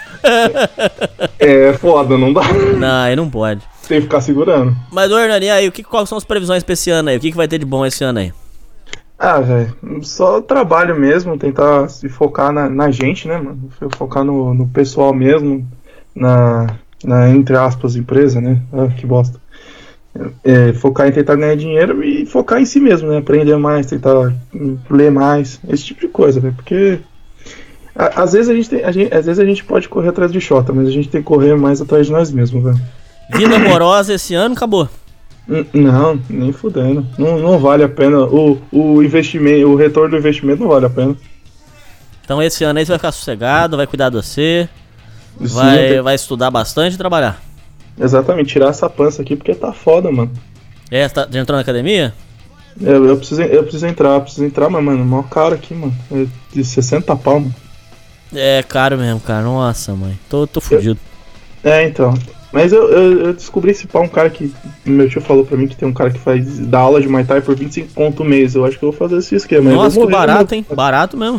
É foda, não dá. Não, aí não pode. Tem que ficar segurando. Mas, Hernani, aí, quais são as previsões pra esse ano aí? O que vai ter de bom esse ano aí? Velho, só trabalho mesmo, tentar se focar na gente, né, mano? Focar no pessoal mesmo, na entre aspas, empresa, né? Que bosta. Focar em tentar ganhar dinheiro e focar em si mesmo, né? Aprender mais, tentar ler mais, esse tipo de coisa, né? Porque às vezes a gente pode correr atrás de Xota, mas a gente tem que correr mais atrás de nós mesmos, velho. Vida amorosa esse ano acabou. Não, nem fudendo. Não vale a pena. O investimento, o retorno do investimento não vale a pena. Então esse ano aí você vai ficar sossegado, vai cuidar de você, vai estudar bastante e trabalhar. Exatamente, tirar essa pança aqui porque tá foda, mano. Você já entrou na academia? Eu preciso entrar, mas, mano, maior caro aqui, mano. É de 60 pau, mano. É caro mesmo, cara. Nossa, mãe. Tô fudido. Então. Mas eu descobri esse pau, um cara que meu tio falou pra mim que tem um cara que dá aula de Muay Thai por 25 conto o mês. Eu acho que eu vou fazer esse esquema. Nossa, que barato, hein? Barato mesmo.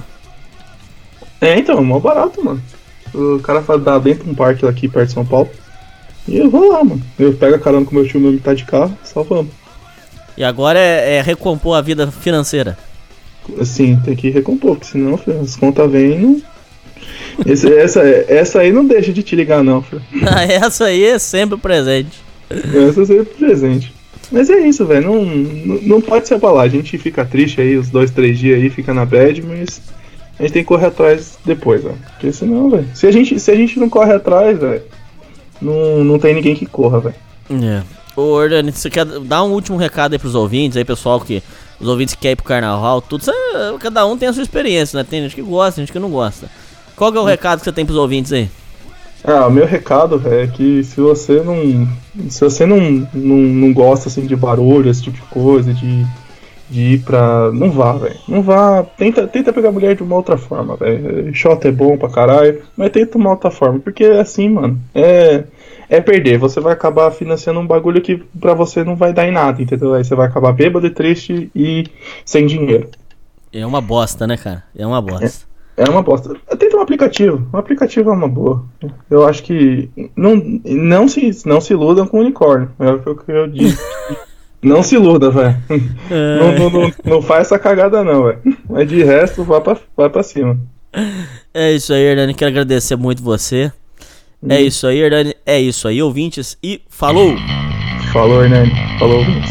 Então, mó barato, mano. O cara dá dentro de um parque aqui perto de São Paulo. E eu vou lá, mano. Eu pego a carona com meu tio, meu tá de carro, só vamos. E agora é recompor a vida financeira. Sim, tem que recompor, porque senão, filho, as contas vêm e não... Essa aí não deixa de te ligar, não, filho. Essa aí é sempre presente. Essa é sempre presente. Mas é isso, velho. Não pode se abalar. A gente fica triste aí, os 2-3 dias aí, fica na bad, mas a gente tem que correr atrás depois, velho. Porque senão, velho. Se a gente não corre atrás, velho, não tem ninguém que corra, velho. Ô, Hernani, você quer dar um último recado aí pros ouvintes, aí, pessoal, os ouvintes que querem ir pro carnaval, tudo, cada um tem a sua experiência, né? Tem gente que gosta, tem gente que não gosta. Qual que é o recado que você tem pros ouvintes aí? O meu recado, velho, é que se você não gosta, assim, de barulho, esse tipo de coisa, de ir pra... Não vá, velho. Não vá. Tenta pegar a mulher de uma outra forma, velho. Xota é bom pra caralho, mas tenta uma outra forma, porque assim, mano, é perder. Você vai acabar financiando um bagulho que pra você não vai dar em nada, entendeu? Aí você vai acabar bêbado e triste e sem dinheiro. É uma bosta, né, cara? É uma bosta. É uma bosta. Tenta um aplicativo. Um aplicativo é uma boa. Eu acho que não se iludam com o unicórnio. É o que eu digo. Não se iluda, velho. Não faz essa cagada não, velho. Mas de resto, vai pra cima. É isso aí, Hernani. Quero agradecer muito você. É isso aí, Hernani. É isso aí, ouvintes. E falou! Falou, Hernani. Falou, ouvintes.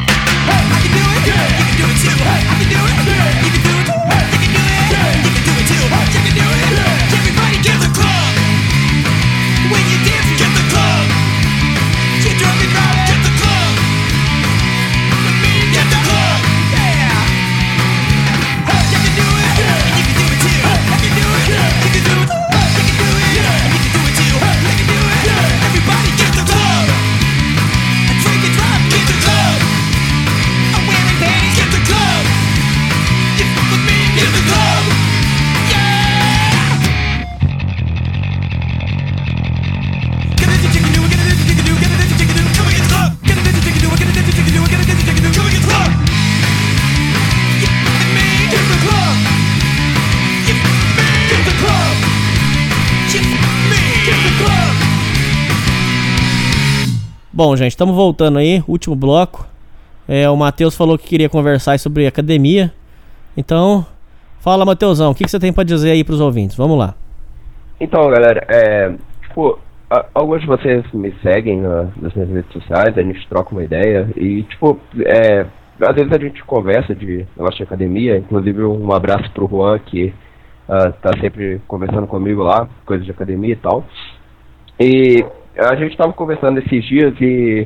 Bom, gente, estamos voltando aí, último bloco. O Matheus falou que queria conversar sobre academia. Então, fala, Matheusão, o que você tem pra dizer aí pros ouvintes? Vamos lá. Então, galera, alguns de vocês me seguem nas minhas redes sociais, a gente troca uma ideia e, às vezes a gente conversa de negócio de academia, inclusive um abraço pro Juan, que tá sempre conversando comigo lá, coisas de academia e tal. E a gente tava conversando esses dias e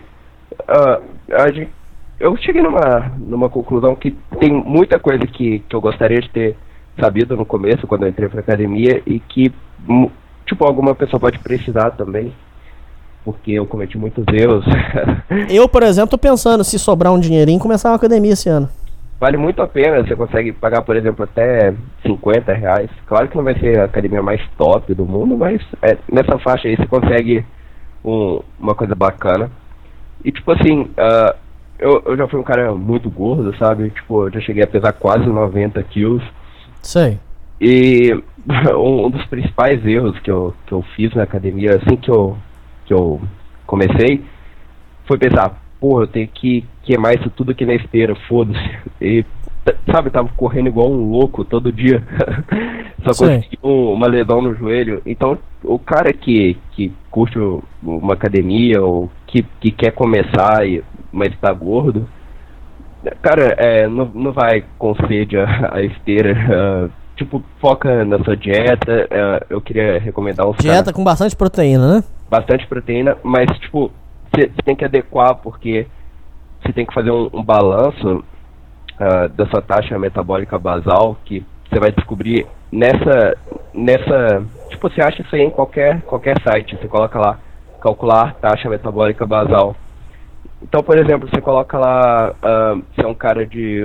eu cheguei numa conclusão que tem muita coisa que eu gostaria de ter sabido no começo, quando eu entrei pra academia, e que, alguma pessoa pode precisar também, porque eu cometi muitos erros. Eu, por exemplo, tô pensando, se sobrar um dinheirinho, começar uma academia esse ano. Vale muito a pena, você consegue pagar, por exemplo, até R$50. Claro que não vai ser a academia mais top do mundo, mas nessa faixa aí você consegue uma coisa bacana. E eu já fui um cara muito gordo, sabe? Eu já cheguei a pesar quase 90 quilos. Sei. E um dos principais erros que eu fiz na academia, assim que eu comecei, foi pensar, eu tenho que queimar isso tudo aqui na esteira, foda-se. E, sabe, tava correndo igual um louco todo dia. Só consegui uma lesão no joelho. Então, o cara que curte uma academia ou que quer começar, mas tá gordo, cara, não vai com sede a esteira. Foca na sua dieta. Eu queria recomendar um dieta com bastante proteína, né? Bastante proteína, mas, você tem que adequar, porque você tem que fazer um balanço da sua taxa metabólica basal, que você vai descobrir nessa você acha isso aí em qualquer site, você coloca lá, calcular taxa metabólica basal. Então, por exemplo, você coloca lá, você é um cara de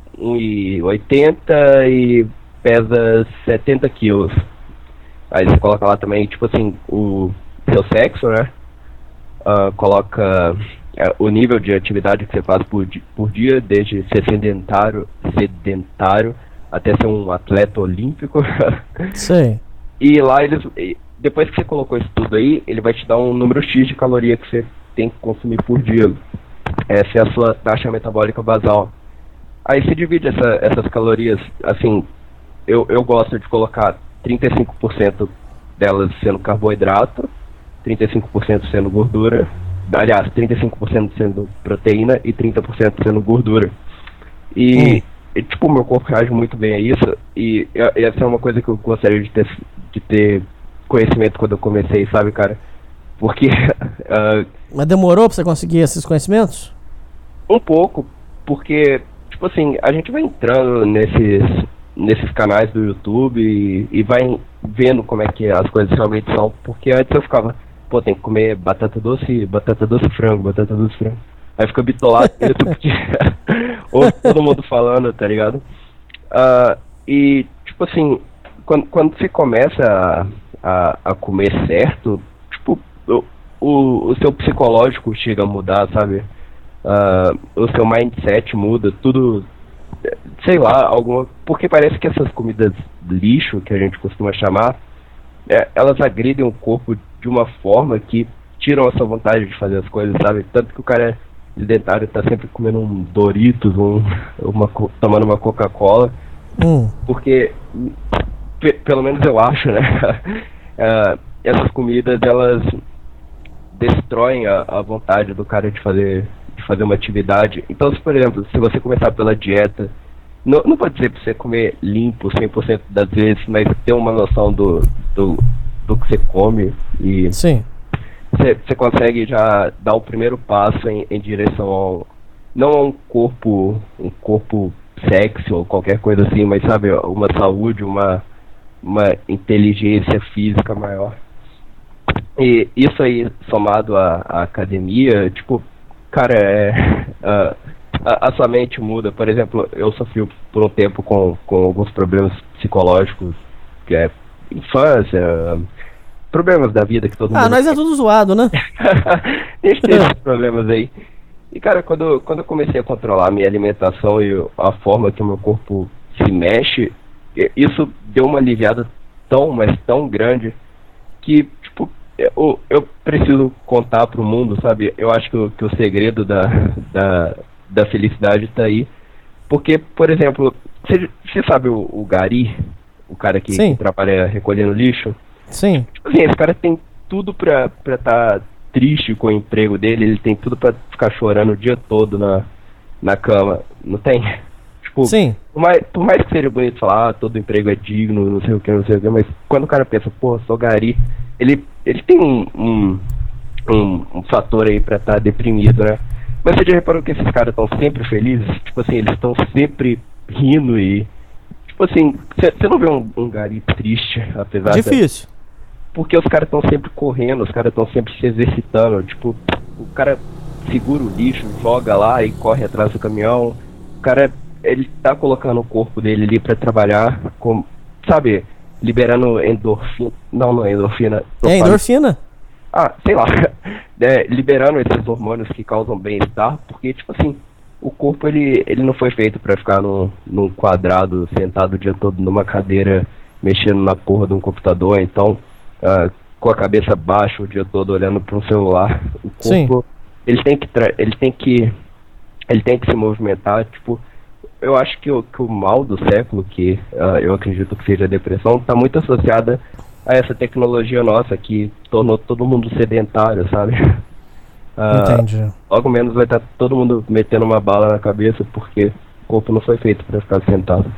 1,80 e pesa 70 quilos. Aí você coloca lá também, o seu sexo, né? Coloca o nível de atividade que você faz por dia, desde ser sedentário até ser um atleta olímpico. Sim. E lá depois que você colocou isso tudo aí, ele vai te dar um número X de caloria que você tem que consumir por dia. Essa é a sua taxa metabólica basal. Aí você divide essas calorias, assim, eu gosto de colocar 35% delas sendo carboidrato, 35% sendo gordura, aliás, 35% sendo proteína e 30% sendo gordura. E meu corpo reage muito bem a isso, e essa é uma coisa que eu gostaria de ter conhecimento quando eu comecei, sabe, cara? Porque... Mas demorou pra você conseguir esses conhecimentos? Um pouco, porque, a gente vai entrando nesses canais do YouTube e vai vendo como é que as coisas realmente são, porque antes eu ficava, tem que comer batata doce frango. Aí fica bitolado porque ou todo mundo falando, tá ligado? E, quando você começa a comer certo, o seu psicológico chega a mudar, sabe? O seu mindset muda, tudo, sei lá, porque parece que essas comidas lixo, que a gente costuma chamar, elas agridem o corpo de uma forma que tiram a sua vontade de fazer as coisas, sabe? Tanto que o cara sedentário, tá sempre comendo um Doritos, tomando uma Coca-Cola. Porque, pelo menos eu acho, né? Essas comidas, elas destroem a vontade do cara de fazer uma atividade. Então, por exemplo, se você começar pela dieta, não pode dizer pra você comer limpo 100% das vezes, mas ter uma noção do que você come e sim, você consegue já dar o primeiro passo em direção não a um corpo sexy ou qualquer coisa assim, mas sabe, uma saúde, uma inteligência física maior. E isso aí, somado à academia, tipo, cara, a sua mente muda. Por exemplo, eu sofri por um tempo com alguns problemas psicológicos, que é infância, problemas da vida que todo mundo... nós é tudo zoado, né? A gente tem esses problemas aí. E, cara, quando eu comecei a controlar a minha alimentação e a forma que o meu corpo se mexe, isso deu uma aliviada mas tão grande que, tipo, eu preciso contar pro mundo, sabe? Eu acho que o segredo da felicidade tá aí. Porque, por exemplo, você sabe o Gari, o cara que trabalha recolhendo lixo? Sim. Tipo assim, esse cara tem tudo pra tá triste com o emprego dele, ele tem tudo pra ficar chorando o dia todo na cama, não tem? Tipo, sim. Por mais que seja bonito falar, todo emprego é digno, não sei o que, mas quando o cara pensa, pô, sou Gari, ele tem um fator aí pra estar deprimido, né? Mas você já reparou que esses caras estão sempre felizes? Tipo assim, eles estão sempre rindo e... Tipo assim, você não vê um Gari triste, apesar difícil. Porque os caras estão sempre correndo, os caras estão sempre se exercitando. Tipo, o cara segura o lixo, joga lá e corre atrás do caminhão. O cara, ele tá colocando o corpo dele ali pra trabalhar, sabe, liberando endorfina. Não é endorfina. Endorfina? Sei lá. Liberando esses hormônios que causam bem-estar, porque, tipo assim, o corpo, ele não foi feito pra ficar num quadrado, sentado o dia todo numa cadeira, mexendo na porra de um computador, então, com a cabeça baixa o dia todo, olhando para um celular. O corpo, ele tem que se movimentar, tipo, eu acho que o mal do século, que eu acredito que seja a depressão, está muito associada a essa tecnologia nossa que tornou todo mundo sedentário, sabe? Entendi. Logo menos vai estar todo mundo metendo uma bala na cabeça porque o corpo não foi feito para ficar sentado.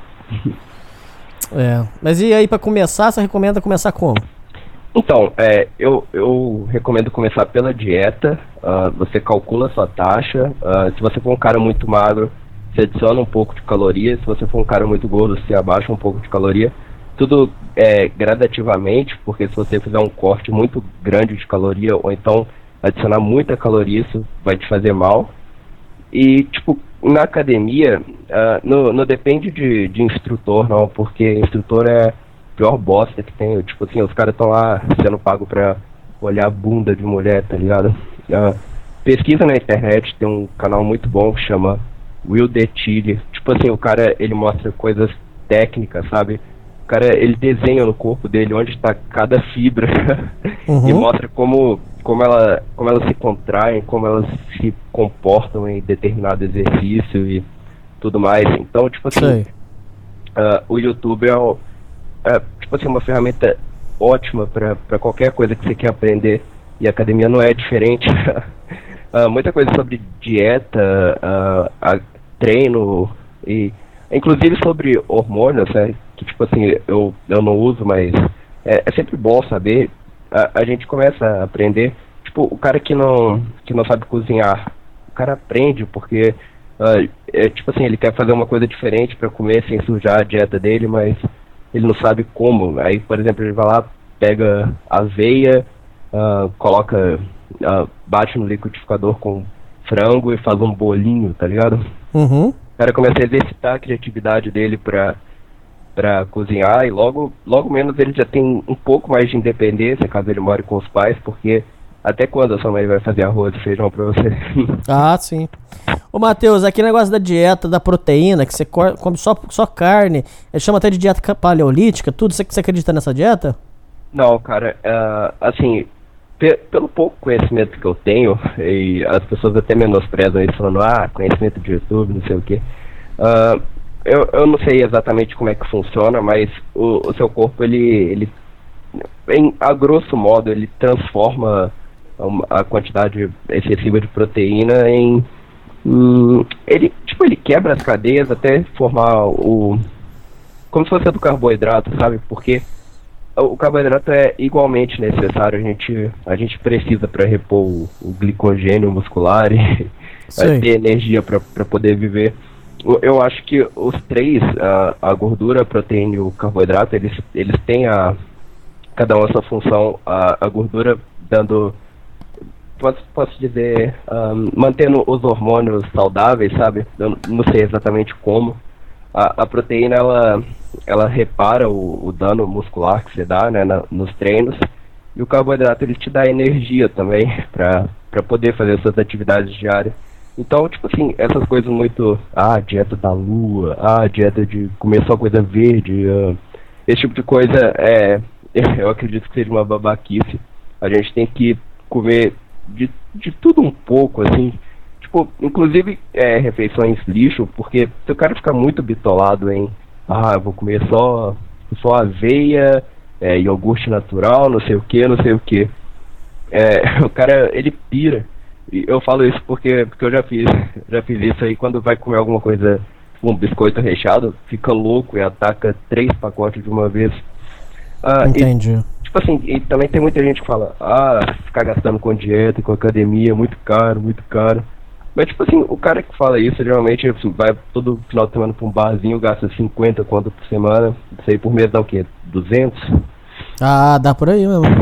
Mas e aí, para começar, você recomenda começar como? Então, eu recomendo começar pela dieta. Você calcula a sua taxa. Se você for um cara muito magro, você adiciona um pouco de caloria. Se você for um cara muito gordo, você abaixa um pouco de caloria. Tudo gradativamente, porque se você fizer um corte muito grande de caloria, ou então adicionar muita caloria, isso vai te fazer mal. E, tipo, na academia, não depende de instrutor, não, porque instrutor é a pior bosta que tem. Tipo assim, os caras estão lá sendo pagos pra olhar a bunda de mulher, tá ligado? Pesquisa na internet, tem um canal muito bom que chama Will The Chile. Tipo assim, o cara, ele mostra coisas técnicas, sabe? O cara, ele desenha no corpo dele onde está cada fibra e mostra como elas se contraem, como elas se comportam em determinado exercício e tudo mais. Então, tipo assim, o YouTube é tipo assim, uma ferramenta ótima para qualquer coisa que você quer aprender, e a academia não é diferente. Muita coisa sobre dieta, treino e inclusive sobre hormônios, né, que tipo assim, eu não uso, mas é sempre bom saber. A gente começa a aprender, tipo, o cara que não sabe cozinhar, o cara aprende porque, tipo assim, ele quer fazer uma coisa diferente para comer sem sujar a dieta dele, mas ele não sabe como. Aí, por exemplo, ele vai lá, pega aveia, bate no liquidificador com frango e faz um bolinho, tá ligado? O cara começa a exercitar a criatividade dele pra cozinhar, e logo menos ele já tem um pouco mais de independência, caso ele more com os pais, porque até quando a sua mãe vai fazer arroz e feijão pra você? Sim. Ô, Matheus, aqui negócio da dieta, da proteína, que você come só carne, ele chama até de dieta paleolítica, tudo, você acredita nessa dieta? Não, cara, assim, pelo pouco conhecimento que eu tenho, e as pessoas até menosprezam isso, falando, conhecimento de YouTube, não sei o quê. Eu não sei exatamente como é que funciona, mas o seu corpo, ele a grosso modo, ele transforma a quantidade excessiva de proteína em... ele quebra as cadeias até formar como se fosse do carboidrato, sabe? Porque o carboidrato é igualmente necessário, a gente precisa para repor o glicogênio muscular e ter energia para poder viver. Eu acho que os três, a gordura, a proteína e o carboidrato, eles têm cada um a sua função. A gordura dando, posso dizer, mantendo os hormônios saudáveis, sabe? Eu não sei exatamente como. A proteína, ela repara o dano muscular que você dá, né, nos treinos. E o carboidrato, ele te dá energia também para poder fazer suas atividades diárias. Então, tipo assim, essas coisas muito... dieta da lua, dieta de comer só coisa verde, esse tipo de coisa, eu acredito que seja uma babaquice. A gente tem que comer de tudo um pouco, assim. Tipo, inclusive refeições lixo, porque se o cara ficar muito bitolado em... eu vou comer só aveia, iogurte natural, não sei o que, o cara, ele pira. E eu falo isso porque eu já fiz isso aí. Quando vai comer alguma coisa, um biscoito recheado, fica louco e ataca 3 pacotes de uma vez. Entendi. Tipo assim, e também tem muita gente que fala, ficar gastando com dieta, com academia, muito caro. Mas tipo assim, o cara que fala isso, geralmente vai todo final de semana pra um barzinho, gasta 50 conto por semana. Isso aí por mês dá o quê? 200? Dá por aí mesmo.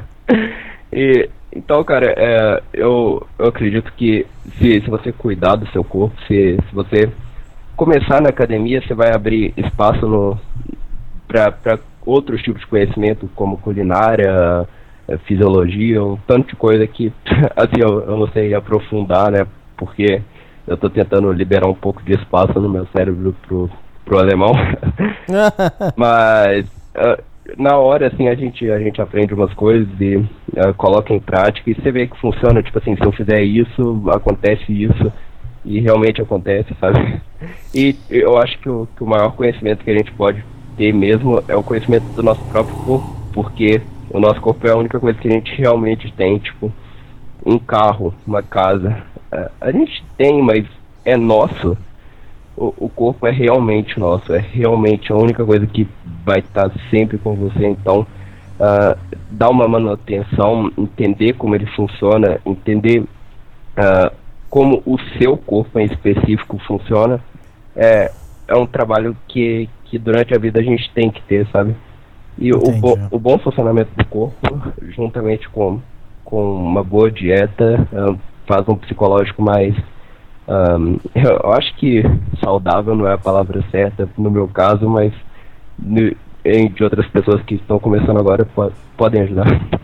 Então, cara, eu acredito que se você cuidar do seu corpo, se você começar na academia, você vai abrir espaço para outros tipos de conhecimento, como culinária, fisiologia, um tanto de coisa que, assim, eu não sei aprofundar, né, porque eu tô tentando liberar um pouco de espaço no meu cérebro pro alemão. Mas... na hora, assim, a gente aprende umas coisas e coloca em prática e você vê que funciona, tipo assim, se eu fizer isso, acontece isso, e realmente acontece, sabe? E eu acho que o maior conhecimento que a gente pode ter mesmo é o conhecimento do nosso próprio corpo, porque o nosso corpo é a única coisa que a gente realmente tem, tipo, um carro, uma casa. A gente tem, mas é nosso. O corpo é realmente nosso, é realmente a única coisa que vai estar sempre com você. Então, dar uma manutenção, entender como ele funciona, entender como o seu corpo em específico funciona, é um trabalho que durante a vida a gente tem que ter, sabe? E o bom funcionamento do corpo, juntamente com uma boa dieta, faz um psicológico mais... eu acho que saudável não é a palavra certa no meu caso, mas de outras pessoas que estão começando agora podem ajudar.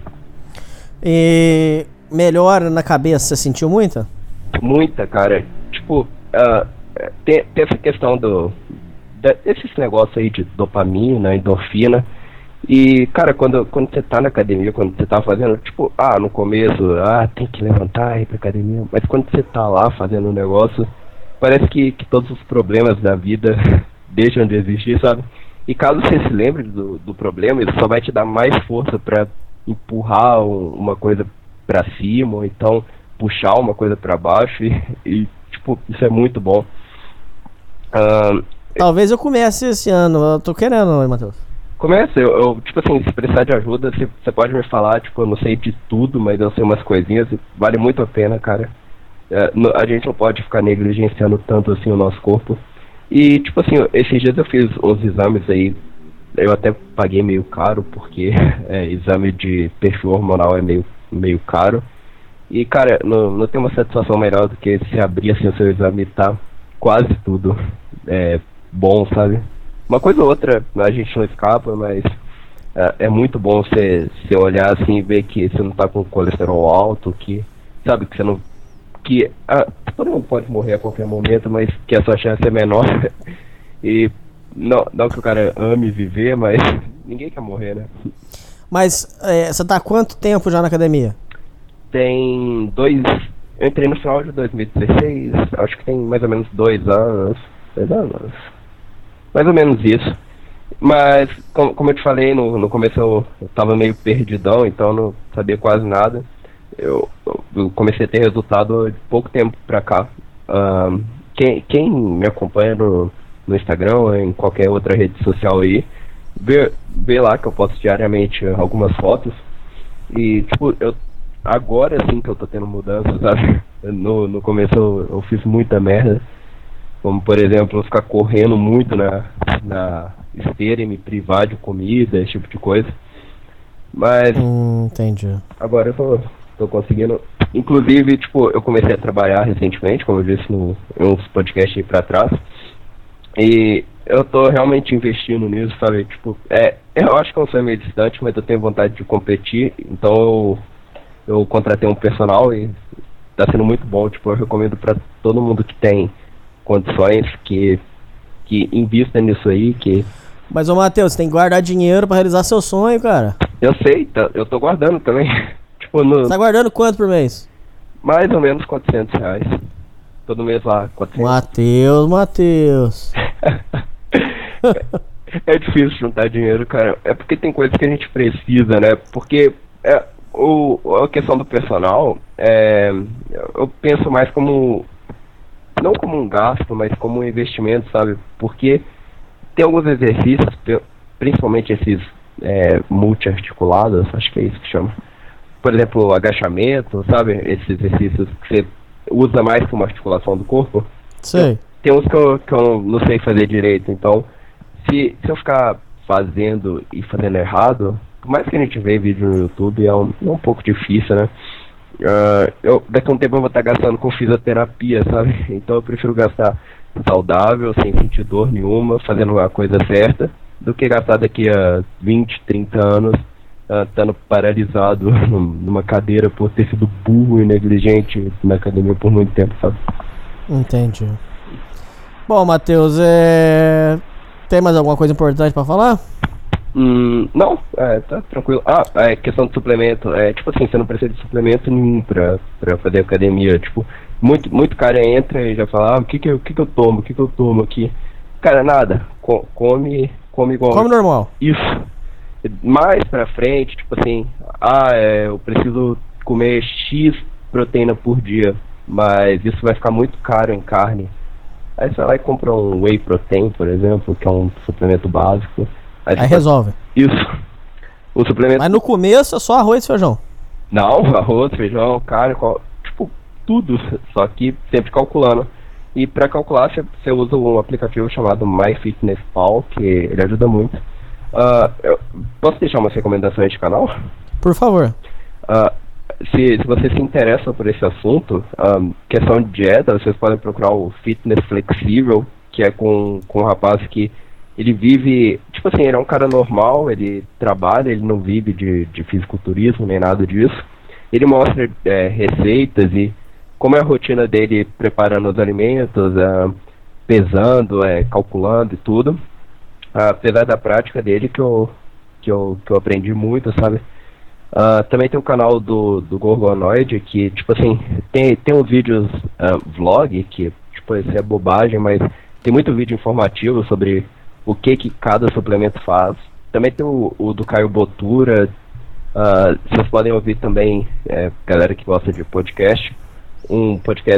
E melhora na cabeça, você sentiu muita? Muita, cara. Tipo, tem essa questão desses negócios aí de dopamina, endorfina. E, cara, quando você tá na academia, quando você tá fazendo, tipo, no começo, tem que levantar e ir pra academia, mas quando você tá lá fazendo um negócio, parece que todos os problemas da vida deixam de existir, sabe? E caso você se lembre do problema, isso só vai te dar mais força pra empurrar uma coisa pra cima, ou então puxar uma coisa pra baixo, e tipo, isso é muito bom. Talvez eu comece esse ano, eu tô querendo, Matheus. Começa, eu tipo assim, se precisar de ajuda, você pode me falar, tipo, eu não sei de tudo, mas eu sei umas coisinhas, vale muito a pena, cara. A gente não pode ficar negligenciando tanto assim o nosso corpo. E, tipo assim, esses dias eu fiz uns exames aí, eu até paguei meio caro, porque exame de perfil hormonal é meio caro. E, cara, não tem uma satisfação melhor do que se abrir assim o seu exame e tá quase tudo bom, sabe? Uma coisa ou outra a gente não escapa, mas é muito bom você olhar assim e ver que você não tá com colesterol alto, que sabe que você não... que todo mundo pode morrer a qualquer momento, mas que a sua chance é menor. E não que o cara ame viver, mas ninguém quer morrer, né? Mas você tá há quanto tempo já na academia? tem eu entrei no final de 2016, acho que tem mais ou menos 2 anos, mais ou menos isso. Mas, como eu te falei, no começo eu tava meio perdidão, então não sabia quase nada. Eu comecei a ter resultado de pouco tempo pra cá. Quem me acompanha no Instagram ou em qualquer outra rede social aí, vê lá que eu posto diariamente algumas fotos. E, tipo, agora sim que eu tô tendo mudança, sabe? No começo eu fiz muita merda. Como, por exemplo, ficar correndo muito na esteira e me privar de comida, esse tipo de coisa. Mas... entendi. Agora eu tô conseguindo... Inclusive, tipo, eu comecei a trabalhar recentemente, como eu disse em uns podcasts aí pra trás. E eu tô realmente investindo nisso, sabe? Tipo, eu acho que é um sonho meio distante, mas eu tenho vontade de competir. Então eu contratei um personal e tá sendo muito bom. Tipo, eu recomendo pra todo mundo que tem condições que invista nisso aí, que... Mas, ô Matheus, você tem que guardar dinheiro pra realizar seu sonho, cara. Eu sei, eu tô guardando também. Tipo, Você tá guardando quanto por mês? Mais ou menos R$400. Todo mês lá, 400. Matheus. É difícil juntar dinheiro, cara. É porque tem coisas que a gente precisa, né? Porque a questão do personal, eu penso mais como... Não como um gasto, mas como um investimento, sabe? Porque tem alguns exercícios, principalmente esses multiarticulados, acho que é isso que chama. Por exemplo, agachamento, sabe? Esses exercícios que você usa mais que uma articulação do corpo. Sei. Tem uns que eu não sei fazer direito, então se eu ficar fazendo e fazendo errado, por mais que a gente vê vídeo no YouTube, é um pouco difícil, né? Daqui a um tempo eu vou estar gastando com fisioterapia, sabe? Então eu prefiro gastar saudável, sem sentir dor nenhuma, fazendo a coisa certa, do que gastar daqui a 20, 30 anos estando paralisado numa cadeira por ter sido burro e negligente na academia por muito tempo, sabe? Entendi. Bom, Matheus, tem mais alguma coisa importante pra falar? Não, tá tranquilo. Questão de suplemento. Tipo assim, você não precisa de suplemento nenhum pra fazer academia. Tipo, muito cara entra e já fala, o que eu tomo aqui? Cara, nada. Come igual. Come normal. Isso. Mais pra frente, tipo assim, eu preciso comer X proteína por dia, mas isso vai ficar muito caro em carne. Aí você vai lá e compra um whey protein, por exemplo, que é um suplemento básico. Aí resolve. Isso. O suplemento... Mas no começo é só arroz e feijão. Não, arroz, feijão, carne, tipo, tudo. Só que sempre calculando. E pra calcular, você usa um aplicativo chamado MyFitnessPal, que ele ajuda muito. Eu posso deixar umas recomendações de canal? Por favor. Se você se interessa por esse assunto, questão de dieta, vocês podem procurar o Fitness Flexível, que é com um rapaz que ele vive, tipo assim, ele é um cara normal, ele trabalha, ele não vive de fisiculturismo nem nada disso. Ele mostra receitas e como é a rotina dele preparando os alimentos, pesando, calculando e tudo. Apesar da prática dele que eu aprendi muito, sabe? Também tem o canal do Gorgonoid, que, tipo assim, tem uns vídeos vlog, que, tipo, isso é bobagem, mas tem muito vídeo informativo sobre o que cada suplemento faz. Também tem o do Caio Botura. Vocês podem ouvir também, galera que gosta de podcast, um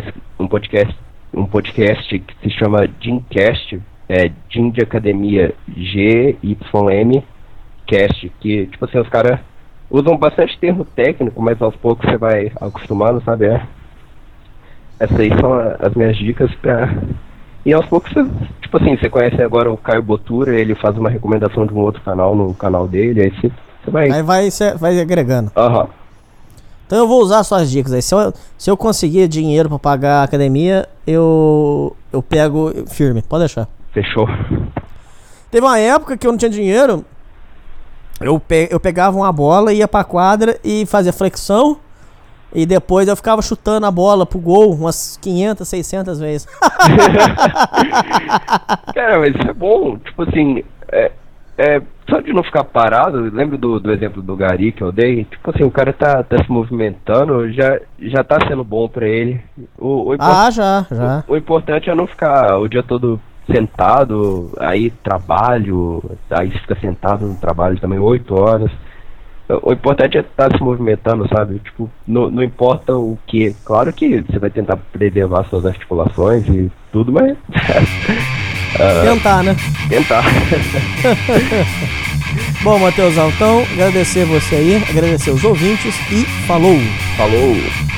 podcast que se chama Gymcast, Gym de Academia, GYM Cast, que, tipo assim, os caras usam bastante termo técnico, mas aos poucos você vai acostumando, sabe? Essas aí são as minhas dicas pra... E aos poucos, tipo assim, você conhece agora o Caio Botura, ele faz uma recomendação de um outro canal no canal dele, aí você vai... Aí vai agregando. Aham. Então eu vou usar suas dicas aí. Se eu conseguir dinheiro pra pagar a academia, eu pego firme, pode deixar. Fechou. Teve uma época que eu não tinha dinheiro, eu pegava uma bola, ia pra quadra e fazia flexão, e depois eu ficava chutando a bola pro gol umas 500, 600 vezes. Cara, mas isso é bom. Tipo assim, só de não ficar parado, lembro do exemplo do Gari que eu dei, tipo assim, o cara tá se movimentando, já tá sendo bom pra ele. Já. O importante é não ficar o dia todo sentado, aí trabalho, aí fica sentado no trabalho também 8 horas. O importante é estar se movimentando, sabe? Tipo, não importa o que. Claro que você vai tentar preservar suas articulações e tudo, mas... tentar, né? Tentar. Bom, Matheusão, então, agradecer você aí, agradecer os ouvintes e falou! Falou!